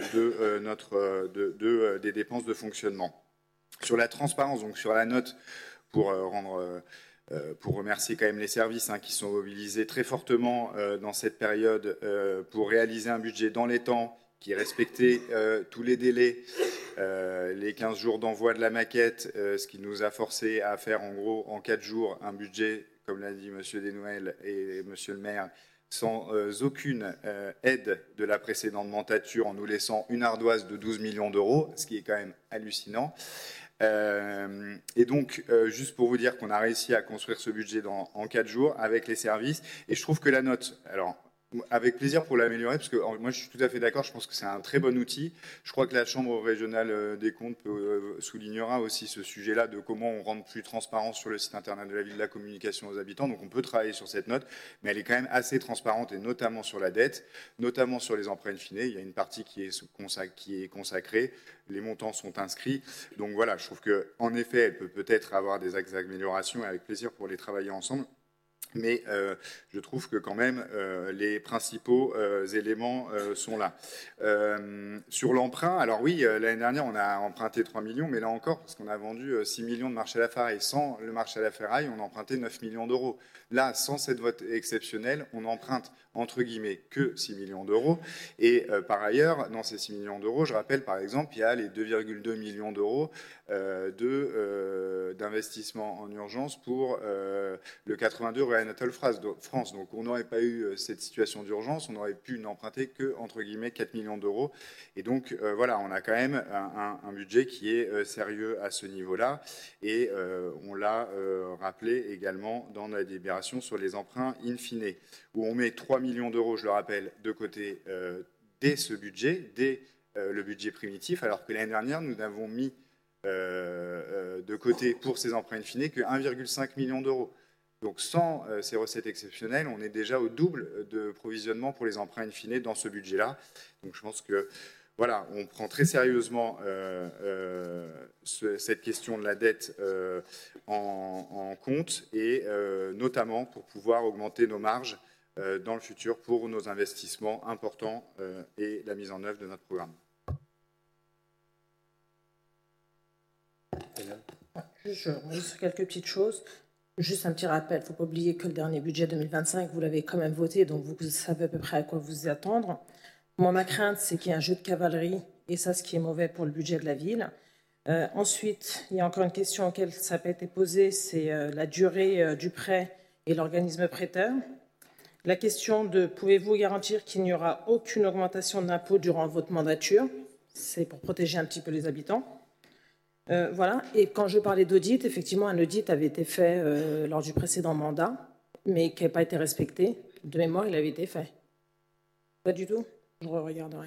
des dépenses de fonctionnement. Sur la transparence, donc sur la note, pour remercier quand même les services qui sont mobilisés très fortement dans cette période pour réaliser un budget dans les temps, qui respectait tous les délais, les 15 jours d'envoi de la maquette, ce qui nous a forcé à faire en gros en 4 jours un budget, comme l'a dit Monsieur Desnoël et Monsieur le maire, sans aucune aide de la précédente mandature, en nous laissant une ardoise de 12 millions d'euros, ce qui est quand même hallucinant. Et donc, juste pour vous dire qu'on a réussi à construire ce budget en 4 jours avec les services. Et je trouve que la note, alors avec plaisir pour l'améliorer, parce que moi je suis tout à fait d'accord, je pense que c'est un très bon outil. Je crois que la Chambre régionale des comptes soulignera aussi ce sujet-là de comment on rend plus transparent sur le site internet de la ville la communication aux habitants. Donc on peut travailler sur cette note, mais elle est quand même assez transparente, et notamment sur la dette, notamment sur les emprunts in fine. Il y a une partie qui est consacrée, les montants sont inscrits. Donc voilà, je trouve qu'en effet, elle peut peut-être avoir des axes d'amélioration, et avec plaisir pour les travailler ensemble. Mais je trouve que quand même les principaux éléments sont là. Sur l'emprunt, alors oui, l'année dernière on a emprunté 3 millions, mais là encore, parce qu'on a vendu 6 millions de marché à la ferraille. Sans le marché à la ferraille, on a emprunté 9 millions d'euros. Là, sans cette vote exceptionnelle, on emprunte entre guillemets que 6 millions d'euros. Et par ailleurs, dans ces 6 millions d'euros, je rappelle par exemple, il y a les 2,2 millions d'euros d'investissement en urgence pour le 82 rue Anatole France. Donc on n'aurait pas eu cette situation d'urgence, on aurait pu n'emprunter que entre guillemets 4 millions d'euros. Et donc voilà, on a quand même un budget qui est sérieux à ce niveau-là. Et on l'a rappelé également dans la délibération sur les emprunts in fine, où on met 3 millions d'euros, je le rappelle, de côté dès ce budget, dès le budget primitif, alors que l'année dernière, nous n'avons mis de côté pour ces emprunts in fine que 1,5 million d'euros. Donc sans ces recettes exceptionnelles, on est déjà au double de provisionnement pour les emprunts in fine dans ce budget-là. Donc je pense que voilà, on prend très sérieusement cette question de la dette en compte, et notamment pour pouvoir augmenter nos marges dans le futur pour nos investissements importants et la mise en œuvre de notre programme. Juste quelques petites choses. Juste un petit rappel, il ne faut pas oublier que le dernier budget 2025, vous l'avez quand même voté, donc vous savez à peu près à quoi vous y attendre. Moi, ma crainte, c'est qu'il y ait un jeu de cavalerie, et ça, ce qui est mauvais pour le budget de la ville. Ensuite, il y a encore une question auquel ça n'a pas été posé, c'est la durée du prêt et l'organisme prêteur. La question de pouvez-vous garantir qu'il n'y aura aucune augmentation d'impôts durant votre mandature? c'est pour protéger un petit peu les habitants. Voilà. Et quand je parlais d'audit, effectivement, un audit avait été fait lors du précédent mandat, mais qui n'a pas été respecté. De mémoire, il avait été fait. Pas du tout. Je regarderai.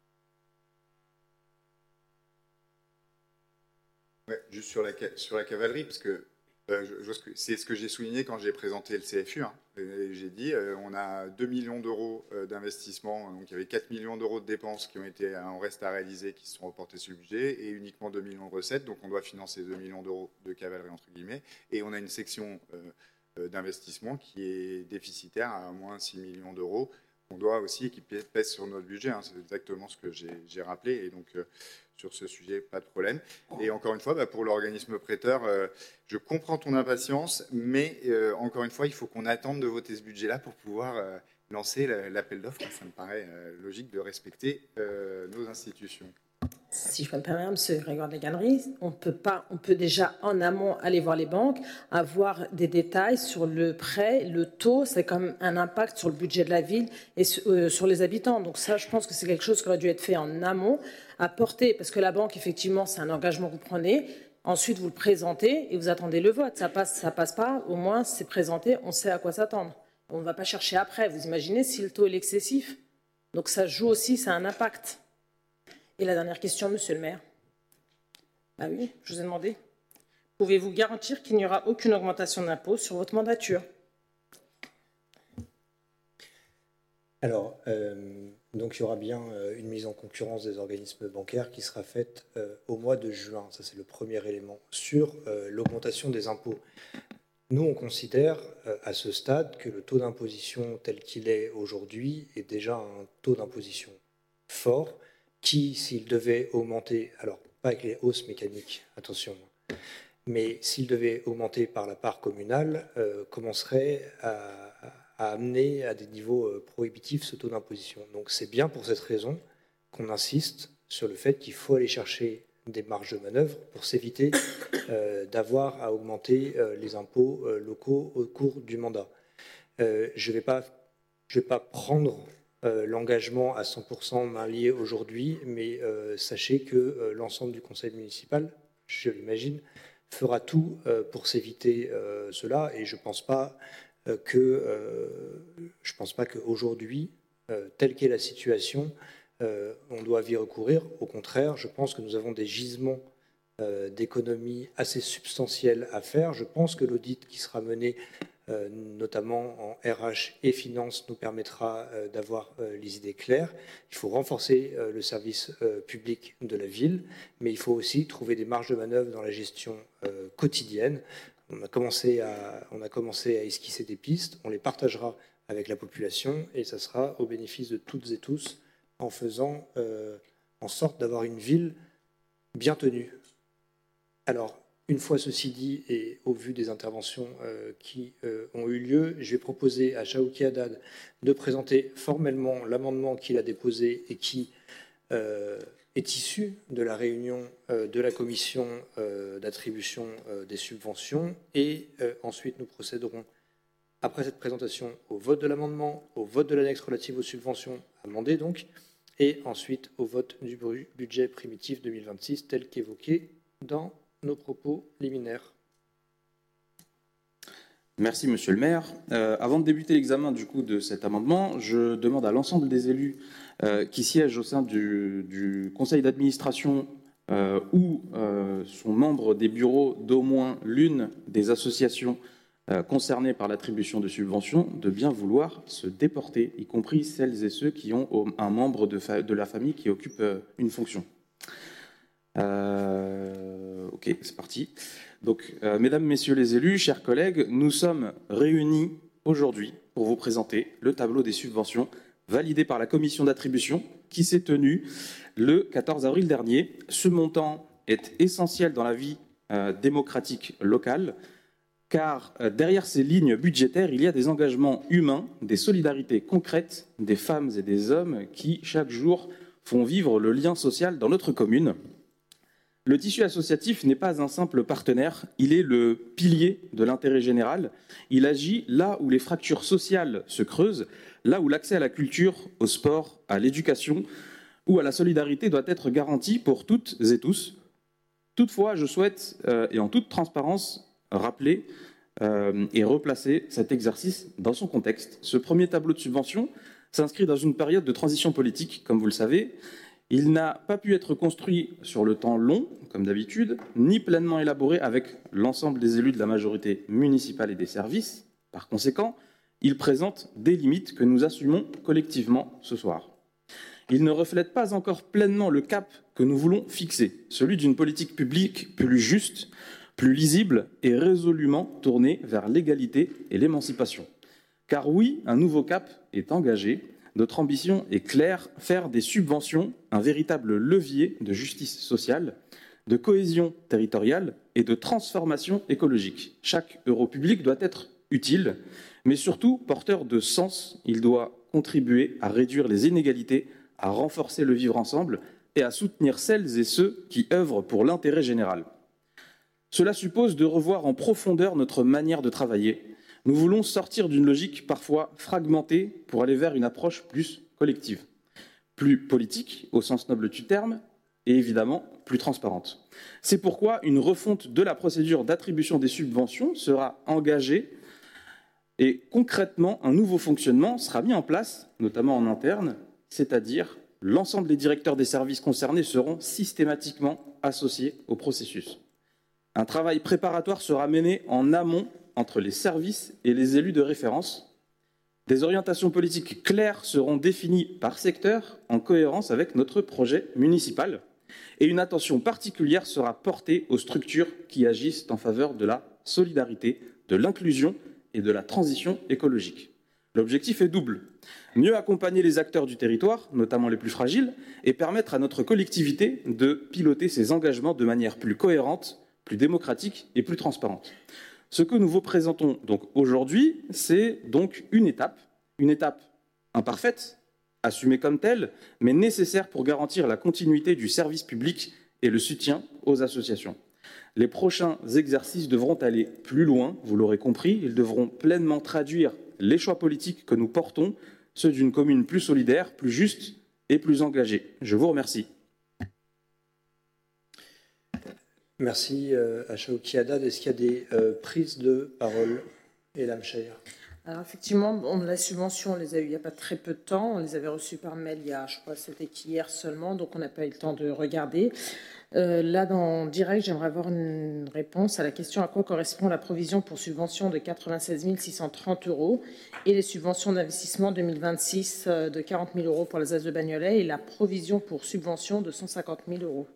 Ouais, juste sur la cavalerie, parce que c'est ce que j'ai souligné quand j'ai présenté le CFU. Hein. J'ai dit on a 2 millions d'euros d'investissement, donc il y avait 4 millions d'euros de dépenses qui ont été en reste à réaliser, qui se sont reportés sur le budget, et uniquement 2 millions de recettes, donc on doit financer 2 millions d'euros de cavalerie, entre guillemets, et on a une section d'investissement qui est déficitaire à moins 6 millions d'euros, qu'on doit aussi, qui pèse sur notre budget. Hein. C'est exactement ce que j'ai rappelé, et donc sur ce sujet, pas de problème. Et encore une fois, pour l'organisme prêteur, je comprends ton impatience, mais encore une fois, il faut qu'on attende de voter ce budget-là pour pouvoir lancer l'appel d'offres. Ça me paraît logique de respecter nos institutions. Si je peux me permettre, M. Grégoire de Gannery, on peut déjà en amont aller voir les banques, avoir des détails sur le prêt, le taux, c'est quand même un impact sur le budget de la ville et sur les habitants. Donc ça, je pense que c'est quelque chose qui aurait dû être fait en amont, à porter, parce que la banque, effectivement, c'est un engagement que vous prenez. Ensuite, vous le présentez et vous attendez le vote. Ça passe pas, au moins c'est présenté, on sait à quoi s'attendre. On ne va pas chercher après. Vous imaginez si le taux est excessif? Donc ça joue aussi, ça a un impact. Et la dernière question, monsieur le maire. Ah oui, je vous ai demandé. Pouvez-vous garantir qu'il n'y aura aucune augmentation d'impôts sur votre mandature? Alors, donc il y aura bien une mise en concurrence des organismes bancaires qui sera faite au mois de juin. Ça, c'est le premier élément. Sur l'augmentation des impôts, nous, on considère à ce stade que le taux d'imposition tel qu'il est aujourd'hui est déjà un taux d'imposition fort qui, s'il devait augmenter, alors pas avec les hausses mécaniques, attention, mais s'il devait augmenter par la part communale, commencerait à amener à des niveaux prohibitifs ce taux d'imposition. Donc c'est bien pour cette raison qu'on insiste sur le fait qu'il faut aller chercher des marges de manœuvre pour s'éviter d'avoir à augmenter les impôts locaux au cours du mandat. Je vais pas prendre l'engagement à 100% main liée aujourd'hui, mais sachez que l'ensemble du conseil municipal, je l'imagine, fera tout pour s'éviter cela, et je pense pas qu'aujourd'hui, telle qu'est la situation, on doit y recourir. Au contraire, je pense que nous avons des gisements d'économies assez substantiels à faire. Je pense que l'audit qui sera mené, notamment en RH et finances, nous permettra d'avoir les idées claires. Il faut renforcer le service public de la ville, mais il faut aussi trouver des marges de manœuvre dans la gestion quotidienne. On a commencé à esquisser des pistes, on les partagera avec la population et ça sera au bénéfice de toutes et tous en faisant en sorte d'avoir une ville bien tenue. Alors, une fois ceci dit et au vu des interventions qui ont eu lieu, je vais proposer à Chaouki Haddad de présenter formellement l'amendement qu'il a déposé et qui est issu de la réunion de la commission d'attribution des subventions, et ensuite nous procéderons, après cette présentation, au vote de l'amendement, au vote de l'annexe relative aux subventions amendées donc, et ensuite au vote du budget primitif 2026 tel qu'évoqué dans nos propos liminaires. Merci, monsieur le maire. Avant de débuter l'examen du coup de cet amendement, je demande à l'ensemble des élus qui siègent au sein du conseil d'administration ou sont membres des bureaux d'au moins l'une des associations concernées par l'attribution de subventions de bien vouloir se déporter, y compris celles et ceux qui ont un membre de la famille qui occupe une fonction. Ok, c'est parti. Donc, mesdames, messieurs les élus, chers collègues, nous sommes réunis aujourd'hui pour vous présenter le tableau des subventions validé par la commission d'attribution qui s'est tenue le 14 avril dernier. Ce montant est essentiel dans la vie démocratique locale, car derrière ces lignes budgétaires, il y a des engagements humains, des solidarités concrètes, des femmes et des hommes qui, chaque jour, font vivre le lien social dans notre commune. Le tissu associatif n'est pas un simple partenaire, il est le pilier de l'intérêt général. Il agit là où les fractures sociales se creusent, là où l'accès à la culture, au sport, à l'éducation ou à la solidarité doit être garantie pour toutes et tous. Toutefois, je souhaite, et en toute transparence, rappeler et replacer cet exercice dans son contexte. Ce premier tableau de subvention s'inscrit dans une période de transition politique, comme vous le savez. Il n'a pas pu être construit sur le temps long, comme d'habitude, ni pleinement élaboré avec l'ensemble des élus de la majorité municipale et des services. Par conséquent, il présente des limites que nous assumons collectivement ce soir. Il ne reflète pas encore pleinement le cap que nous voulons fixer, celui d'une politique publique plus juste, plus lisible et résolument tournée vers l'égalité et l'émancipation. Car oui, un nouveau cap est engagé. Notre ambition est claire, faire des subventions un véritable levier de justice sociale, de cohésion territoriale et de transformation écologique. Chaque euro public doit être utile, mais surtout porteur de sens. Il doit contribuer à réduire les inégalités, à renforcer le vivre ensemble et à soutenir celles et ceux qui œuvrent pour l'intérêt général. Cela suppose de revoir en profondeur notre manière de travailler. Nous voulons sortir d'une logique parfois fragmentée pour aller vers une approche plus collective, plus politique au sens noble du terme et évidemment plus transparente. C'est pourquoi une refonte de la procédure d'attribution des subventions sera engagée et concrètement un nouveau fonctionnement sera mis en place, notamment en interne, c'est-à-dire l'ensemble des directeurs des services concernés seront systématiquement associés au processus. Un travail préparatoire sera mené en amont entre les services et les élus de référence. Des orientations politiques claires seront définies par secteur en cohérence avec notre projet municipal et une attention particulière sera portée aux structures qui agissent en faveur de la solidarité, de l'inclusion et de la transition écologique. L'objectif est double. Mieux accompagner les acteurs du territoire, notamment les plus fragiles, et permettre à notre collectivité de piloter ses engagements de manière plus cohérente, plus démocratique et plus transparente. Ce que nous vous présentons donc aujourd'hui, c'est donc une étape imparfaite, assumée comme telle, mais nécessaire pour garantir la continuité du service public et le soutien aux associations. Les prochains exercices devront aller plus loin, vous l'aurez compris, ils devront pleinement traduire les choix politiques que nous portons, ceux d'une commune plus solidaire, plus juste et plus engagée. Je vous remercie. Merci à Chaouki Haddad. Est-ce qu'il y a des prises de parole? Elam Chahir. Alors effectivement, la subvention, on les a eu il n'y a pas très peu de temps. On les avait reçues par mail il y a, je crois, c'était qu'hier seulement, donc on n'a pas eu le temps de regarder. Là, dans direct, j'aimerais avoir une réponse à la question à quoi correspond la provision pour subvention de 96 630 € et les subventions d'investissement 2026 de 40 000 € pour l'Alsace de Bagnolet et la provision pour subvention de 150 000 €.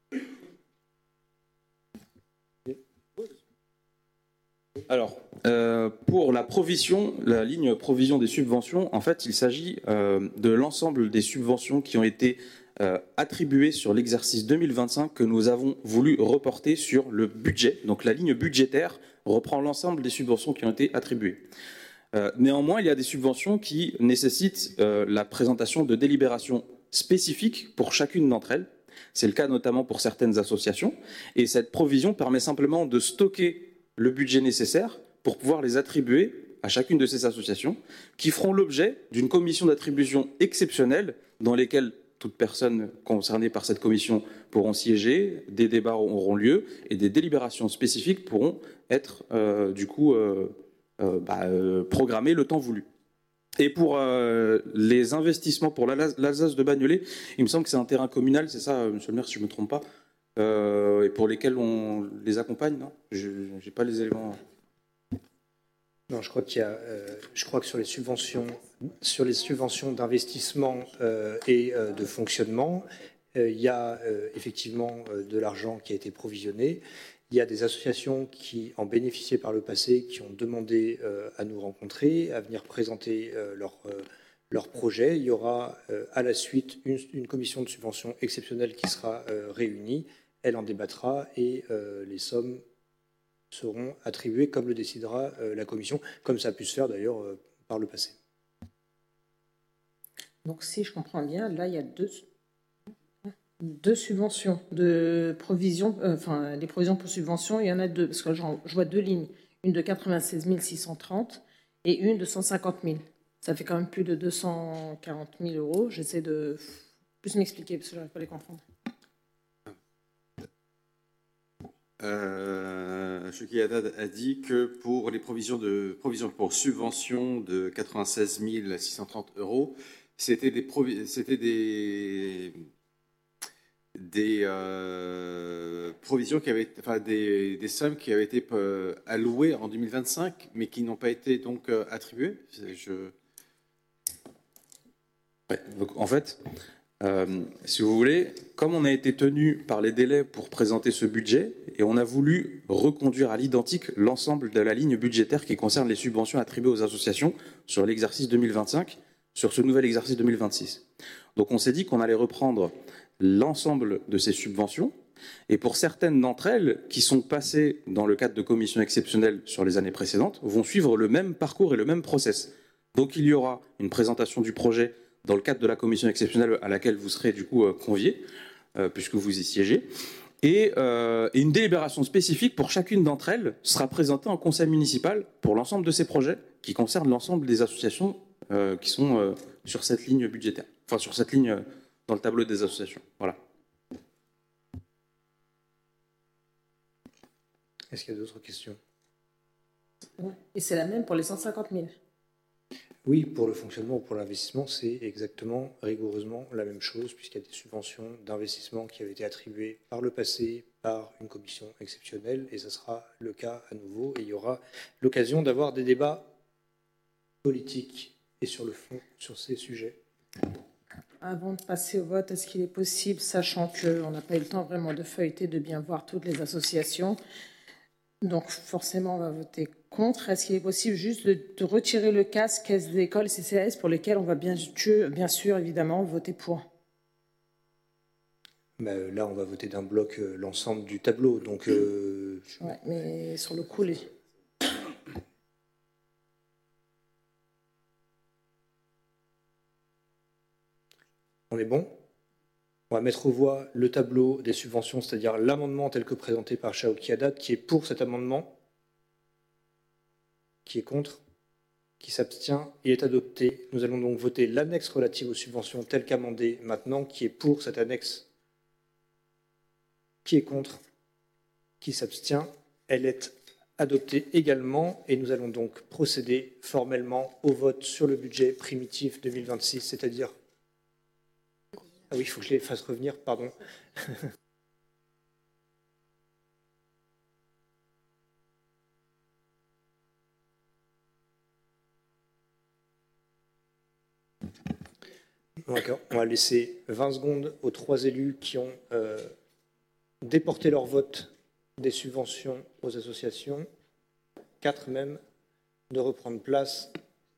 Alors, pour la provision, la ligne provision des subventions, en fait, il s'agit de l'ensemble des subventions qui ont été attribuées sur l'exercice 2025 que nous avons voulu reporter sur le budget. Donc, la ligne budgétaire reprend l'ensemble des subventions qui ont été attribuées. Néanmoins, il y a des subventions qui nécessitent la présentation de délibérations spécifiques pour chacune d'entre elles. C'est le cas notamment pour certaines associations. Et cette provision permet simplement de stocker le budget nécessaire pour pouvoir les attribuer à chacune de ces associations qui feront l'objet d'une commission d'attribution exceptionnelle dans lesquelles toutes personnes concernées par cette commission pourront siéger, des débats auront lieu et des délibérations spécifiques pourront être programmées le temps voulu. Et pour les investissements pour l'Alsace de Bagnolet, il me semble que c'est un terrain communal, c'est ça, monsieur le maire, si je ne me trompe pas, et pour lesquels on les accompagne, non? Je n'ai pas les éléments. Non, je crois qu'il y a, je crois que sur les subventions d'investissement et de fonctionnement, il y a effectivement de l'argent qui a été provisionné. Il y a des associations qui en bénéficiaient par le passé, qui ont demandé à nous rencontrer, à venir présenter leur projet. Il y aura à la suite une commission de subvention exceptionnelle qui sera réunie. Elle en débattra et les sommes seront attribuées comme le décidera la commission, comme ça a pu se faire d'ailleurs par le passé. Donc si je comprends bien, là il y a deux subventions de provision, les provisions pour subvention, il y en a deux, parce que je vois deux lignes, une de 96 630 et une de 150 000. Ça fait quand même plus de 240 000 €. J'essaie de Plus m'expliquer, parce que je n'arrive pas à les comprendre. Chouki Haddad a dit que pour les provisions pour subventions de 96 630 €, c'était des provisions qui avaient, enfin des sommes qui avaient été allouées en 2025, mais qui n'ont pas été donc attribuées. Ouais, donc en fait, si vous voulez, comme on a été tenu par les délais pour présenter ce budget, et on a voulu reconduire à l'identique l'ensemble de la ligne budgétaire qui concerne les subventions attribuées aux associations sur l'exercice 2025, sur ce nouvel exercice 2026. Donc on s'est dit qu'on allait reprendre l'ensemble de ces subventions, et pour certaines d'entre elles, qui sont passées dans le cadre de commissions exceptionnelles sur les années précédentes, vont suivre le même parcours et le même process. Donc il y aura une présentation du projet dans le cadre de la commission exceptionnelle à laquelle vous serez du coup conviés, puisque vous y siégez, et une délibération spécifique pour chacune d'entre elles sera présentée en conseil municipal pour l'ensemble de ces projets qui concernent l'ensemble des associations qui sont sur cette ligne budgétaire, enfin sur cette ligne dans le tableau des associations. Voilà. Est-ce qu'il y a d'autres questions? Ouais. Et c'est la même pour les 150 000? Oui, pour le fonctionnement ou pour l'investissement, c'est exactement, rigoureusement la même chose, puisqu'il y a des subventions d'investissement qui avaient été attribuées par le passé par une commission exceptionnelle, et ce sera le cas à nouveau, et il y aura l'occasion d'avoir des débats politiques et sur le fond sur ces sujets. Avant de passer au vote, est-ce qu'il est possible, sachant qu'on n'a pas eu le temps vraiment de feuilleter, de bien voir toutes les associations, donc forcément on va voter contre, est-ce qu'il est possible juste de retirer le casque caisse d'école CCAS pour lesquels on va bien sûr évidemment voter pour? Ben, là on va voter d'un bloc l'ensemble du tableau, donc... Ouais, mais sur le coup, On est bon? On va mettre aux voix le tableau des subventions, c'est-à-dire l'amendement tel que présenté par Chouki Haddad, qui est pour cet amendement, qui est contre, qui s'abstient. Il est adopté. Nous allons donc voter l'annexe relative aux subventions telle qu'amendée maintenant, qui est pour cette annexe, qui est contre, qui s'abstient. Elle est adoptée également, et nous allons donc procéder formellement au vote sur le budget primitif 2026, c'est-à-dire... Ah oui, il faut que je les fasse revenir, pardon. D'accord, on va laisser 20 secondes aux 3 élus qui ont déporté leur vote des subventions aux associations, 4 même, de reprendre place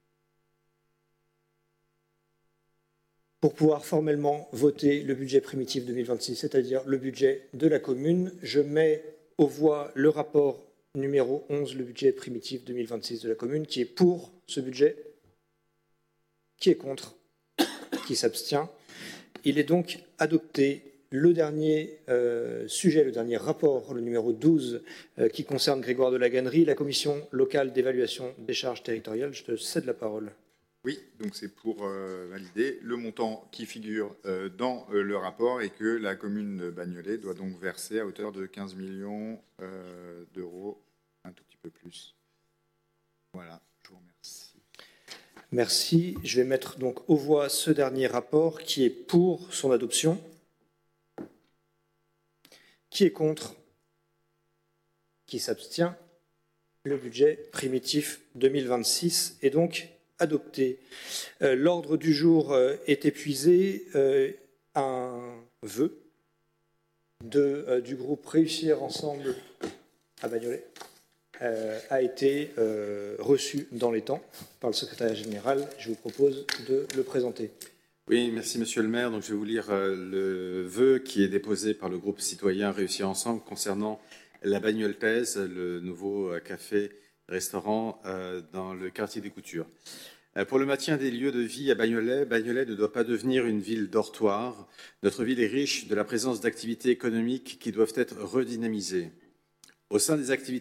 pour pouvoir formellement voter le budget primitif 2026, c'est-à-dire le budget de la commune. Je mets aux voix le rapport numéro 11, le budget primitif 2026 de la commune, qui est pour ce budget, qui est contre, qui s'abstient. Il est donc adopté. Le dernier sujet, le dernier rapport, le numéro 12, qui concerne Grégoire de la Gannerie, la commission locale d'évaluation des charges territoriales. Je te cède la parole. Oui, donc c'est pour valider le montant qui figure dans le rapport et que la commune de Bagnolet doit donc verser à hauteur de 15 millions d'euros, un tout petit peu plus. Voilà, je vous remercie. Merci. Je vais mettre donc aux voix ce dernier rapport qui est pour son adoption. Qui est contre? Qui s'abstient? Le budget primitif 2026 est donc adopté. L'ordre du jour est épuisé. Un vœu du groupe Réussir Ensemble à Bagnolet a été reçu dans les temps par le secrétariat général. Je vous propose de le présenter. Oui, merci Monsieur le maire. Donc, je vais vous lire le vœu qui est déposé par le groupe citoyen Réussir Ensemble concernant la Bagnoletaise, le nouveau café-restaurant dans le quartier des Coutures. Pour le maintien des lieux de vie à Bagnolet, Bagnolet ne doit pas devenir une ville dortoir. Notre ville est riche de la présence d'activités économiques qui doivent être redynamisées. Au sein des activités...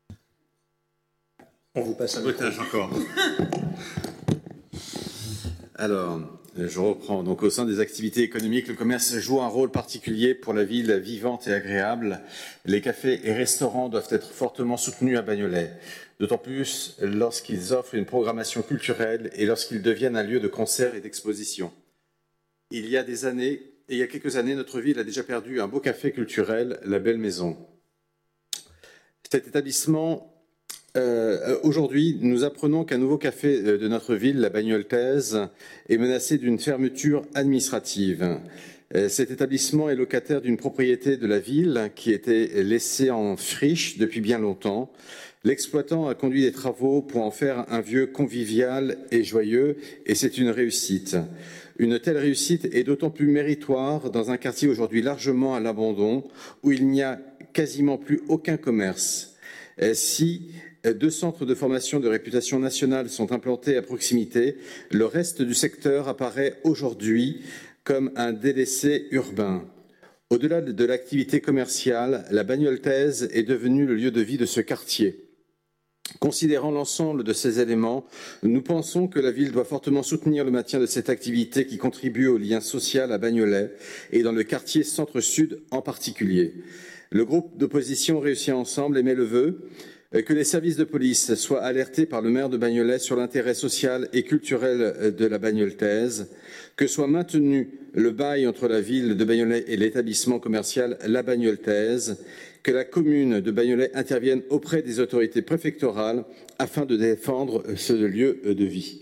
On vous passe un sabotage encore. Alors, je reprends. Donc, au sein des activités économiques, le commerce joue un rôle particulier pour la ville vivante et agréable. Les cafés et restaurants doivent être fortement soutenus à Bagnolet, d'autant plus lorsqu'ils offrent une programmation culturelle et lorsqu'ils deviennent un lieu de concert et d'exposition. Il y a quelques années, notre ville a déjà perdu un beau café culturel, la Belle Maison. Cet établissement, aujourd'hui, nous apprenons qu'un nouveau café de notre ville, la Bagnoltaise, est menacé d'une fermeture administrative. Cet établissement est locataire d'une propriété de la ville qui était laissée en friche depuis bien longtemps. L'exploitant a conduit des travaux pour en faire un lieu convivial et joyeux, et c'est une réussite. Une telle réussite est d'autant plus méritoire dans un quartier aujourd'hui largement à l'abandon, où il n'y a quasiment plus aucun commerce. Si 2 centres de formation de réputation nationale sont implantés à proximité, le reste du secteur apparaît aujourd'hui comme un délaissé urbain. Au-delà de l'activité commerciale, la Bagnoltaise est devenue le lieu de vie de ce quartier. Considérant l'ensemble de ces éléments, nous pensons que la ville doit fortement soutenir le maintien de cette activité qui contribue au lien social à Bagnolet et dans le quartier centre-sud en particulier. Le groupe d'opposition Réussir Ensemble émet le vœu que les services de police soient alertés par le maire de Bagnolet sur l'intérêt social et culturel de la Bagnoltaise, que soit maintenu le bail entre la ville de Bagnolet et l'établissement commercial La Bagnoltaise, que la commune de Bagnolet intervienne auprès des autorités préfectorales afin de défendre ce lieu de vie.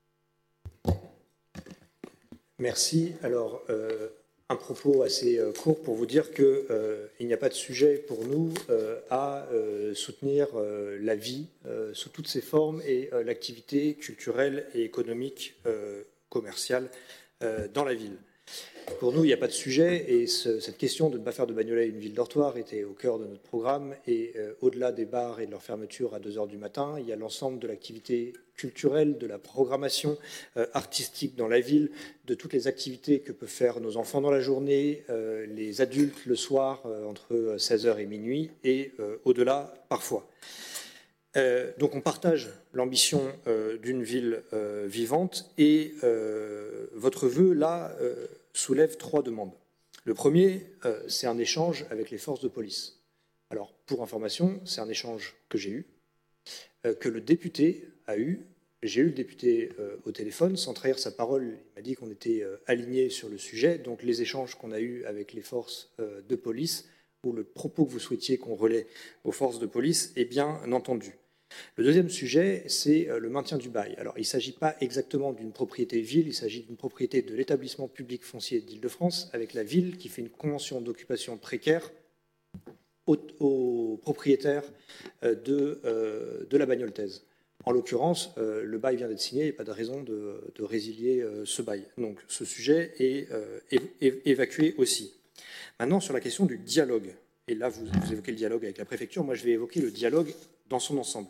Merci. Alors, un propos assez court pour vous dire qu'il n'y a pas de sujet pour nous à soutenir la vie sous toutes ses formes et l'activité culturelle et économique commerciale dans la ville. Pour nous, il n'y a pas de sujet et cette question de ne pas faire de Bagnolet une ville dortoir était au cœur de notre programme et au-delà des bars et de leur fermeture à 2 heures du matin, il y a l'ensemble de l'activité culturelle, de la programmation artistique dans la ville, de toutes les activités que peuvent faire nos enfants dans la journée, les adultes le soir entre 16h et minuit et au-delà parfois. Donc on partage l'ambition d'une ville vivante et votre vœu là soulève 3 demandes. Le premier, c'est un échange avec les forces de police. Alors pour information, c'est un échange que j'ai eu, que le député a eu. J'ai eu le député au téléphone, sans trahir sa parole, il m'a dit qu'on était alignés sur le sujet, donc les échanges qu'on a eus avec les forces de police ou le propos que vous souhaitiez qu'on relaie aux forces de police est bien entendu. Le deuxième sujet, c'est le maintien du bail. Alors, il ne s'agit pas exactement d'une propriété ville, il s'agit d'une propriété de l'établissement public foncier d'Île-de-France avec la ville qui fait une convention d'occupation précaire aux propriétaires de la Bagnoltaise. En l'occurrence, le bail vient d'être signé, il n'y a pas de raison de résilier ce bail. Donc, ce sujet est évacué aussi. Maintenant, sur la question du dialogue, et là, vous évoquez le dialogue avec la préfecture, moi, je vais évoquer le dialogue dans son ensemble.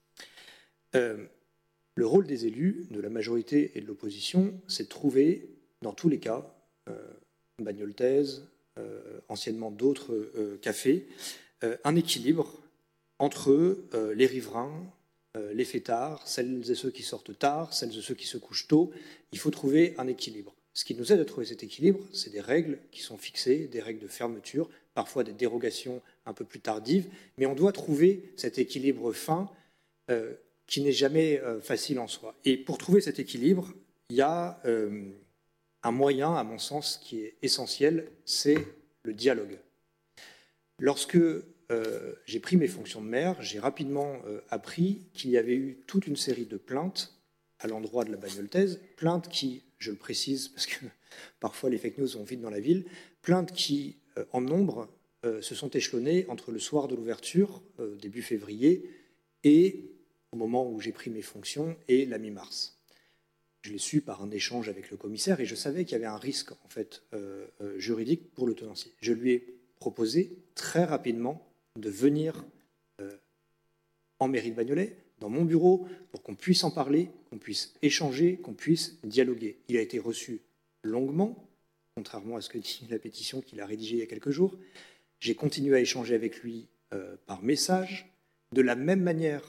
Le rôle des élus, de la majorité et de l'opposition, c'est de trouver, dans tous les cas, Bagnoltaise, anciennement d'autres cafés, un équilibre entre les riverains, les fêtards, celles et ceux qui sortent tard, celles et ceux qui se couchent tôt. Il faut trouver un équilibre. Ce qui nous aide à trouver cet équilibre, c'est des règles qui sont fixées, des règles de fermeture, parfois des dérogations un peu plus tardives, mais on doit trouver cet équilibre fin qui n'est jamais facile en soi. Et pour trouver cet équilibre, il y a un moyen, à mon sens, qui est essentiel, c'est le dialogue. Lorsque j'ai pris mes fonctions de maire, j'ai rapidement appris qu'il y avait eu toute une série de plaintes à l'endroit de la Bagnoltaise, plaintes qui, je le précise parce que parfois les fake news vont vite dans la ville, plaintes qui, en nombre, se sont échelonnées entre le soir de l'ouverture, début février, et au moment où j'ai pris mes fonctions, et la mi-mars. Je l'ai su par un échange avec le commissaire et je savais qu'il y avait un risque en fait, juridique pour le tenancier. Je lui ai proposé très rapidement de venir en mairie de Bagnolet, dans mon bureau, pour qu'on puisse en parler, qu'on puisse échanger, qu'on puisse dialoguer. Il a été reçu longuement, contrairement à ce que dit la pétition qu'il a rédigée il y a quelques jours. J'ai continué à échanger avec lui par message. De la même manière,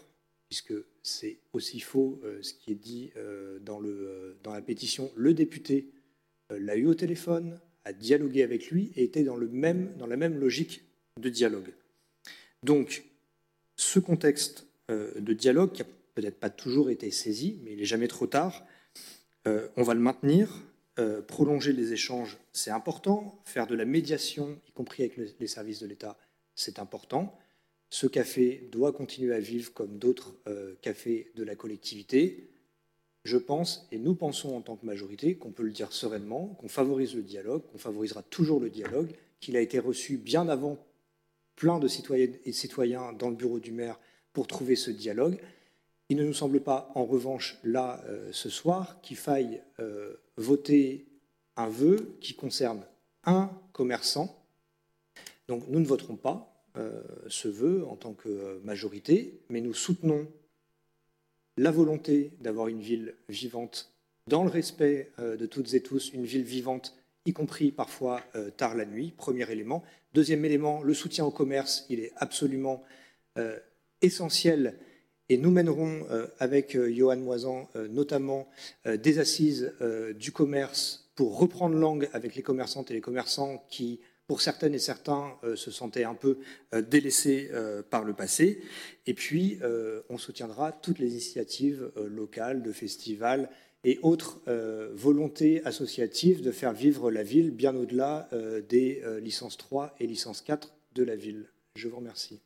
puisque c'est aussi faux ce qui est dit dans la pétition. Le député l'a eu au téléphone, a dialogué avec lui et était dans la même logique de dialogue. Donc, ce contexte de dialogue, qui n'a peut-être pas toujours été saisi, mais il n'est jamais trop tard, on va le maintenir. Prolonger les échanges, c'est important. Faire de la médiation, y compris avec les services de l'État, c'est important. Ce café doit continuer à vivre comme d'autres cafés de la collectivité. Je pense, et nous pensons en tant que majorité, qu'on peut le dire sereinement, qu'on favorise le dialogue, qu'on favorisera toujours le dialogue, qu'il a été reçu bien avant plein de citoyennes et citoyens dans le bureau du maire pour trouver ce dialogue. Il ne nous semble pas, en revanche, là, ce soir, qu'il faille voter un vœu qui concerne un commerçant. Donc nous ne voterons pas ce vœu en tant que majorité, mais nous soutenons la volonté d'avoir une ville vivante dans le respect de toutes et tous, une ville vivante, y compris parfois tard la nuit, premier élément. Deuxième élément, le soutien au commerce, il est absolument essentiel. Et nous mènerons avec Johan Moisan notamment des assises du commerce pour reprendre langue avec les commerçantes et les commerçants qui, pour certaines et certains, se sentaient un peu délaissés par le passé. Et puis, on soutiendra toutes les initiatives locales, de festivals et autres volontés associatives de faire vivre la ville bien au-delà des licences 3 et licences 4 de la ville. Je vous remercie.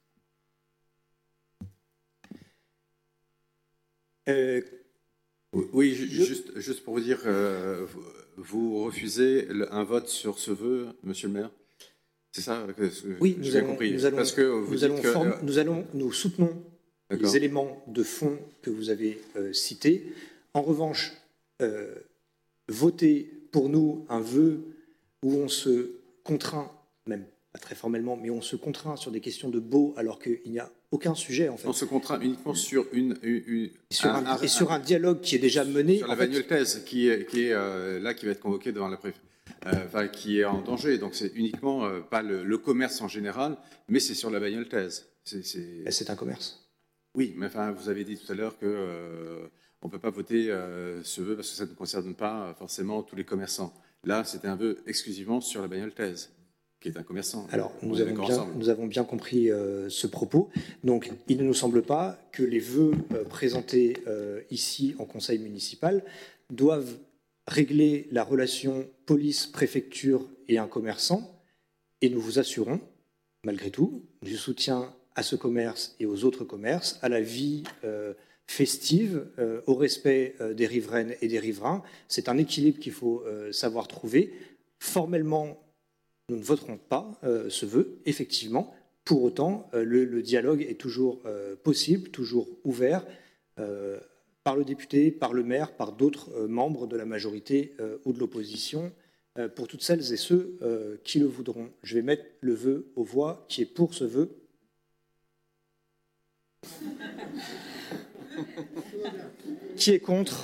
Oui, juste pour vous dire, vous refusez un vote sur ce vœu, monsieur le maire? C'est ça que oui, j'ai compris. Parce que nous soutenons les éléments de fond que vous avez cités. En revanche, voter pour nous un vœu où on se contraint, même pas très formellement, mais on se contraint sur des questions de beau alors qu'il n'y a aucun sujet en fait. On se contraint uniquement sur sur un dialogue qui est déjà mené. Sur la bagnole thèse qui est là, qui va être convoquée devant la préfecture. Qui est en danger. Donc c'est uniquement pas le commerce en général, mais c'est sur la bagnole thèse. C'est un commerce. Oui, mais enfin, vous avez dit tout à l'heure qu'on ne peut pas voter ce vœu parce que ça ne concerne pas forcément tous les commerçants. Là, c'était un vœu exclusivement sur la bagnole thèse, qui est un commerçant. Alors, nous avons bien compris ce propos. Donc, il ne nous semble pas que les vœux présentés ici en conseil municipal doivent régler la relation police-préfecture et un commerçant, et nous vous assurons, malgré tout, du soutien à ce commerce et aux autres commerces, à la vie festive, au respect des riveraines et des riverains. C'est un équilibre qu'il faut savoir trouver. Formellement, nous ne voterons pas ce vœu, effectivement. Pour autant, le dialogue est toujours possible, toujours ouvert, par le député, par le maire, par d'autres membres de la majorité ou de l'opposition, pour toutes celles et ceux qui le voudront. Je vais mettre le vœu aux voix. Qui est pour ce vœu? Qui est contre?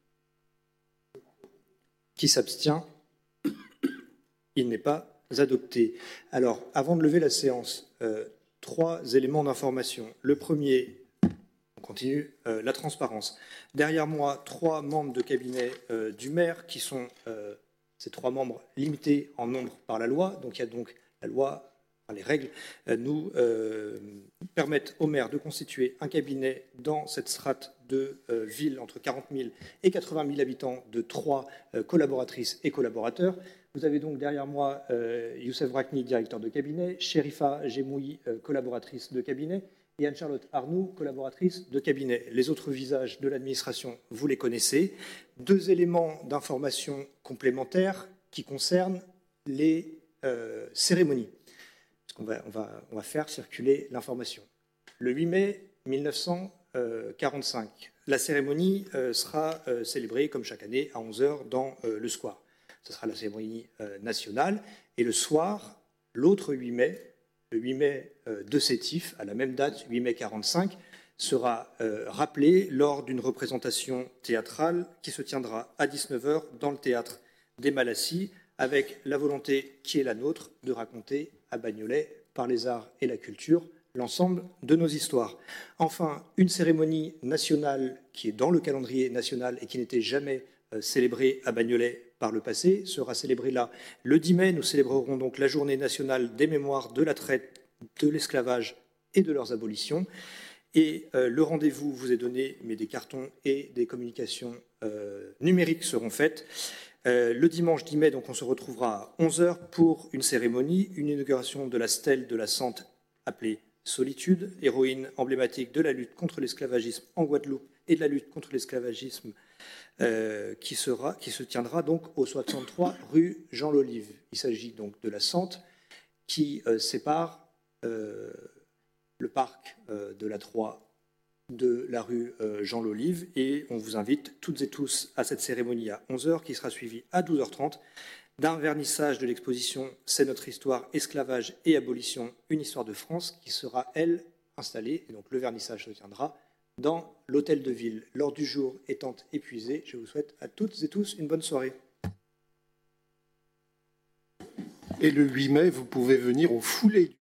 Qui s'abstient? Il n'est pas adopté. Alors, avant de lever la séance, 3 éléments d'information. Le premier, on continue, la transparence. Derrière moi, 3 membres de cabinet du maire qui sont ces 3 membres limités en nombre par la loi. Donc il y a donc la loi, enfin, les règles nous permettent au maire de constituer un cabinet dans cette strate de ville entre 40 000 et 80 000 habitants de 3 collaboratrices et collaborateurs. Vous avez donc derrière moi Youssef Rakni, directeur de cabinet, Sherifa Gemoui, collaboratrice de cabinet, et Anne-Charlotte Arnoux, collaboratrice de cabinet. Les autres visages de l'administration, vous les connaissez. 2 éléments d'information complémentaires qui concernent les cérémonies. Parce qu'on va faire circuler l'information. Le 8 mai 1945, la cérémonie sera célébrée, comme chaque année, à 11h dans le square. Ce sera la cérémonie nationale. Et le soir, l'autre 8 mai, le 8 mai de Sétif, à la même date, 8 mai 45, sera rappelé lors d'une représentation théâtrale qui se tiendra à 19h dans le théâtre des Malassis, avec la volonté qui est la nôtre de raconter à Bagnolet, par les arts et la culture, l'ensemble de nos histoires. Enfin, une cérémonie nationale qui est dans le calendrier national et qui n'était jamais célébrée à Bagnolet par le passé sera célébrée là. Le 10 mai, nous célébrerons donc la journée nationale des mémoires de la traite, de l'esclavage et de leurs abolitions. Et le rendez-vous vous est donné, mais des cartons et des communications numériques seront faites. Le dimanche 10 mai, donc, on se retrouvera à 11h pour une cérémonie, une inauguration de la stèle de la Sante appelée Solitude, héroïne emblématique de la lutte contre l'esclavagisme en Guadeloupe et de la lutte contre l'esclavagisme qui se tiendra donc au 63 rue Jean Lolive. Il s'agit donc de la Sante qui sépare le parc de la Troie de la rue Jean Lolive, et on vous invite toutes et tous à cette cérémonie à 11h qui sera suivie à 12h30 d'un vernissage de l'exposition C'est notre histoire, esclavage et abolition, une histoire de France, qui sera, elle, installée. Et donc le vernissage se tiendra dans l'hôtel de ville. L'ordre du jour étant épuisé, je vous souhaite à toutes et tous une bonne soirée. Et le 8 mai, vous pouvez venir au foulée